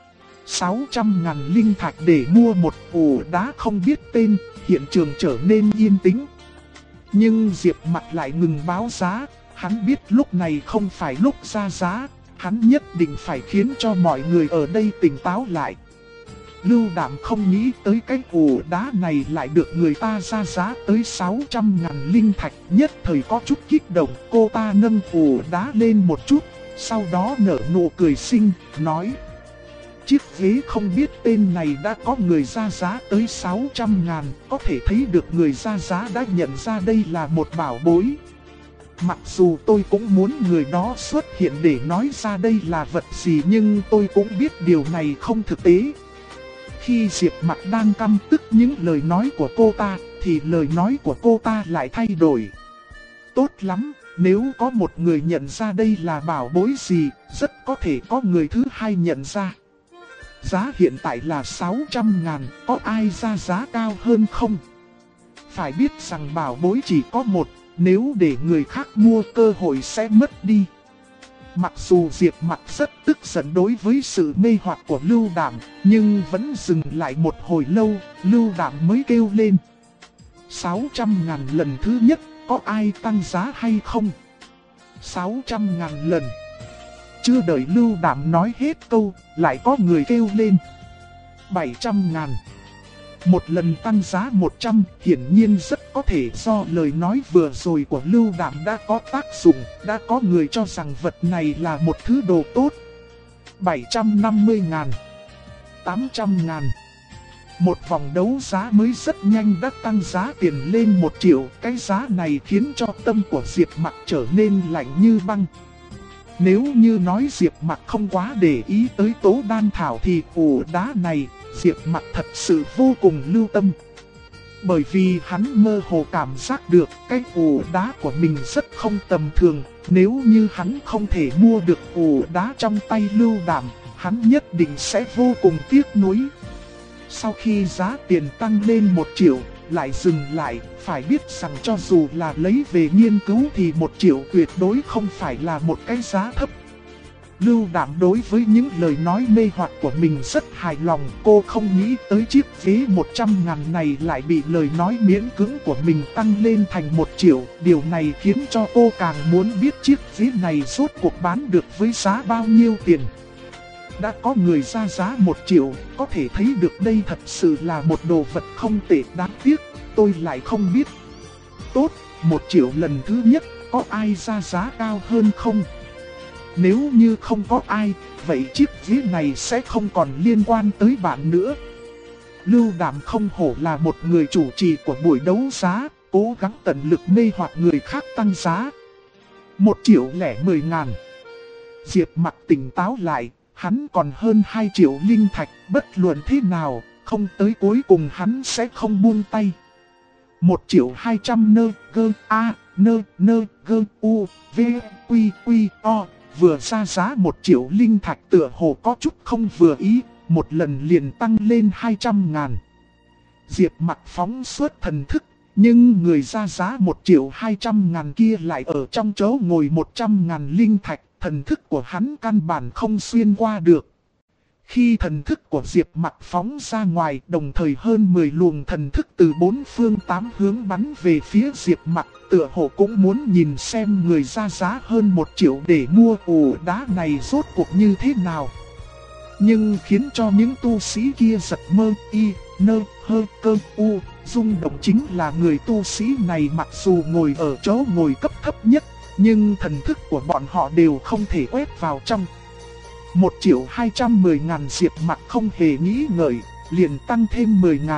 600.000 linh thạch để mua một ổ đá không biết tên, hiện trường trở nên yên tĩnh. Nhưng Diệp Mặc lại ngừng báo giá, hắn biết lúc này không phải lúc ra giá, hắn nhất định phải khiến cho mọi người ở đây tỉnh táo lại. Lưu Đạm không nghĩ tới cái ổ đá này lại được người ta ra giá tới 600.000 linh thạch, nhất thời có chút kích động. Cô ta nâng ổ đá lên một chút, sau đó nở nụ cười xinh, nói: chiếc ghế không biết tên này đã có người ra giá tới 600.000, có thể thấy được người ra giá đã nhận ra đây là một bảo bối. Mặc dù tôi cũng muốn người đó xuất hiện để nói ra đây là vật gì, nhưng tôi cũng biết điều này không thực tế. Khi Diệp Mặc đang căm tức những lời nói của cô ta, thì lời nói của cô ta lại thay đổi. Tốt lắm, nếu có một người nhận ra đây là bảo bối gì, rất có thể có người thứ hai nhận ra. Giá hiện tại là 600.000, có ai ra giá cao hơn không? Phải biết rằng bảo bối chỉ có một, nếu để người khác mua cơ hội sẽ mất đi. Mặc dù Diệp Mặc rất tức giận đối với sự mê hoặc của Lưu Đạm, nhưng vẫn dừng lại một hồi lâu, Lưu Đạm mới kêu lên: 600.000 lần thứ nhất, có ai tăng giá hay không? 600.000 lần. Chưa đợi Lưu Đạm nói hết câu, lại có người kêu lên. 700.000. Một lần tăng giá 100, hiển nhiên rất có thể do lời nói vừa rồi của Lưu Đạm đã có tác dụng, đã có người cho rằng vật này là một thứ đồ tốt. 750.000. 800.000. Một vòng đấu giá mới rất nhanh đã tăng giá tiền lên 1 triệu, cái giá này khiến cho tâm của Diệp Mặc trở nên lạnh như băng. Nếu như nói Diệp Mặc không quá để ý tới tố đan thảo thì ổ đá này, Diệp Mặc thật sự vô cùng lưu tâm. Bởi vì hắn mơ hồ cảm giác được cái ổ đá của mình rất không tầm thường, nếu như hắn không thể mua được ổ đá trong tay Lưu Đạm, hắn nhất định sẽ vô cùng tiếc nuối. Sau khi giá tiền tăng lên 1 triệu, lại dừng lại, phải biết rằng cho dù là lấy về nghiên cứu thì 1 triệu tuyệt đối không phải là một cái giá thấp. Lưu Đạm đối với những lời nói mê hoặc của mình rất hài lòng, cô không nghĩ tới chiếc ghế 100.000 này lại bị lời nói miễn cưỡng của mình tăng lên thành 1 triệu. Điều này khiến cho cô càng muốn biết chiếc ghế này rốt cuộc bán được với giá bao nhiêu tiền. Đã có người ra giá 1 triệu, có thể thấy được đây thật sự là một đồ vật không tệ, đáng tiếc, tôi lại không biết. Tốt, 1 triệu lần thứ nhất, có ai ra giá cao hơn không? Nếu như không có ai, vậy chiếc ghế này sẽ không còn liên quan tới bạn nữa. Lưu Đạm không hổ là một người chủ trì của buổi đấu giá, cố gắng tận lực mê hoặc người khác tăng giá. 1.010.000. Diệp Mặc tỉnh táo lại, hắn còn hơn 2 triệu linh thạch, bất luận thế nào, không tới cuối cùng hắn sẽ không buông tay. 1.200.000 nơ a nơ nơ gơ u v quy quy o. Vừa ra giá 1 triệu linh thạch tựa hồ có chút không vừa ý, một lần liền tăng lên 200.000. Diệp Mặc phóng xuất thần thức, nhưng người ra giá 1.200.000 kia lại ở trong chỗ ngồi 100.000 linh thạch, thần thức của hắn căn bản không xuyên qua được. Khi thần thức của Diệp Mặc phóng ra ngoài, đồng thời hơn 10 luồng thần thức từ 4 phương 8 hướng bắn về phía Diệp Mặc, tựa hồ cũng muốn nhìn xem người ra giá hơn 1 triệu để mua ổ đá này rốt cuộc như thế nào. Nhưng khiến cho những tu sĩ kia giật mơ y, nơ, hơ, cơ, u, rung động chính là người tu sĩ này mặc dù ngồi ở chỗ ngồi cấp thấp nhất, nhưng thần thức của bọn họ đều không thể quét vào trong. 1.210.000 Diệp Mặc không hề nghĩ ngợi, liền tăng thêm 10.000.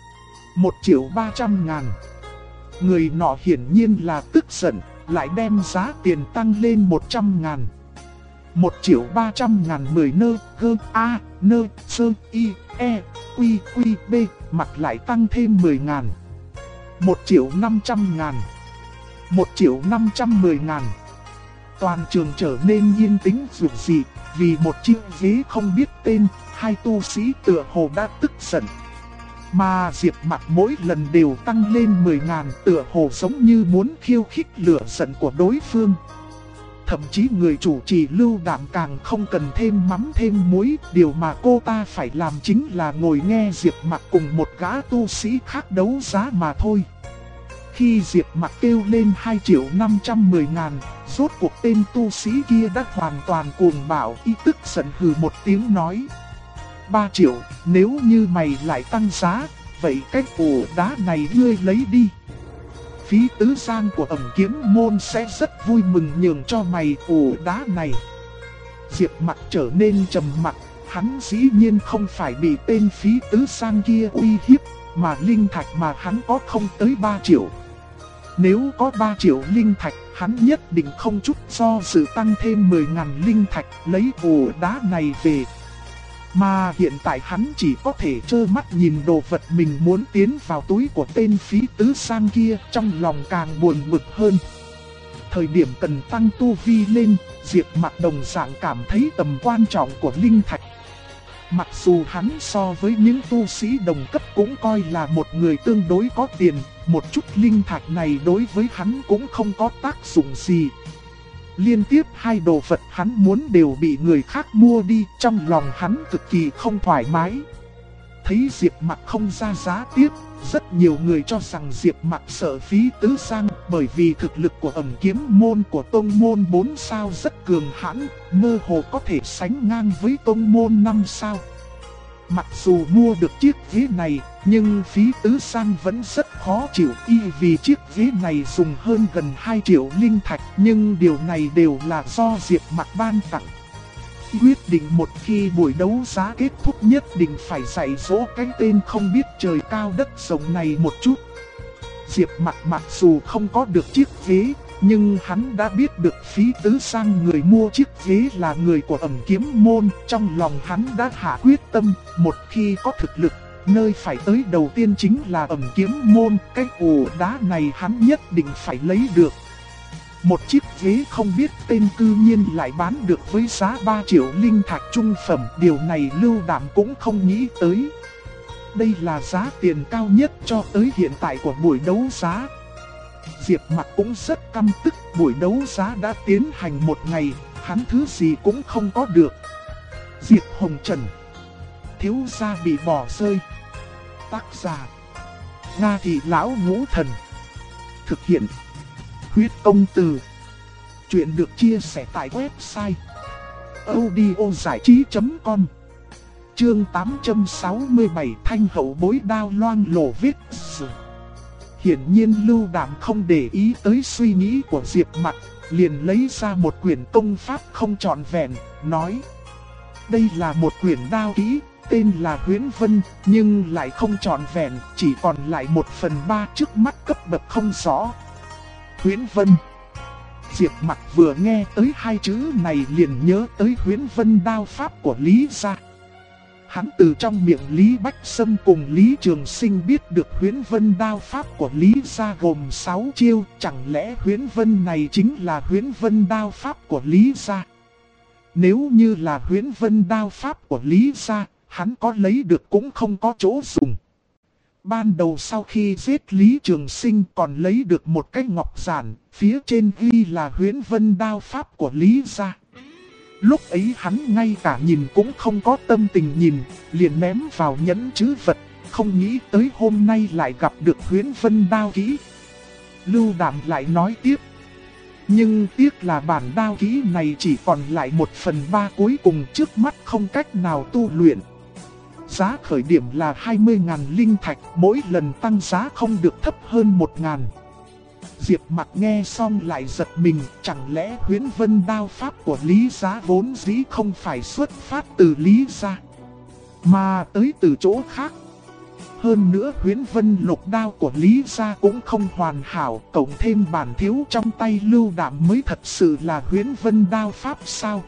1.300.000. Người nọ hiển nhiên là tức giận, lại đem giá tiền tăng lên 100.000. 1.300.000 10 nơ, gơ, a, nơ, sơ, y, e, quy, quy, b, mặt lại tăng thêm 10.000. 1.500.000. 1.510.000. Toàn trường trở nên yên tĩnh rụt rì, vì một chiếc ghế không biết tên, hai tu sĩ tựa hồ đã tức giận. Mà Diệp Mặc mỗi lần đều tăng lên 10.000, tựa hồ giống như muốn khiêu khích lửa giận của đối phương. Thậm chí người chủ trì Lưu Đạm càng không cần thêm mắm thêm muối, điều mà cô ta phải làm chính là ngồi nghe Diệp Mặc cùng một gã tu sĩ khác đấu giá mà thôi. Khi Diệp Mặc kêu lên 2.510.000, rốt cuộc tên tu sĩ kia đã hoàn toàn cuồng bạo, y tức giận hừ một tiếng nói. 3 triệu, nếu như mày lại tăng giá, vậy cái ổ đá này ngươi lấy đi. Phí tứ giang của ẩn kiếm môn sẽ rất vui mừng nhường cho mày ổ đá này. Diệp Mặc trở nên trầm mặc, hắn dĩ nhiên không phải bị tên phí tứ giang kia uy hiếp, mà linh thạch mà hắn có không tới 3 triệu. Nếu có 3 triệu linh thạch, hắn nhất định không chút do dự tăng thêm 10.000 linh thạch lấy ổ đá này về. Mà hiện tại hắn chỉ có thể trơ mắt nhìn đồ vật mình muốn tiến vào túi của tên phí tứ sang kia, trong lòng càng buồn bực hơn. Thời điểm cần tăng tu vi lên, Diệp Mặc đồng dạng cảm thấy tầm quan trọng của linh thạch. Mặc dù hắn so với những tu sĩ đồng cấp cũng coi là một người tương đối có tiền, một chút linh thạch này đối với hắn cũng không có tác dụng gì. Liên tiếp hai đồ vật hắn muốn đều bị người khác mua đi, trong lòng hắn cực kỳ không thoải mái. Thấy Diệp Mặc không ra giá tiếp, rất nhiều người cho rằng Diệp Mặc sợ phí tứ sang, Bởi vì thực lực của Ẩn Kiếm Môn của tông môn 4 sao rất cường hãn, mơ hồ có thể sánh ngang với tông môn 5 sao. Mặc dù mua được chiếc ghế này, nhưng phí tứ san vẫn rất khó chịu vì chiếc ghế này dùng hơn gần 2 triệu linh thạch, nhưng điều này đều là do Diệp Mặc ban tặng. Quyết định một khi buổi đấu giá kết thúc nhất định phải dạy dỗ cái tên không biết trời cao đất rộng này một chút. Diệp Mặc mặc dù không có được chiếc ghế, nhưng hắn đã biết được phí tứ sang người mua chiếc ghế là người của Ẩn Kiếm Môn. Trong lòng hắn đã hạ quyết tâm, một khi có thực lực, nơi phải tới đầu tiên chính là Ẩn Kiếm Môn. Cái ổ đá này hắn nhất định phải lấy được. Một chiếc ghế không biết tên cư nhiên lại bán được với giá 3 triệu linh thạch trung phẩm. Điều này Lưu Đạm cũng không nghĩ tới. Đây là giá tiền cao nhất cho tới hiện tại của buổi đấu giá. Diệp Mặc cũng rất căm tức, buổi đấu giá đã tiến hành một ngày, hắn thứ gì cũng không có được. Diệp Hồng Trần, thiếu gia bị bỏ rơi. Tác giả Nga Thị Lão Ngũ Thần. Thực hiện Huyết Công Từ. Chuyện được chia sẻ tại website audiozảichí.com. Chương 867 Thanh Hậu Bối Đao loang lổ vết sừng. Hiển nhiên Lưu Đạm không để ý tới suy nghĩ của Diệp Mặc, liền lấy ra một quyển công pháp không trọn vẹn, nói: đây là một quyển đao kỹ, tên là Huyễn Vân, nhưng lại không trọn vẹn, chỉ còn lại 1/3 trước mắt cấp bậc không rõ. Huyễn Vân. Diệp Mặc vừa nghe tới hai chữ này liền nhớ tới Huyễn Vân đao pháp của Lý gia. Hắn từ trong miệng Lý Bách Sâm cùng Lý Trường Sinh biết được Huyễn Vân đao pháp của Lý gia gồm 6 chiêu, chẳng lẽ Huyễn Vân này chính là Huyễn Vân đao pháp của Lý gia? Nếu như là Huyễn Vân đao pháp của Lý gia, hắn có lấy được cũng không có chỗ dùng. Ban đầu sau khi giết Lý Trường Sinh còn lấy được một cái ngọc giản, phía trên ghi là Huyễn Vân đao pháp của Lý gia. Lúc ấy hắn ngay cả nhìn cũng không có tâm tình nhìn, liền ném vào nhẫn trữ vật, không nghĩ tới hôm nay lại gặp được Huyễn Vân đao kỹ. Lưu Đạm lại nói tiếp: nhưng tiếc là bản đao kỹ này chỉ còn lại 1/3 cuối cùng, trước mắt không cách nào tu luyện. Giá khởi điểm là 20.000 linh thạch, mỗi lần tăng giá không được thấp hơn 1.000. Diệp Mặc nghe xong lại giật mình, chẳng lẽ Huyễn Vân đao pháp của Lý gia vốn dĩ không phải xuất phát từ Lý gia, mà tới từ chỗ khác. Hơn nữa Huyễn Vân lục đao của Lý gia cũng không hoàn hảo, cộng thêm bản thiếu trong tay Lưu Đạm mới thật sự là Huyễn Vân đao pháp sao?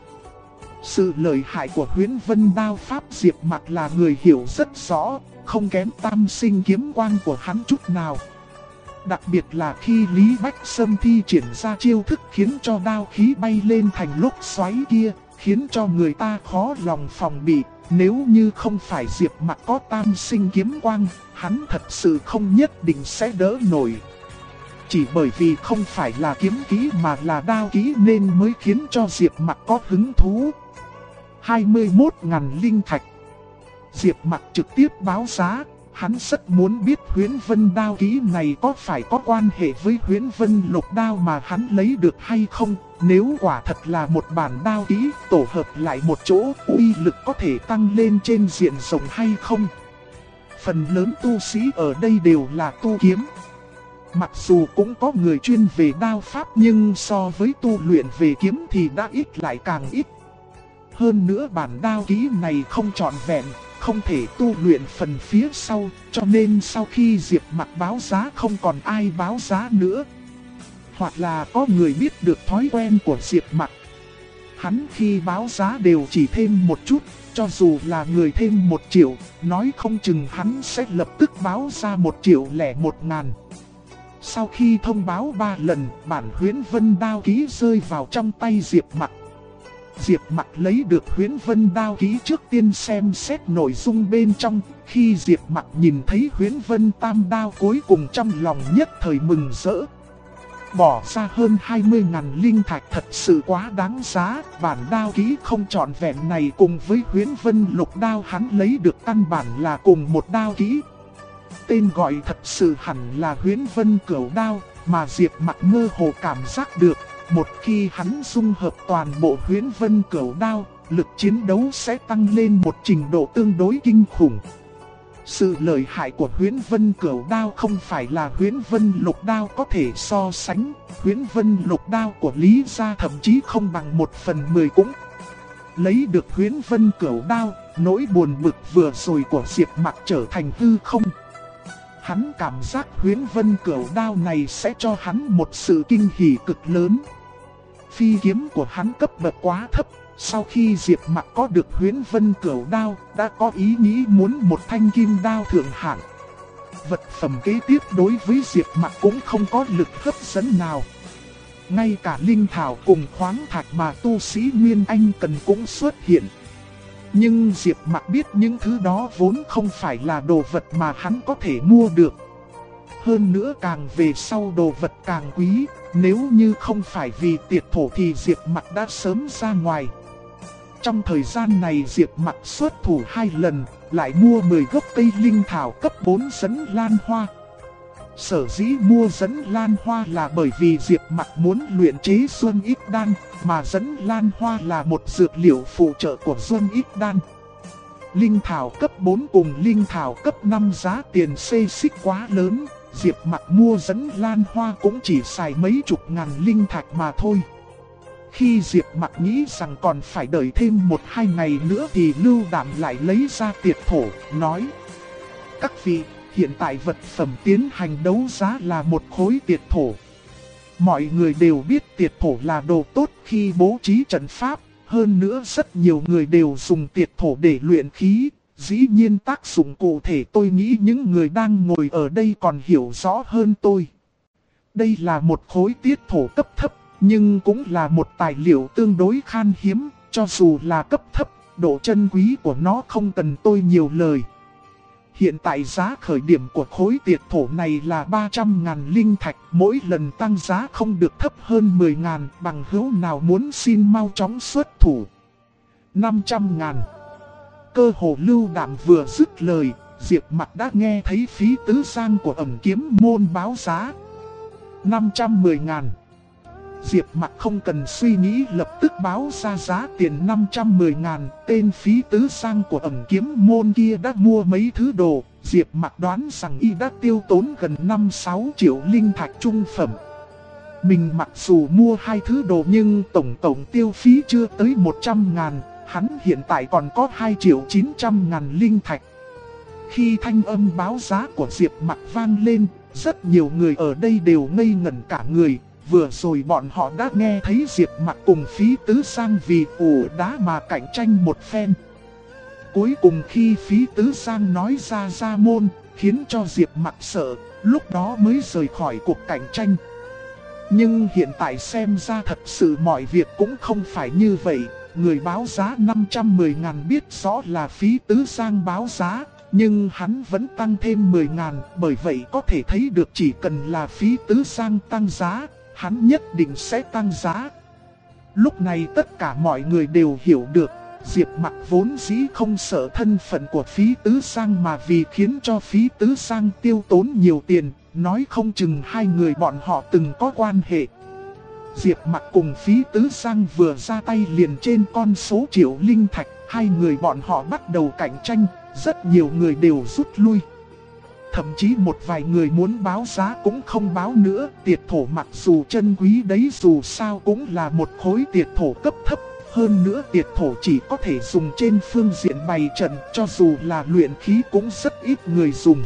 Sự lợi hại của Huyễn Vân đao pháp Diệp Mặc là người hiểu rất rõ, không kém Tam Sinh kiếm quang của hắn chút nào. Đặc biệt là khi Lý Bách Sâm thi triển ra chiêu thức khiến cho đao khí bay lên thành lốc xoáy kia, khiến cho người ta khó lòng phòng bị. Nếu như không phải Diệp Mặc có Tam Sinh kiếm quang, hắn thật sự không nhất định sẽ đỡ nổi. Chỉ bởi vì không phải là kiếm kỹ mà là đao kỹ nên mới khiến cho Diệp Mặc có hứng thú. 21.000 linh thạch. Diệp Mặc trực tiếp báo giá. Hắn rất muốn biết Huyễn Vân đao kỹ này có phải có quan hệ với Huyễn Vân lục đao mà hắn lấy được hay không. Nếu quả thật là một bản đao kỹ tổ hợp lại một chỗ, uy lực có thể tăng lên trên diện rộng hay không. Phần lớn tu sĩ ở đây đều là tu kiếm. Mặc dù cũng có người chuyên về đao pháp, nhưng so với tu luyện về kiếm thì đã ít lại càng ít. Hơn nữa bản đao kỹ này không trọn vẹn, không thể tu luyện phần phía sau, cho nên sau khi Diệp Mặc báo giá không còn ai báo giá nữa. Hoặc là có người biết được thói quen của Diệp Mặc. Hắn khi báo giá đều chỉ thêm một chút, cho dù là người thêm 1 triệu, nói không chừng hắn sẽ lập tức báo ra 1.001.000. Sau khi thông báo 3 lần, bản Huyễn Vân đao kỹ rơi vào trong tay Diệp Mặc. Diệp Mặc lấy được Huyễn Vân đao kỹ trước tiên xem xét nội dung bên trong. Khi Diệp Mặc nhìn thấy Huyễn Vân tam đao cuối cùng, trong lòng nhất thời mừng rỡ. Bỏ ra hơn 20.000 linh thạch thật sự quá đáng giá. Bản đao kỹ không trọn vẹn này cùng với Huyễn Vân lục đao hắn lấy được căn bản là cùng một đao kỹ. Tên gọi thật sự hẳn là Huyễn Vân cửu đao, mà Diệp Mặc mơ hồ cảm giác được, một khi hắn dung hợp toàn bộ Huyễn Vân Cửu Đao, lực chiến đấu sẽ tăng lên một trình độ tương đối kinh khủng. Sự lợi hại của Huyễn Vân Cửu Đao không phải là Huyễn Vân Lục Đao có thể so sánh, Huyễn Vân Lục Đao của Lý gia thậm chí không bằng 1/10 cũng. Lấy được Huyễn Vân Cửu Đao, nỗi buồn bực vừa rồi của Diệp Mặc trở thành hư không. Hắn cảm giác Huyễn Vân Cửu Đao này sẽ cho hắn một sự kinh hỉ cực lớn. Phi kiếm của hắn cấp bậc quá thấp, sau khi Diệp Mặc có được Huyễn Vân Cửu Đao, đã có ý nghĩ muốn một thanh kim đao thượng hạng. Vật phẩm kế tiếp đối với Diệp Mặc cũng không có lực hấp dẫn nào. Ngay cả linh thảo cùng khoáng thạch mà tu sĩ Nguyên Anh cần cũng xuất hiện. Nhưng Diệp Mặc biết những thứ đó vốn không phải là đồ vật mà hắn có thể mua được. Hơn nữa càng về sau đồ vật càng quý, nếu như không phải vì tiệt thổ thì Diệp Mặc đã sớm ra ngoài. Trong thời gian này Diệp Mặc xuất thủ 2 lần, lại mua 10 gốc cây linh thảo cấp 4 dẫn lan hoa. Sở dĩ mua dẫn lan hoa là bởi vì Diệp Mặc muốn luyện chế Xuân Ít Đan, mà dẫn lan hoa là một dược liệu phụ trợ của Xuân Ít Đan. Linh thảo cấp 4 cùng linh thảo cấp 5 giá tiền xê xích quá lớn, Diệp Mặc mua dẫn lan hoa cũng chỉ xài mấy chục ngàn linh thạch mà thôi. Khi Diệp Mặc nghĩ rằng còn phải đợi thêm 1-2 ngày nữa thì Lưu Đạm lại lấy ra tiệt thổ, nói: các vị, hiện tại vật phẩm tiến hành đấu giá là một khối tiệt thổ. Mọi người đều biết tiệt thổ là đồ tốt khi bố trí trận pháp, hơn nữa rất nhiều người đều dùng tiệt thổ để luyện khí. Dĩ nhiên tác dụng cụ thể tôi nghĩ những người đang ngồi ở đây còn hiểu rõ hơn tôi. Đây là một khối tiệt thổ cấp thấp, nhưng cũng là một tài liệu tương đối khan hiếm, cho dù là cấp thấp, độ chân quý của nó không cần tôi nhiều lời. Hiện tại giá khởi điểm của khối tiệt thổ này là 300.000 linh thạch, mỗi lần tăng giá không được thấp hơn 10.000, bằng hữu nào muốn xin mau chóng xuất thủ. 500.000. Cơ hồ Lưu Đạm vừa dứt lời, Diệp Mặc đã nghe thấy phí tứ giang của Ẩn Kiếm Môn báo giá 510.000. Diệp Mặc không cần suy nghĩ lập tức báo ra giá tiền 510.000. Tên phí tứ giang của Ẩn Kiếm Môn kia đã mua mấy thứ đồ, Diệp Mặc đoán rằng y đã tiêu tốn gần 5-6 triệu linh thạch trung phẩm. Mình mặc dù mua 2 thứ đồ nhưng tổng tiêu phí chưa tới 100.000. Hắn hiện tại còn có 2.900.000 linh thạch. Khi thanh âm báo giá của Diệp Mặc vang lên, rất nhiều người ở đây đều ngây ngẩn cả người. Vừa rồi bọn họ đã nghe thấy Diệp Mặc cùng phí tứ giang vì ổ đá mà cạnh tranh một phen. Cuối cùng khi phí tứ giang nói ra môn, khiến cho Diệp Mặc sợ, lúc đó mới rời khỏi cuộc cạnh tranh. Nhưng hiện tại xem ra thật sự mọi việc cũng không phải như vậy. Người báo giá 510.000 biết rõ là phí tứ giang báo giá, nhưng hắn vẫn tăng thêm 10.000, bởi vậy có thể thấy được chỉ cần là phí tứ giang tăng giá, hắn nhất định sẽ tăng giá. Lúc này tất cả mọi người đều hiểu được, Diệp Mặc vốn dĩ không sợ thân phận của phí tứ giang mà vì khiến cho phí tứ giang tiêu tốn nhiều tiền, nói không chừng hai người bọn họ từng có quan hệ. Diệp Mặc cùng phí tứ giang vừa ra tay liền trên con số triệu linh thạch, hai người bọn họ bắt đầu cạnh tranh, rất nhiều người đều rút lui. Thậm chí một vài người muốn báo giá cũng không báo nữa, tiệt thổ mặc dù chân quý đấy dù sao cũng là một khối tiệt thổ cấp thấp. Hơn nữa tiệt thổ chỉ có thể dùng trên phương diện bày trận, cho dù là luyện khí cũng rất ít người dùng.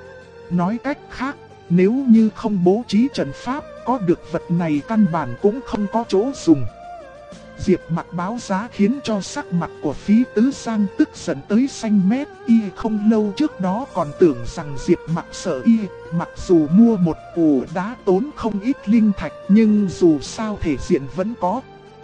Nói cách khác, nếu như không bố trí trận pháp, có được vật này căn bản cũng không có chỗ dùng. Diệp Mặc báo giá khiến cho sắc mặt của phí tứ giang tức giận tới xanh mét. Y không lâu trước đó còn tưởng rằng Diệp Mặc sợ y, mặc dù mua một ổ đá tốn không ít linh thạch nhưng dù sao thể diện vẫn có.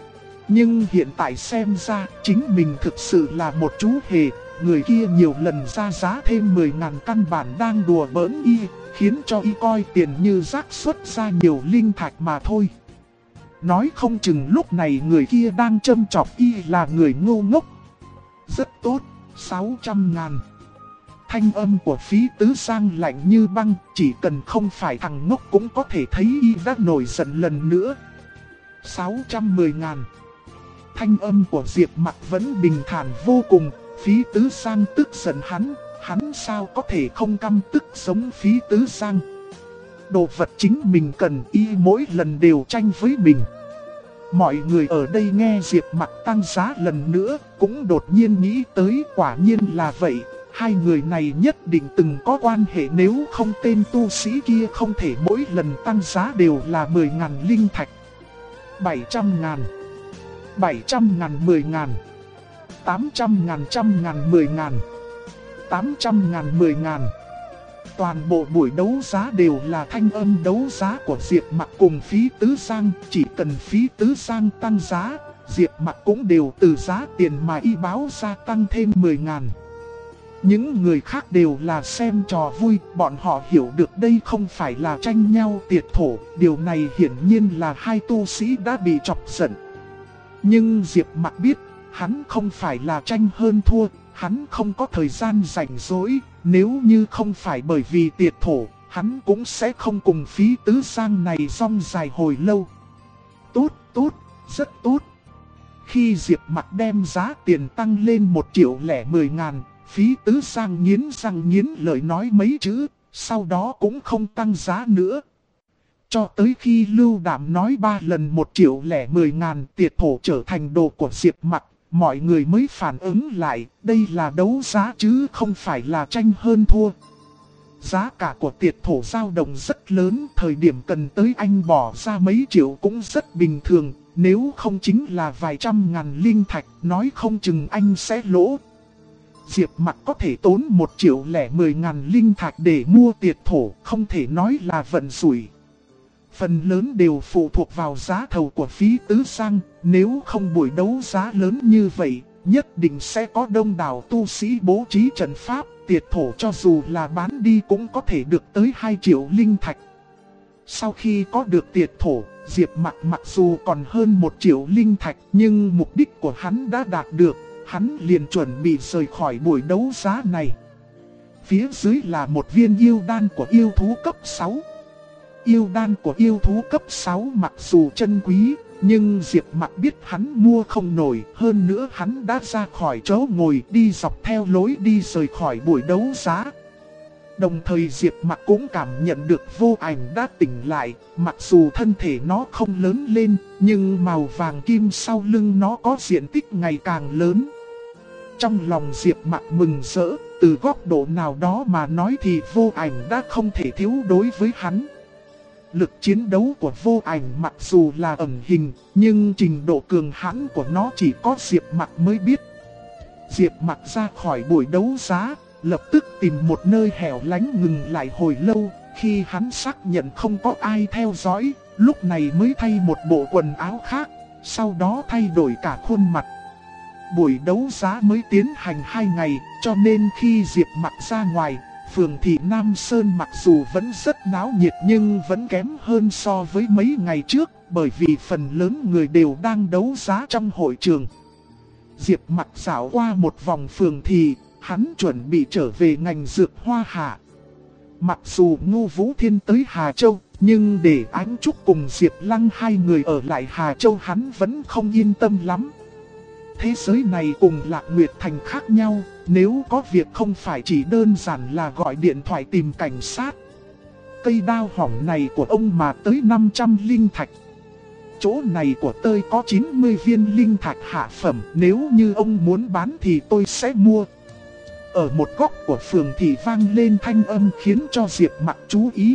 Nhưng hiện tại xem ra chính mình thực sự là một chú hề, người kia nhiều lần ra giá thêm 10.000 căn bản đang đùa bỡn y, khiến cho y coi tiền như rác xuất ra nhiều linh thạch mà thôi. Nói không chừng lúc này người kia đang châm chọc y là người ngu ngốc. Rất tốt, 600.000. Thanh âm của Phí Tứ Sang lạnh như băng, chỉ cần không phải thằng ngốc cũng có thể thấy y đã nổi giận lần nữa. 610.000. Thanh âm của Diệp Mặc vẫn bình thản vô cùng. Phí Tứ Sang tức giận hắn sao có thể không căm tức giống Phí Tứ Sang. Đồ vật chính mình cần y mỗi lần đều tranh với mình. Mọi người ở đây nghe Diệp Mặc tăng giá lần nữa cũng đột nhiên nghĩ tới, quả nhiên là vậy. Hai người này nhất định từng có quan hệ, nếu không tên tu sĩ kia không thể mỗi lần tăng giá đều là 10.000 linh thạch. 700.000, 700.000 10.000, 800.000 100.000 10.000, 800.000 10.000. Toàn bộ buổi đấu giá đều là thanh âm đấu giá của Diệp Mặc cùng Phí Tứ Sang. Chỉ cần Phí Tứ Sang tăng giá, Diệp Mặc cũng đều từ giá tiền mà y báo ra tăng thêm 10.000. Những người khác đều là xem trò vui, bọn họ hiểu được đây không phải là tranh nhau tiệt thổ. Điều này hiển nhiên là hai tu sĩ đã bị chọc giận. Nhưng Diệp Mặc biết, hắn không phải là tranh hơn thua, hắn không có thời gian rảnh rỗi. Nếu như không phải bởi vì tiệt thổ, hắn cũng sẽ không cùng Phí Tứ Sang này rong dài hồi lâu. Tốt, rất tốt. Khi Diệp Mặc đem giá tiền tăng lên 1.010.000, Phí Tứ Sang nghiến răng nghiến lợi nói mấy chữ, sau đó cũng không tăng giá nữa. Cho tới khi Lưu Đạm nói 3 lần 1.010.000 tiệt thổ trở thành đồ của Diệp Mặc, mọi người mới phản ứng lại, đây là đấu giá chứ không phải là tranh hơn thua. Giá cả của tiệt thổ dao động rất lớn, thời điểm cần tới anh bỏ ra mấy triệu cũng rất bình thường, nếu không chính là vài trăm ngàn linh thạch, nói không chừng anh sẽ lỗ. Diệp Mặc có thể tốn 1.010.000 linh thạch để mua tiệt thổ, không thể nói là vận rủi. Phần lớn đều phụ thuộc vào giá thầu của Phí Tứ Sang, nếu không buổi đấu giá lớn như vậy, nhất định sẽ có đông đảo tu sĩ bố trí trận pháp, tiệt thổ cho dù là bán đi cũng có thể được tới 2 triệu linh thạch. Sau khi có được tiệt thổ, Diệp Mặc mặc dù còn hơn 1 triệu linh thạch, nhưng mục đích của hắn đã đạt được, hắn liền chuẩn bị rời khỏi buổi đấu giá này. Phía dưới là một viên yêu đan của yêu thú cấp 6. Yêu đan của yêu thú cấp 6 mặc dù chân quý, nhưng Diệp Mặc biết hắn mua không nổi. Hơn nữa hắn đã ra khỏi chỗ ngồi đi dọc theo lối đi rời khỏi buổi đấu giá. Đồng thời Diệp Mặc cũng cảm nhận được vô ảnh đã tỉnh lại. Mặc dù thân thể nó không lớn lên, nhưng màu vàng kim sau lưng nó có diện tích ngày càng lớn. Trong lòng Diệp Mặc mừng rỡ, từ góc độ nào đó mà nói thì vô ảnh đã không thể thiếu đối với hắn. Lực chiến đấu của vô ảnh mặc dù là ẩn hình, nhưng trình độ cường hãn của nó chỉ có Diệp Mặc mới biết. Diệp Mặc ra khỏi buổi đấu giá, lập tức tìm một nơi hẻo lánh ngừng lại hồi lâu. Khi hắn xác nhận không có ai theo dõi, lúc này mới thay một bộ quần áo khác, sau đó thay đổi cả khuôn mặt. Buổi đấu giá mới tiến hành 2 ngày, cho nên khi Diệp Mặc ra ngoài, phường thị Nam Sơn mặc dù vẫn rất náo nhiệt nhưng vẫn kém hơn so với mấy ngày trước, bởi vì phần lớn người đều đang đấu giá trong hội trường. Diệp Mặc dạo qua một vòng phường thị, hắn chuẩn bị trở về ngành dược hoa hạ. Mặc dù Ngô Vũ Thiên tới Hà Châu, nhưng để Ánh Trúc cùng Diệp Lăng hai người ở lại Hà Châu hắn vẫn không yên tâm lắm. Thế giới này cùng Lạc Nguyệt Thành khác nhau, nếu có việc không phải chỉ đơn giản là gọi điện thoại tìm cảnh sát. Cây đao hỏng này của ông mà tới 500 linh thạch. Chỗ này của tôi có 90 viên linh thạch hạ phẩm, nếu như ông muốn bán thì tôi sẽ mua. Ở một góc của phường thị vang lên thanh âm khiến cho Diệp Mặc chú ý.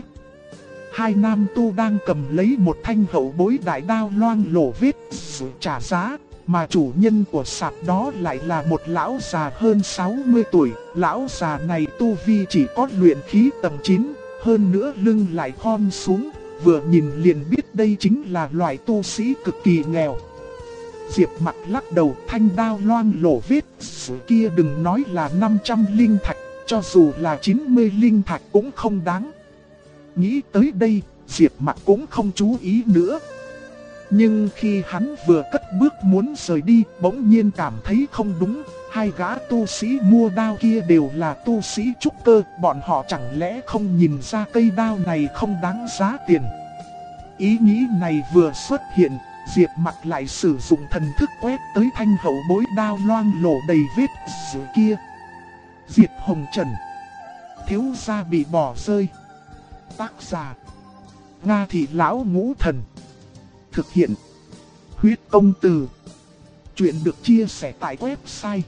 Hai nam tu đang cầm lấy một thanh hậu bối đại đao loang lổ vết trả giá. Mà chủ nhân của sạp đó lại là một lão già hơn 60 tuổi. Lão già này tu vi chỉ có luyện khí tầng 9, hơn nữa lưng lại khom xuống. Vừa nhìn liền biết đây chính là loại tu sĩ cực kỳ nghèo. Diệp Mặc lắc đầu, thanh đao loang lổ vết kia đừng nói là 500 linh thạch, cho dù là 90 linh thạch cũng không đáng. Nghĩ tới đây, Diệp Mặc cũng không chú ý nữa. Nhưng khi hắn vừa cất bước muốn rời đi, bỗng nhiên cảm thấy không đúng, hai gã tu sĩ mua đao kia đều là tu sĩ trúc cơ, bọn họ chẳng lẽ không nhìn ra cây đao này không đáng giá tiền. Ý nghĩ này vừa xuất hiện, Diệp Mặc lại sử dụng thần thức quét tới thanh hậu bối đao loang lổ đầy vết rỉ kia. Diệp Hồng Trần, thiếu gia bị bỏ rơi. Tác giả: Nga Thị Lão Ngũ Thần. Thực hiện: Huyết Công Từ. Chuyện được chia sẻ tại website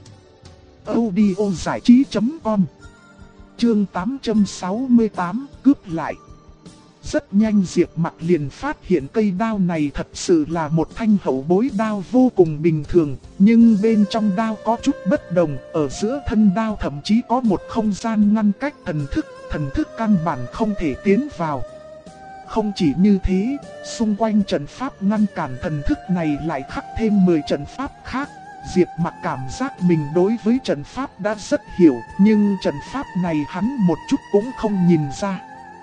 audiozảichí.com. Chương 868 cướp lại. Rất nhanh Diệp Mặc liền phát hiện cây đao này thật sự là một thanh hậu bối đao vô cùng bình thường, nhưng bên trong đao có chút bất đồng, ở giữa thân đao thậm chí có một không gian ngăn cách thần thức căn bản không thể tiến vào. Không chỉ như thế, xung quanh trận pháp ngăn cản thần thức này lại khắc thêm 10 trận pháp khác. Diệp Mặc cảm giác mình đối với trận pháp đã rất hiểu, nhưng trận pháp này hắn một chút cũng không nhìn ra.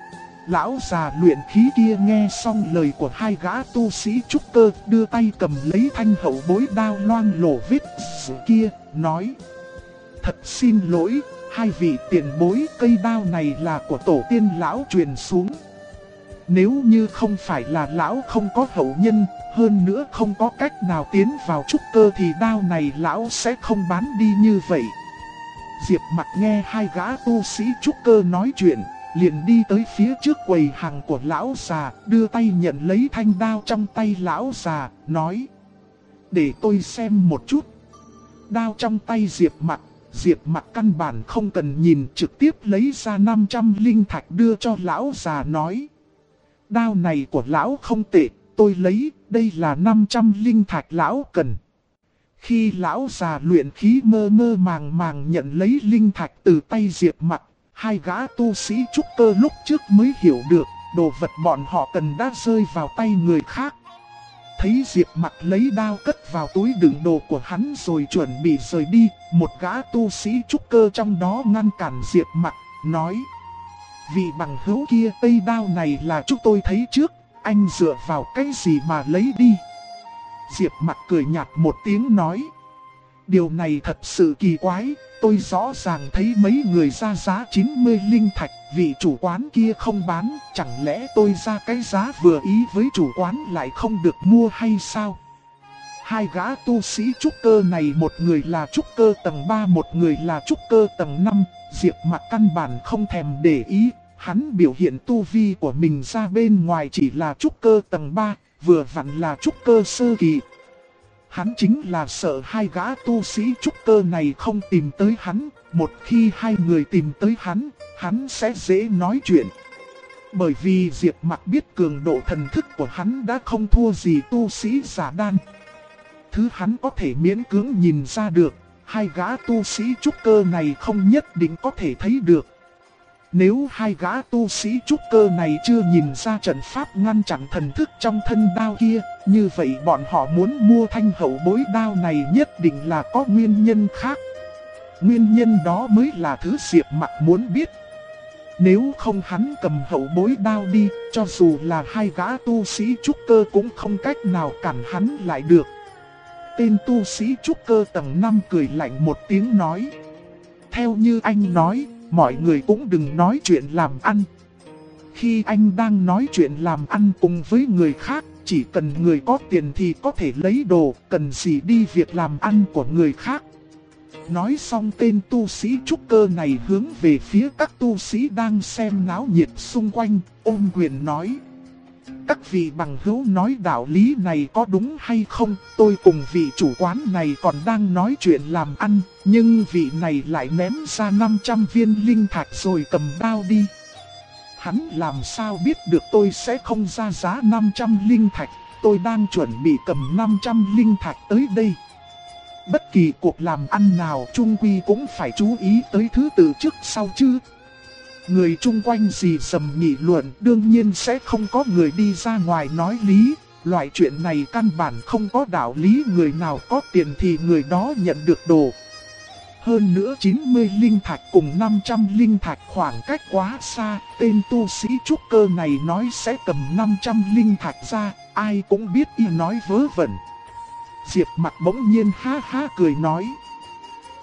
Lão già luyện khí kia nghe xong lời của hai gã tu sĩ trúc cơ, đưa tay cầm lấy thanh hậu bối đao loang lổ vết rỉ kia, nói: Thật xin lỗi, hai vị tiền bối, cây đao này là của tổ tiên lão truyền xuống. Nếu như không phải là lão không có hậu nhân, hơn nữa không có cách nào tiến vào trúc cơ thì đao này lão sẽ không bán đi như vậy. Diệp Mặc nghe hai gã tu sĩ trúc cơ nói chuyện, liền đi tới phía trước quầy hàng của lão già, đưa tay nhận lấy thanh đao trong tay lão già, nói: Để tôi xem một chút. Đao trong tay Diệp Mặc căn bản không cần nhìn, trực tiếp lấy ra 500 linh thạch đưa cho lão già, nói: Đao này của lão không tệ, tôi lấy, đây là 500 linh thạch lão cần. Khi lão già luyện khí mơ mơ màng nhận lấy linh thạch từ tay Diệp Mặc, hai gã tu sĩ trúc cơ lúc trước mới hiểu được, đồ vật bọn họ cần đã rơi vào tay người khác. Thấy Diệp Mặc lấy đao cất vào túi đựng đồ của hắn rồi chuẩn bị rời đi, một gã tu sĩ trúc cơ trong đó ngăn cản Diệp Mặc, nói: Vị bằng hữu kia, cây đao này là chúng tôi thấy trước, anh dựa vào cái gì mà lấy đi? Diệp Mặc cười nhạt một tiếng nói: Điều này thật sự kỳ quái, tôi rõ ràng thấy mấy người ra giá 90 linh thạch, vị chủ quán kia không bán, chẳng lẽ tôi ra cái giá vừa ý với chủ quán lại không được mua hay sao? Hai gã tu sĩ trúc cơ này, một người là trúc cơ tầng 3, một người là trúc cơ tầng 5, Diệp Mặc căn bản không thèm để ý, hắn biểu hiện tu vi của mình ra bên ngoài chỉ là trúc cơ tầng 3, vừa vặn là trúc cơ sơ kỳ. Hắn chính là sợ hai gã tu sĩ trúc cơ này không tìm tới hắn, một khi hai người tìm tới hắn sẽ dễ nói chuyện. Bởi vì Diệp Mặc biết cường độ thần thức của hắn đã không thua gì tu sĩ giả đan. Thứ hắn có thể miễn cưỡng nhìn ra được, hai gã tu sĩ trúc cơ này không nhất định có thể thấy được. Nếu hai gã tu sĩ trúc cơ này chưa nhìn ra trận pháp ngăn chặn thần thức trong thân đao kia, như vậy bọn họ muốn mua thanh hậu bối đao này nhất định là có nguyên nhân khác. Nguyên nhân đó mới là thứ Diệp Mặc muốn biết. Nếu không hắn cầm hậu bối đao đi, cho dù là hai gã tu sĩ trúc cơ cũng không cách nào cản hắn lại được. Tên tu sĩ trúc cơ tầng 5 cười lạnh một tiếng nói: Theo như anh nói, mọi người cũng đừng nói chuyện làm ăn. Khi anh đang nói chuyện làm ăn cùng với người khác, chỉ cần người có tiền thì có thể lấy đồ, cần gì đi việc làm ăn của người khác. Nói xong tên tu sĩ trúc cơ này hướng về phía các tu sĩ đang xem náo nhiệt xung quanh, ôm quyền nói: Các vị bằng hữu nói đạo lý này có đúng hay không? Tôi cùng vị chủ quán này còn đang nói chuyện làm ăn, nhưng vị này lại ném ra 500 viên linh thạch rồi cầm đao đi. Hắn làm sao biết được tôi sẽ không ra giá 500 linh thạch, tôi đang chuẩn bị cầm 500 linh thạch tới đây. Bất kỳ cuộc làm ăn nào chung quy cũng phải chú ý tới thứ tự trước sau chứ. Người chung quanh xì xầm nghị luận, đương nhiên sẽ không có người đi ra ngoài nói lý. Loại chuyện này căn bản không có đạo lý, người nào có tiền thì người đó nhận được đồ. Hơn nữa 90 linh thạch cùng 500 linh thạch khoảng cách quá xa, tên tu sĩ trúc cơ này nói sẽ cầm 500 linh thạch ra, ai cũng biết y nói vớ vẩn. Diệp Mặc bỗng nhiên ha ha cười nói: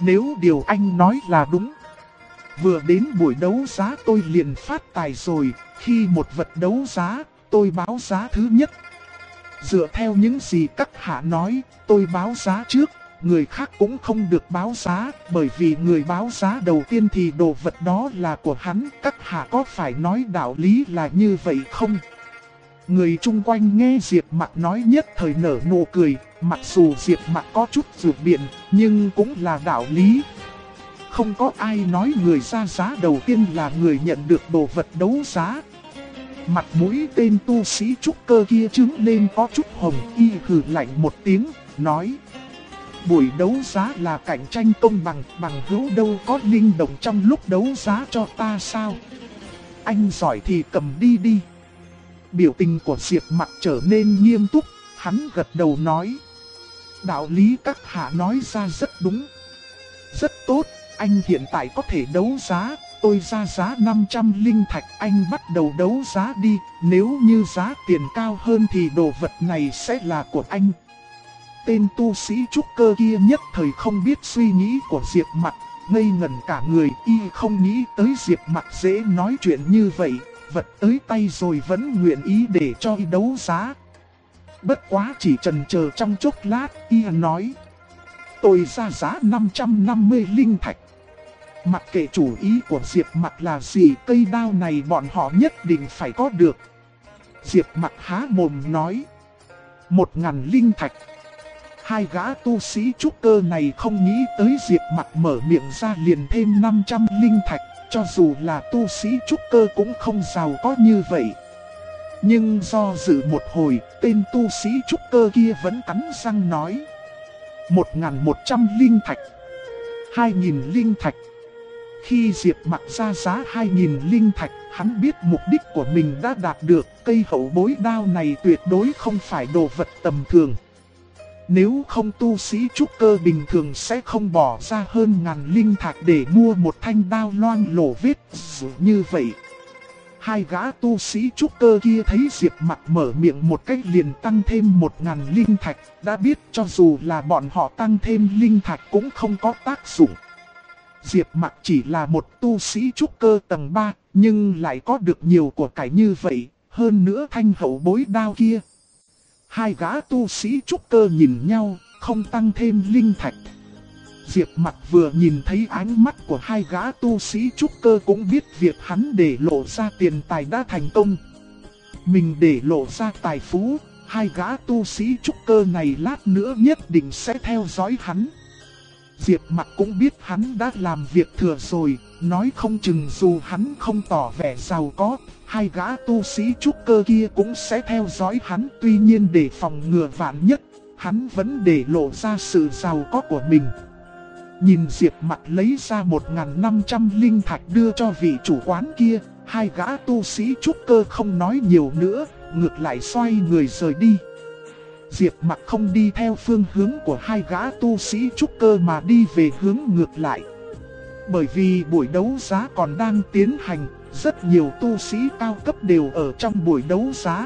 Nếu điều anh nói là đúng. Vừa đến buổi đấu giá tôi liền phát tài rồi, khi một vật đấu giá, tôi báo giá thứ nhất. Dựa theo những gì các hạ nói, tôi báo giá trước, người khác cũng không được báo giá, bởi vì người báo giá đầu tiên thì đồ vật đó là của hắn, các hạ có phải nói đạo lý là như vậy không? Người chung quanh nghe Diệp Mặc nói nhất thời nở nụ cười, mặc dù Diệp Mặc có chút rụt biện, nhưng cũng là đạo lý. Không có ai nói người ra giá đầu tiên là người nhận được đồ vật đấu giá. Mặt mũi tên tu sĩ trúc cơ kia trướng lên có chút hồng, y hừ lạnh một tiếng, nói: buổi đấu giá là cạnh tranh công bằng, bằng hữu đâu có linh động trong lúc đấu giá cho ta sao? Anh giỏi thì cầm đi đi. Biểu tình của Diệp Mặc trở nên nghiêm túc, hắn gật đầu nói: đạo lý các hạ nói ra rất đúng. Rất tốt, anh hiện tại có thể đấu giá, tôi ra giá 500 linh thạch, anh bắt đầu đấu giá đi, nếu như giá tiền cao hơn thì đồ vật này sẽ là của anh. Tên tu sĩ trúc cơ kia nhất thời không biết suy nghĩ của Diệp Mặc, ngây ngẩn cả người, y không nghĩ tới Diệp Mặc dễ nói chuyện như vậy, vật tới tay rồi vẫn nguyện ý để cho y đấu giá. Bất quá chỉ chần chờ trong chốc lát, y nói: tôi ra giá 550 linh thạch. Mặc kệ chủ ý của Diệp Mặc là gì, cây đao này bọn họ nhất định phải có được. Diệp Mặc há mồm nói: 1000 linh thạch. Hai gã tu sĩ trúc cơ này không nghĩ tới Diệp Mặc mở miệng ra liền thêm 500 linh thạch, cho dù là tu sĩ trúc cơ cũng không giàu có như vậy. Nhưng do dự một hồi, tên tu sĩ trúc cơ kia vẫn cắn răng nói: 1100 linh thạch. 2000 linh thạch. Khi Diệp Mặc ra giá 2000 linh thạch, hắn biết mục đích của mình đã đạt được, cây hậu bối đao này tuyệt đối không phải đồ vật tầm thường. Nếu không tu sĩ trúc cơ bình thường sẽ không bỏ ra hơn 1000 linh thạch để mua một thanh đao loang lổ vết như vậy. Hai gã tu sĩ trúc cơ kia thấy Diệp Mặc mở miệng một cách liền tăng thêm 1000 linh thạch, đã biết cho dù là bọn họ tăng thêm linh thạch cũng không có tác dụng. Diệp Mặc chỉ là một tu sĩ trúc cơ tầng 3, nhưng lại có được nhiều của cải như vậy, hơn nữa thanh hậu bối đao kia. Hai gã tu sĩ trúc cơ nhìn nhau, không tăng thêm linh thạch. Diệp Mặc vừa nhìn thấy ánh mắt của hai gã tu sĩ trúc cơ cũng biết việc hắn để lộ ra tiền tài đã thành công. Mình để lộ ra tài phú, hai gã tu sĩ trúc cơ này lát nữa nhất định sẽ theo dõi hắn. Diệp Mặc cũng biết hắn đã làm việc thừa rồi, nói không chừng dù hắn không tỏ vẻ giàu có, hai gã tu sĩ trúc cơ kia cũng sẽ theo dõi hắn. Tuy nhiên để phòng ngừa vạn nhất, hắn vẫn để lộ ra sự giàu có của mình. Nhìn Diệp Mặc lấy ra 1500 linh thạch đưa cho vị chủ quán kia, hai gã tu sĩ trúc cơ không nói nhiều nữa, ngược lại xoay người rời đi. Diệp Mặc không đi theo phương hướng của hai gã tu sĩ trúc cơ mà đi về hướng ngược lại. Bởi vì buổi đấu giá còn đang tiến hành, rất nhiều tu sĩ cao cấp đều ở trong buổi đấu giá.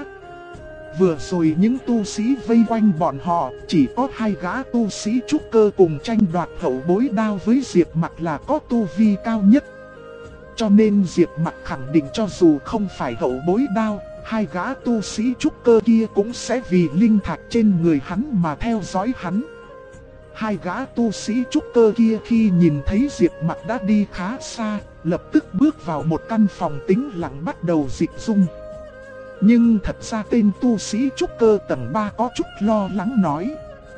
Vừa rồi những tu sĩ vây quanh bọn họ, chỉ có hai gã tu sĩ trúc cơ cùng tranh đoạt hậu bối đao với Diệp Mặc là có tu vi cao nhất. Cho nên Diệp Mặc khẳng định cho dù không phải hậu bối đao, hai gã tu sĩ trúc cơ kia cũng sẽ vì linh thạch trên người hắn mà theo dõi hắn. Hai gã tu sĩ trúc cơ kia khi nhìn thấy Diệp Mặc đã đi khá xa, lập tức bước vào một căn phòng tĩnh lặng bắt đầu dịch dung. Nhưng thật ra tên tu sĩ trúc cơ tầng 3 có chút lo lắng nói: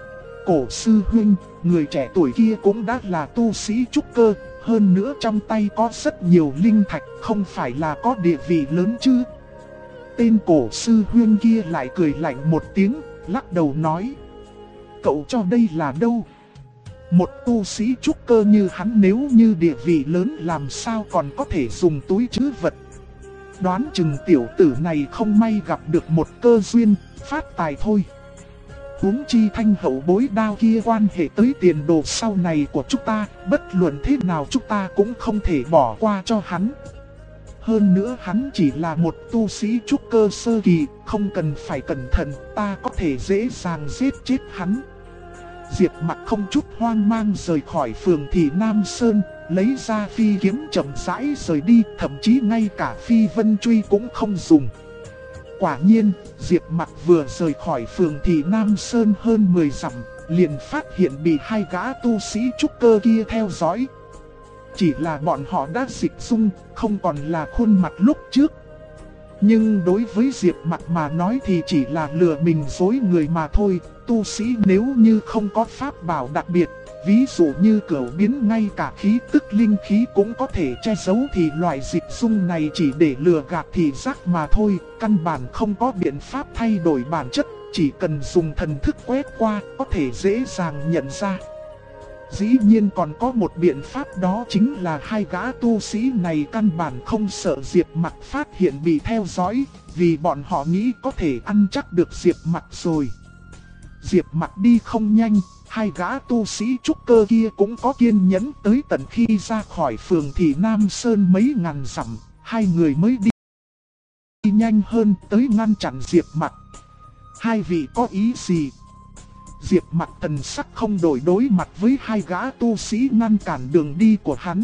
cổ sư huynh, người trẻ tuổi kia cũng đã là tu sĩ trúc cơ, hơn nữa trong tay có rất nhiều linh thạch, không phải là có địa vị lớn chứ? Tên cổ sư huynh kia lại cười lạnh một tiếng, lắc đầu nói: cậu cho đây là đâu? Một tu sĩ trúc cơ như hắn nếu như địa vị lớn làm sao còn có thể dùng túi trữ vật. Đoán chừng tiểu tử này không may gặp được một cơ duyên, phát tài thôi. Huống chi thanh hậu bối đao kia quan hệ tới tiền đồ sau này của chúng ta, bất luận thế nào chúng ta cũng không thể bỏ qua cho hắn. Hơn nữa hắn chỉ là một tu sĩ trúc cơ sơ kỳ, không cần phải cẩn thận, ta có thể dễ dàng giết chết hắn. Diệp Mặc không chút hoang mang rời khỏi phường Thị Nam Sơn, lấy ra phi kiếm chậm rãi rời đi, thậm chí ngay cả phi vân truy cũng không dùng. Quả nhiên, Diệp Mặc vừa rời khỏi phường Thị Nam Sơn hơn 10 dặm, liền phát hiện bị hai gã tu sĩ trúc cơ kia theo dõi. Chỉ là bọn họ đã dịch dung, không còn là khuôn mặt lúc trước. Nhưng đối với Diệp Mặc mà nói thì chỉ là lừa mình dối người mà thôi. Tu sĩ nếu như không có pháp bảo đặc biệt, ví dụ như cửu biến, ngay cả khí tức linh khí cũng có thể che giấu, thì loại dịch dung này chỉ để lừa gạt thị giác mà thôi. Căn bản không có biện pháp thay đổi bản chất, chỉ cần dùng thần thức quét qua có thể dễ dàng nhận ra. Dĩ nhiên còn có một biện pháp, đó chính là hai gã tu sĩ này căn bản không sợ Diệp Mặc phát hiện bị theo dõi, vì bọn họ nghĩ có thể ăn chắc được Diệp Mặc rồi. Diệp Mặc đi không nhanh, hai gã tu sĩ trúc cơ kia cũng có kiên nhẫn, tới tận khi ra khỏi phường Thị Nam Sơn mấy ngàn dặm, hai người mới đi nhanh hơn tới ngăn chặn Diệp Mặc. Hai vị có ý gì? Diệp Mặc thần sắc không đổi, đối mặt với hai gã tu sĩ ngăn cản đường đi của hắn.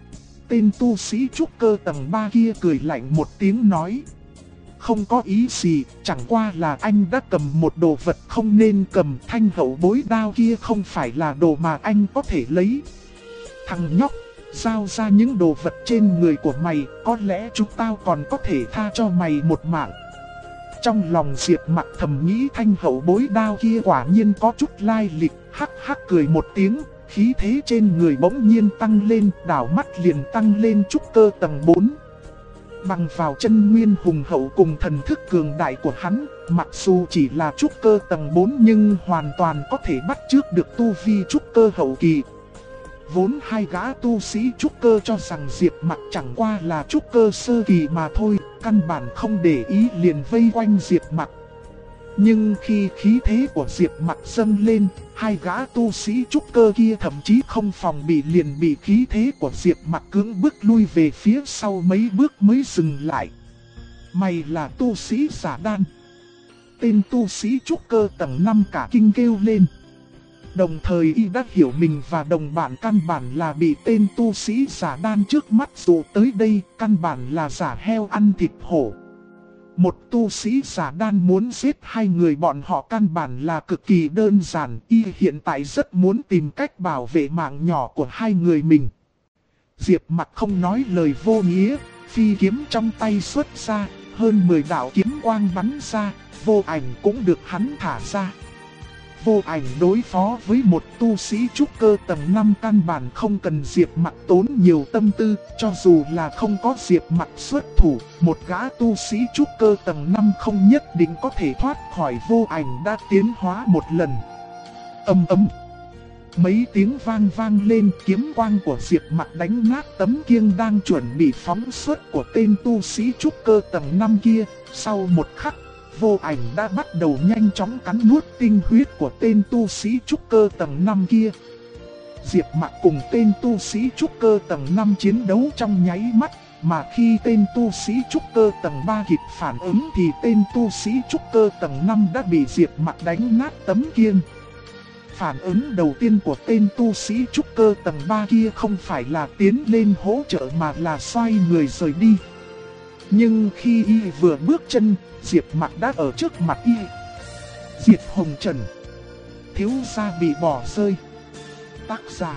Tên tu sĩ trúc cơ tầng 3 kia cười lạnh một tiếng nói: không có ý gì, chẳng qua là anh đã cầm một đồ vật không nên cầm. Thanh hậu bối đao kia không phải là đồ mà anh có thể lấy. Thằng nhóc, giao ra những đồ vật trên người của mày, có lẽ chúng tao còn có thể tha cho mày một mạng. Trong lòng Diệp Mặc thầm nghĩ thanh hậu bối đao kia quả nhiên có chút lai lịch, hắc hắc cười một tiếng, khí thế trên người bỗng nhiên tăng lên, đảo mắt liền tăng lên trúc cơ tầng 4. Bằng vào chân nguyên hùng hậu cùng thần thức cường đại của hắn, mặc dù chỉ là trúc cơ tầng 4 nhưng hoàn toàn có thể bắt chước được tu vi trúc cơ hậu kỳ. Vốn hai gã tu sĩ trúc cơ cho rằng Diệp Mặc chẳng qua là trúc cơ sơ kỳ mà thôi, căn bản không để ý liền vây quanh Diệp Mặc. Nhưng khi khí thế của Diệp Mặc dâng lên, hai gã tu sĩ trúc cơ kia thậm chí không phòng bị liền bị khí thế của Diệp Mặc cưỡng bức lui về phía sau mấy bước mới dừng lại. Mày là tu sĩ giả đan. Tên tu sĩ trúc cơ tầng 5 cả kinh kêu lên. Đồng thời y đã hiểu mình và đồng bạn căn bản là bị tên tu sĩ giả đan trước mắt dụ tới đây, căn bản là giả heo ăn thịt hổ. Một tu sĩ giả đan muốn giết hai người bọn họ căn bản là cực kỳ đơn giản, y hiện tại rất muốn tìm cách bảo vệ mạng nhỏ của hai người mình. Diệp Mặc không nói lời vô nghĩa, phi kiếm trong tay xuất ra, hơn 10 đạo kiếm quang bắn ra, vô ảnh cũng được hắn thả ra. Vô ảnh đối phó với một tu sĩ trúc cơ tầng 5 căn bản không cần Diệp Mặc tốn nhiều tâm tư, cho dù là không có Diệp Mặc xuất thủ, một gã tu sĩ trúc cơ tầng 5 không nhất định có thể thoát khỏi vô ảnh đã tiến hóa một lần. Ầm ầm. Mấy tiếng vang vang lên, kiếm quang của Diệp Mặc đánh nát tấm kiêng đang chuẩn bị phóng xuất của tên tu sĩ trúc cơ tầng 5 kia, sau một khắc vô ảnh đã bắt đầu nhanh chóng cắn nuốt tinh huyết của tên tu sĩ trúc cơ tầng 5 kia. Diệp Mặc cùng tên tu sĩ trúc cơ tầng 5 chiến đấu trong nháy mắt, mà khi tên tu sĩ trúc cơ tầng 3 kịp phản ứng thì tên tu sĩ trúc cơ tầng 5 đã bị Diệp Mặc đánh nát tấm kiêng. Phản ứng đầu tiên của tên tu sĩ trúc cơ tầng 3 kia không phải là tiến lên hỗ trợ mà là xoay người rời đi. Nhưng khi y vừa bước chân, Diệp Mặc đã ở trước mặt y. Diệp Hồng Trần. Thiếu gia bị bỏ rơi. Tác giả: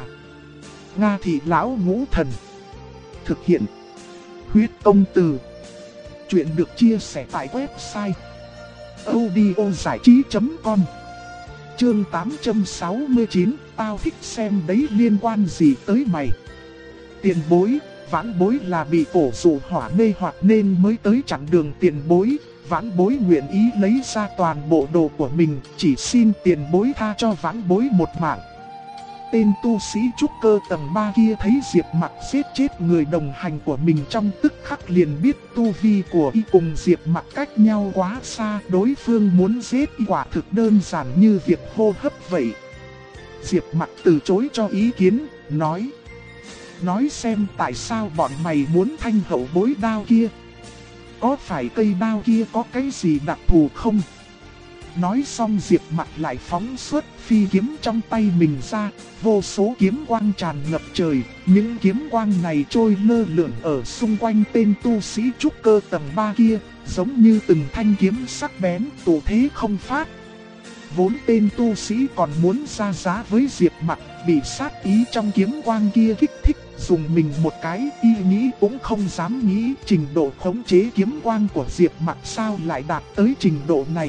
Nga Thị Lão Ngũ Thần. Thực hiện: Huyết Công Từ. Chuyện được chia sẻ tại website audiozảichí.com. Chương 869, tao thích xem đấy liên quan gì tới mày? Tiền bối, vãn bối là bị cổ dụ hỏa mê hoặc nên mới tới chặn đường tiền bối. Vãn bối nguyện ý lấy ra toàn bộ đồ của mình, chỉ xin tiền bối tha cho vãn bối một mạng. Tên tu sĩ trúc cơ tầng 3 kia thấy Diệp Mặc giết chết người đồng hành của mình trong tức khắc liền biết tu vi của y cùng Diệp Mặc cách nhau quá xa, đối phương muốn giết y quả thực đơn giản như việc hô hấp vậy. Diệp Mặc từ chối cho ý kiến, nói xem tại sao bọn mày muốn thanh hậu bối đao kia. Có phải cây đao kia có cái gì đặc thù không? Nói xong Diệp Mặc lại phóng xuất phi kiếm trong tay mình ra, vô số kiếm quang tràn ngập trời, những kiếm quang này trôi lơ lửng ở xung quanh tên tu sĩ trúc cơ tầng 3 kia, giống như từng thanh kiếm sắc bén, tụ thế không phát. Vốn tên tu sĩ còn muốn ra giá với Diệp Mặc, bị sát ý trong kiếm quang kia kích thích, dùng mình một cái, y nghĩ cũng không dám nghĩ trình độ khống chế kiếm quang của Diệp Mặc sao lại đạt tới trình độ này.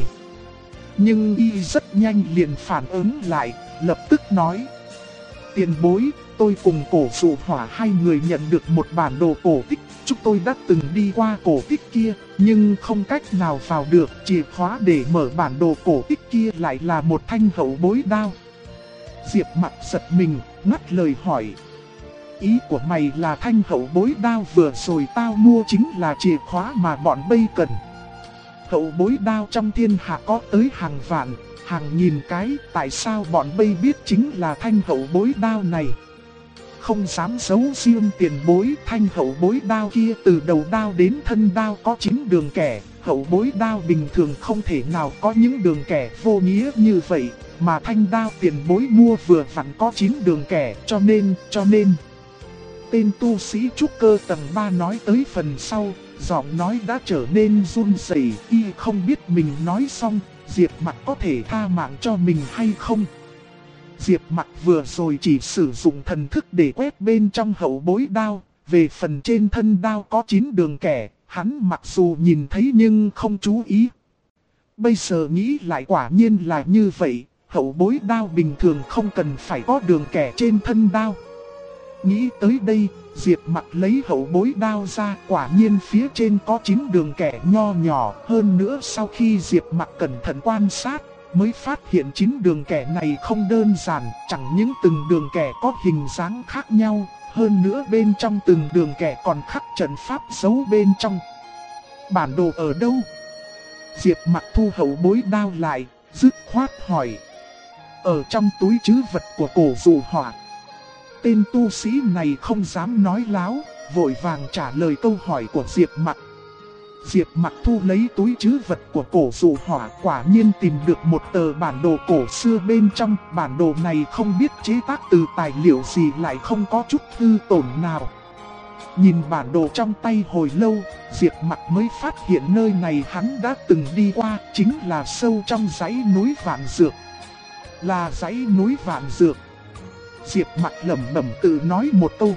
Nhưng y rất nhanh liền phản ứng lại, lập tức nói: tiền bối, tôi cùng Cổ Dụ Hỏa hai người nhận được một bản đồ cổ tích. Chúng tôi đã từng đi qua cổ tích kia, nhưng không cách nào vào được. Chìa khóa để mở bản đồ cổ tích kia lại là một thanh hậu bối đao. Diệp Mặc giật mình, ngắt lời hỏi: ý của mày là thanh hậu bối đao vừa rồi tao mua chính là chìa khóa mà bọn bây cần? Hậu bối đao trong thiên hạ có tới hàng vạn, hàng nghìn cái, tại sao bọn bây biết chính là thanh hậu bối đao này? Không dám giấu riêng tiền bối, thanh hậu bối đao kia từ đầu đao đến thân đao có 9 đường kẻ. Hậu bối đao bình thường không thể nào có những đường kẻ vô nghĩa như vậy, mà thanh đao tiền bối mua vừa vặn có 9 đường kẻ, cho nên... Tên tu sĩ trúc cơ tầng 3 nói tới phần sau, giọng nói đã trở nên run rẩy, y không biết mình nói xong, Diệp Mặc có thể tha mạng cho mình hay không. Diệp Mặc vừa rồi chỉ sử dụng thần thức để quét bên trong hậu bối đao, về phần trên thân đao có 9 đường kẻ, hắn mặc dù nhìn thấy nhưng không chú ý. Bây giờ nghĩ lại quả nhiên là như vậy, hậu bối đao bình thường không cần phải có đường kẻ trên thân đao. Nghĩ tới đây, Diệp Mặc lấy hậu bối đao ra, quả nhiên phía trên có 9 đường kẻ nho nhỏ. Hơn nữa sau khi Diệp Mặc cẩn thận quan sát, mới phát hiện 9 đường kẻ này không đơn giản, chẳng những từng đường kẻ có hình dáng khác nhau, hơn nữa bên trong từng đường kẻ còn khắc trận pháp giấu bên trong. Bản đồ ở đâu? Diệp Mặc thu hậu bối đao lại, dứt khoát hỏi. Ở trong túi trữ vật của Cổ Dụ Hỏa. Tên tu sĩ này không dám nói láo, vội vàng trả lời câu hỏi của Diệp Mặc. Diệp Mặc thu lấy túi trữ vật của Cổ Dụ Hỏa, quả nhiên tìm được một tờ bản đồ cổ xưa bên trong. Bản đồ này không biết chế tác từ tài liệu gì, lại không có chút hư tổn nào. Nhìn bản đồ trong tay hồi lâu, Diệp Mặc mới phát hiện nơi này hắn đã từng đi qua, chính là sâu trong dãy núi Vạn Dược. Là dãy núi Vạn Dược. Diệp Mặc lẩm bẩm tự nói một câu.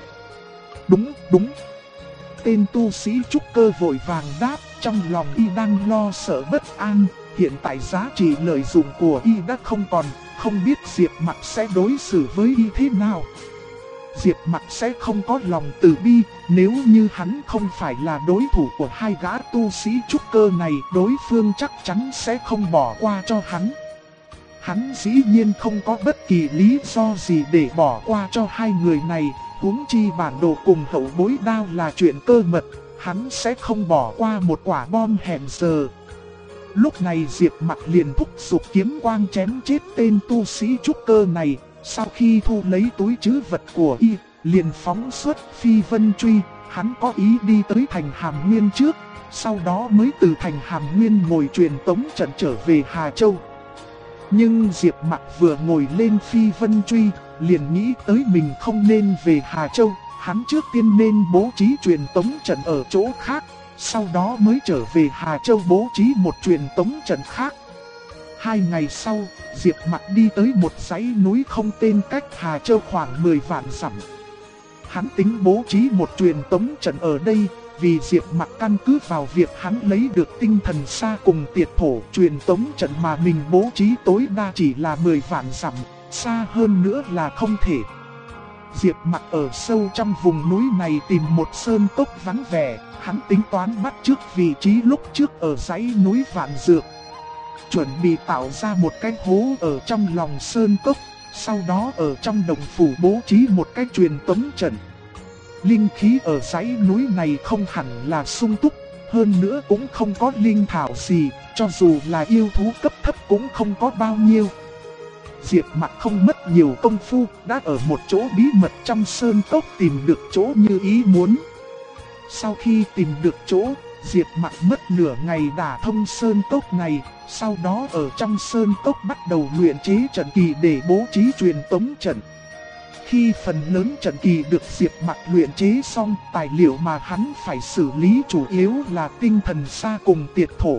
Đúng. Tên tu sĩ trúc cơ vội vàng đáp, trong lòng y đang lo sợ bất an. Hiện tại giá trị lợi dụng của y đã không còn, không biết Diệp Mặc sẽ đối xử với y thế nào. Diệp Mặc sẽ không có lòng từ bi, nếu như hắn không phải là đối thủ của hai gã tu sĩ trúc cơ này, đối phương chắc chắn sẽ không bỏ qua cho hắn. Hắn dĩ nhiên không có bất kỳ lý do gì để bỏ qua cho hai người này, huống chi bản đồ cùng hậu bối đao là chuyện cơ mật, hắn sẽ không bỏ qua một quả bom hẹn giờ. Lúc này Diệp Mặc liền thúc giục kiếm quang chém chết tên tu sĩ trúc cơ này, sau khi thu lấy túi trữ vật của y, liền phóng xuất phi vân truy, hắn có ý đi tới thành Hàm Nguyên trước, sau đó mới từ thành Hàm Nguyên ngồi truyền tống trận trở về Hà Châu. Nhưng Diệp Mặc vừa ngồi lên phi vân truy, liền nghĩ tới mình không nên về Hà Châu, hắn trước tiên nên bố trí truyền tống trận ở chỗ khác, sau đó mới trở về Hà Châu bố trí một truyền tống trận khác. 2 ngày sau, Diệp Mặc đi tới một dãy núi không tên cách Hà Châu khoảng 10 vạn dặm. Hắn tính bố trí một truyền tống trận ở đây, vì Diệp Mặc căn cứ vào việc hắn lấy được tinh thần xa cùng tiệt thổ, truyền tống trận mà mình bố trí tối đa chỉ là 10 vạn dặm, xa hơn nữa là không thể. Diệp Mặc ở sâu trong vùng núi này tìm một sơn cốc vắng vẻ, hắn tính toán bắt chước vị trí lúc trước ở dãy núi Vạn Dược. Chuẩn bị tạo ra một cái hố ở trong lòng sơn cốc, sau đó ở trong đồng phủ bố trí một cái truyền tống trận. Linh khí ở dãy núi này không hẳn là sung túc, hơn nữa cũng không có linh thảo gì, cho dù là yêu thú cấp thấp cũng không có bao nhiêu. Diệp Mặc không mất nhiều công phu, đã ở một chỗ bí mật trong sơn cốc tìm được chỗ như ý muốn. Sau khi tìm được chỗ, Diệp Mặc mất nửa ngày đả thông sơn cốc này, sau đó ở trong sơn cốc bắt đầu luyện chế trận kỳ để bố trí truyền tống trận. Khi phần lớn trận kỳ được Diệp Mặc luyện chế xong, tài liệu mà hắn phải xử lý chủ yếu là tinh thần sa cùng tiệt thổ.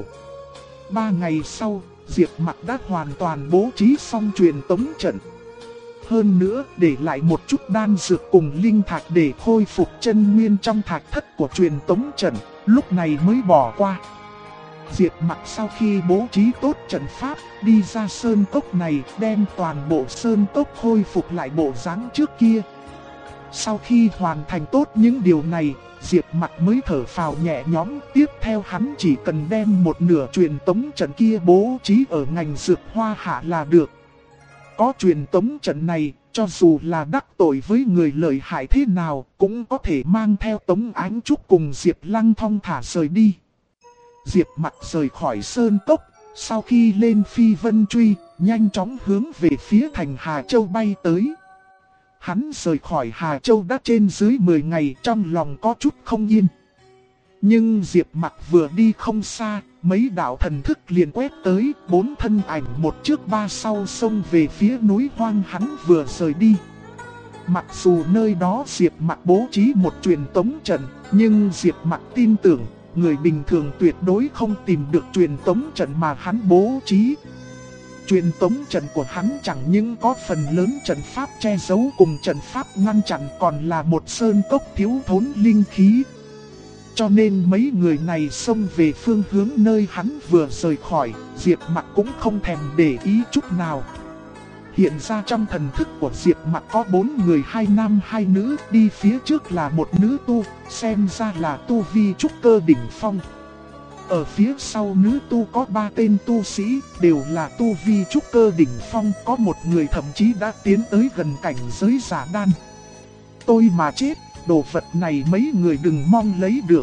3 ngày sau, Diệp Mặc đã hoàn toàn bố trí xong truyền tống trận. Hơn nữa, để lại một chút đan dược cùng linh thạch để khôi phục chân nguyên trong thạch thất của truyền tống trận, lúc này mới bỏ qua. Diệp Mặc sau khi bố trí tốt trận pháp, đi ra sơn cốc này, đem toàn bộ sơn cốc khôi phục lại bộ dáng trước kia. Sau khi hoàn thành tốt những điều này, Diệp Mặc mới thở phào nhẹ nhõm. Tiếp theo hắn chỉ cần đem một nửa truyền tống trận kia bố trí ở ngành dược hoa hạ là được. Có truyền tống trận này, cho dù là đắc tội với người lợi hại thế nào, cũng có thể mang theo Tống Ánh Trúc cùng Diệp Lăng thong thả rời đi. Diệp Mặc rời khỏi sơn cốc, sau khi lên phi vân truy, nhanh chóng hướng về phía thành Hà Châu bay tới. Hắn rời khỏi Hà Châu đã trên dưới 10 ngày, trong lòng có chút không yên. Nhưng Diệp Mặc vừa đi không xa, mấy đạo thần thức liền quét tới, 4 thân ảnh một trước ba sau xông về phía núi hoang hắn vừa rời đi. Mặc dù nơi đó Diệp Mặc bố trí một truyền tống trận, nhưng Diệp Mặc tin tưởng, người bình thường tuyệt đối không tìm được truyền tống trận mà hắn bố trí. Truyền tống trận của hắn chẳng những có phần lớn trận pháp che giấu cùng trận pháp ngăn chặn, còn là một sơn cốc thiếu thốn linh khí. Cho nên mấy người này xông về phương hướng nơi hắn vừa rời khỏi, Diệp Mặc cũng không thèm để ý chút nào. Hiện ra trong thần thức của Diệp Mặc có 4 người, 2 nam 2 nữ, đi phía trước là một nữ tu, xem ra là tu vi trúc cơ đỉnh phong. Ở phía sau nữ tu có 3 tên tu sĩ, đều là tu vi trúc cơ đỉnh phong, có một người thậm chí đã tiến tới gần cảnh giới giả đan. Tôi mà chết, đồ vật này mấy người đừng mong lấy được.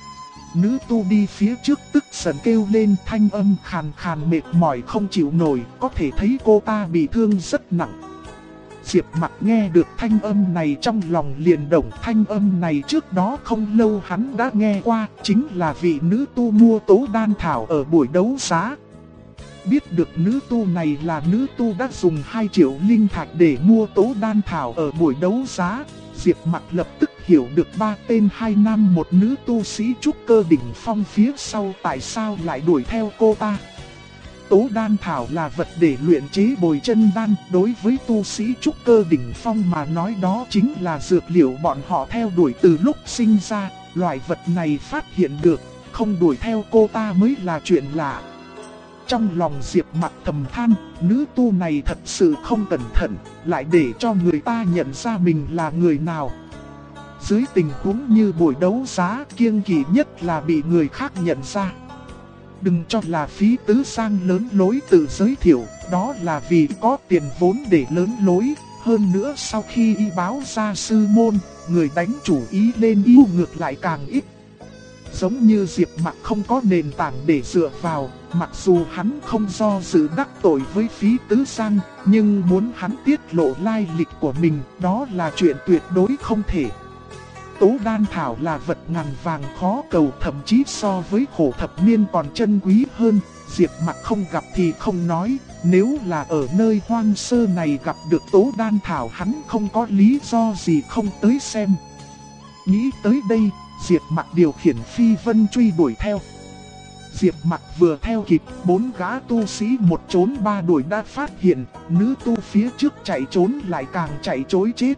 Nữ tu đi phía trước tức giận kêu lên, thanh âm khàn khàn mệt mỏi không chịu nổi, có thể thấy cô ta bị thương rất nặng. Diệp Mặc nghe được thanh âm này trong lòng liền động. Thanh âm này trước đó không lâu hắn đã nghe qua, chính là vị nữ tu mua tố đan thảo ở buổi đấu giá. Biết được nữ tu này là nữ tu đã dùng 2 triệu linh thạch để mua tố đan thảo ở buổi đấu giá, Diệp Mặc lập tức hiểu được 3 tên 2 nam 1 nữ tu sĩ trúc cơ đỉnh phong phía sau tại sao lại đuổi theo cô ta. Tố đan thảo là vật để luyện chế bồi chân đan, đối với tu sĩ trúc cơ đỉnh phong mà nói đó chính là dược liệu bọn họ theo đuổi từ lúc sinh ra. Loại vật này phát hiện được, không đuổi theo cô ta mới là chuyện lạ. Trong lòng Diệp Mặc thầm than, nữ tu này thật sự không cẩn thận, lại để cho người ta nhận ra mình là người nào. Dưới tình huống như buổi đấu giá, kiêng kỵ nhất là bị người khác nhận ra. Đừng cho là Phí Tứ Sang lớn lối tự giới thiệu, đó là vì có tiền vốn để lớn lối. Hơn nữa sau khi y báo ra sư môn, người đánh chủ ý lên yêu ngược lại càng ít. Giống như Diệp Mặc không có nền tảng để dựa vào, mặc dù hắn không do dự đắc tội với Phí Tứ Sang, nhưng muốn hắn tiết lộ lai lịch của mình, đó là chuyện tuyệt đối không thể. Tố đan thảo là vật ngàn vàng khó cầu, thậm chí so với khổ thập niên còn chân quý hơn. Diệp Mặc không gặp thì không nói, nếu là ở nơi hoang sơ này gặp được tố đan thảo hắn không có lý do gì không tới xem. Nghĩ tới đây, Diệp Mặc điều khiển phi vân truy đuổi theo. Diệp Mặc vừa theo kịp, 4 gã tu sĩ một trốn 3 đuổi đã phát hiện, nữ tu phía trước chạy trốn lại càng chạy trối chết.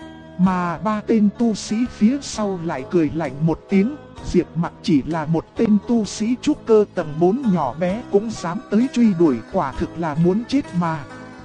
Mà 3 tên tu sĩ phía sau lại cười lạnh một tiếng. Diệp Mặc chỉ là một tên tu sĩ trúc cơ tầng 4 nhỏ bé cũng dám tới truy đuổi, quả thực là muốn chết mà.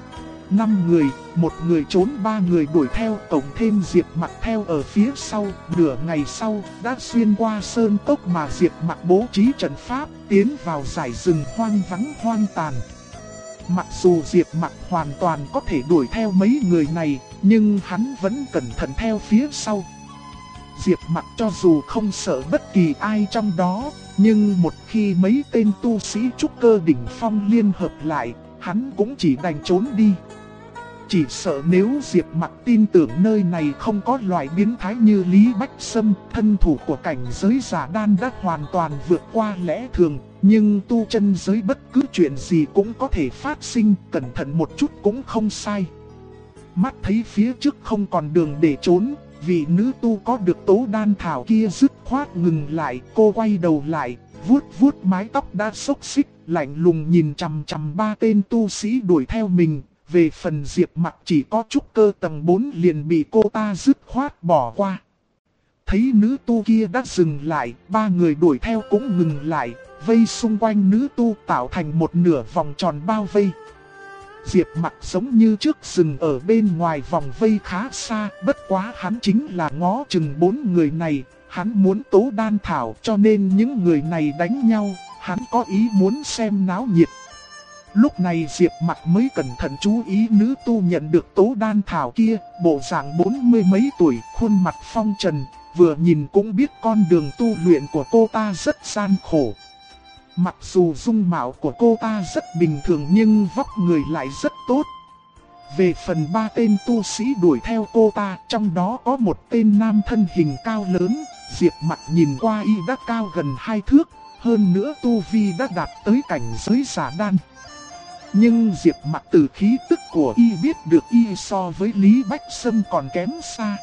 5 người, 1 người trốn 3 người đuổi theo, tổng thêm Diệp Mặc theo ở phía sau. Nửa ngày sau, đã xuyên qua sơn cốc mà Diệp Mặc bố trí trận pháp, tiến vào dải rừng hoang vắng hoang tàn. Mặc dù Diệp Mặc hoàn toàn có thể đuổi theo mấy người này, nhưng hắn vẫn cẩn thận theo phía sau. Diệp Mặc cho dù không sợ bất kỳ ai trong đó, nhưng một khi mấy tên tu sĩ trúc cơ đỉnh phong liên hợp lại, hắn cũng chỉ đành trốn đi. Chỉ sợ nếu Diệp Mặc tin tưởng nơi này không có loại biến thái như Lý Bách Sâm, thân thủ của cảnh giới giả đan đã hoàn toàn vượt qua lẽ thường. Nhưng tu chân giới bất cứ chuyện gì cũng có thể phát sinh, cẩn thận một chút cũng không sai. Mắt thấy phía trước không còn đường để trốn, vị nữ tu có được tố đan thảo kia dứt khoát ngừng lại. Cô quay đầu lại, vuốt vuốt mái tóc đã xốc xích, lạnh lùng nhìn chằm chằm ba tên tu sĩ đuổi theo mình. Về phần Diệp Mặc chỉ có trúc cơ tầng 4 liền bị cô ta dứt khoát bỏ qua. Thấy nữ tu kia đã dừng lại, ba người đuổi theo cũng ngừng lại, vây xung quanh nữ tu tạo thành một nửa vòng tròn bao vây. Diệp Mặc giống như trước dừng ở bên ngoài vòng vây khá xa, bất quá hắn chính là ngó chừng 4 người này, hắn muốn tố đan thảo cho nên những người này đánh nhau, hắn có ý muốn xem náo nhiệt. Lúc này Diệp Mặc mới cẩn thận chú ý nữ tu nhận được tố đan thảo kia, bộ dạng 40 mấy tuổi, khuôn mặt phong trần, vừa nhìn cũng biết con đường tu luyện của cô ta rất gian khổ. Mặc dù dung mạo của cô ta rất bình thường nhưng vóc người lại rất tốt. Về phần ba tên tu sĩ đuổi theo cô ta, trong đó có một tên nam thân hình cao lớn, Diệp Mặc nhìn qua y đã cao gần 2 thước, hơn nữa tu vi đã đạt tới cảnh giới giả đan. Nhưng Diệp Mặc từ khí tức của y biết được y so với Lý Bách Sâm còn kém xa.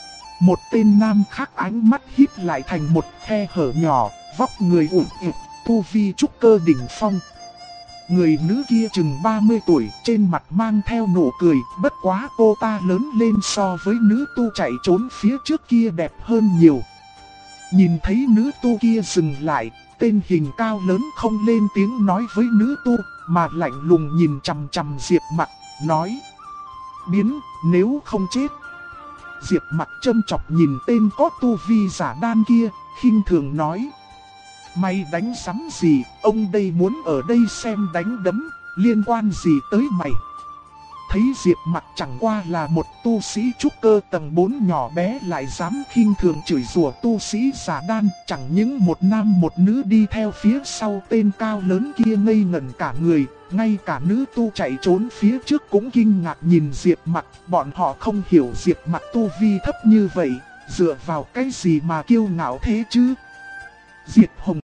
Một tên nam khác ánh mắt híp lại thành một khe hở nhỏ, vóc người ủn ỉn, tu vi trúc cơ đỉnh phong. Người nữ kia chừng 30 tuổi, trên mặt mang theo nụ cười, bất quá cô ta lớn lên so với nữ tu chạy trốn phía trước kia đẹp hơn nhiều. Nhìn thấy nữ tu kia dừng lại, tên hình cao lớn không lên tiếng nói với nữ tu, mà lạnh lùng nhìn chằm chằm Diệp Mặc, nói: biến, nếu không chết. Diệp Mặc châm chọc nhìn tên có tu vi giả đan kia, khinh thường nói: mày đánh sắm gì, ông đây muốn ở đây xem đánh đấm, liên quan gì tới mày. Thấy Diệp Mặc chẳng qua là một tu sĩ trúc cơ tầng 4 nhỏ bé lại dám khinh thường chửi rủa tu sĩ giả đan, chẳng những một nam một nữ đi theo phía sau tên cao lớn kia ngây ngẩn cả người, ngay cả nữ tu chạy trốn phía trước cũng kinh ngạc nhìn Diệp Mặc, bọn họ không hiểu Diệp Mặc tu vi thấp như vậy, dựa vào cái gì mà kiêu ngạo thế chứ. Diệt Hồng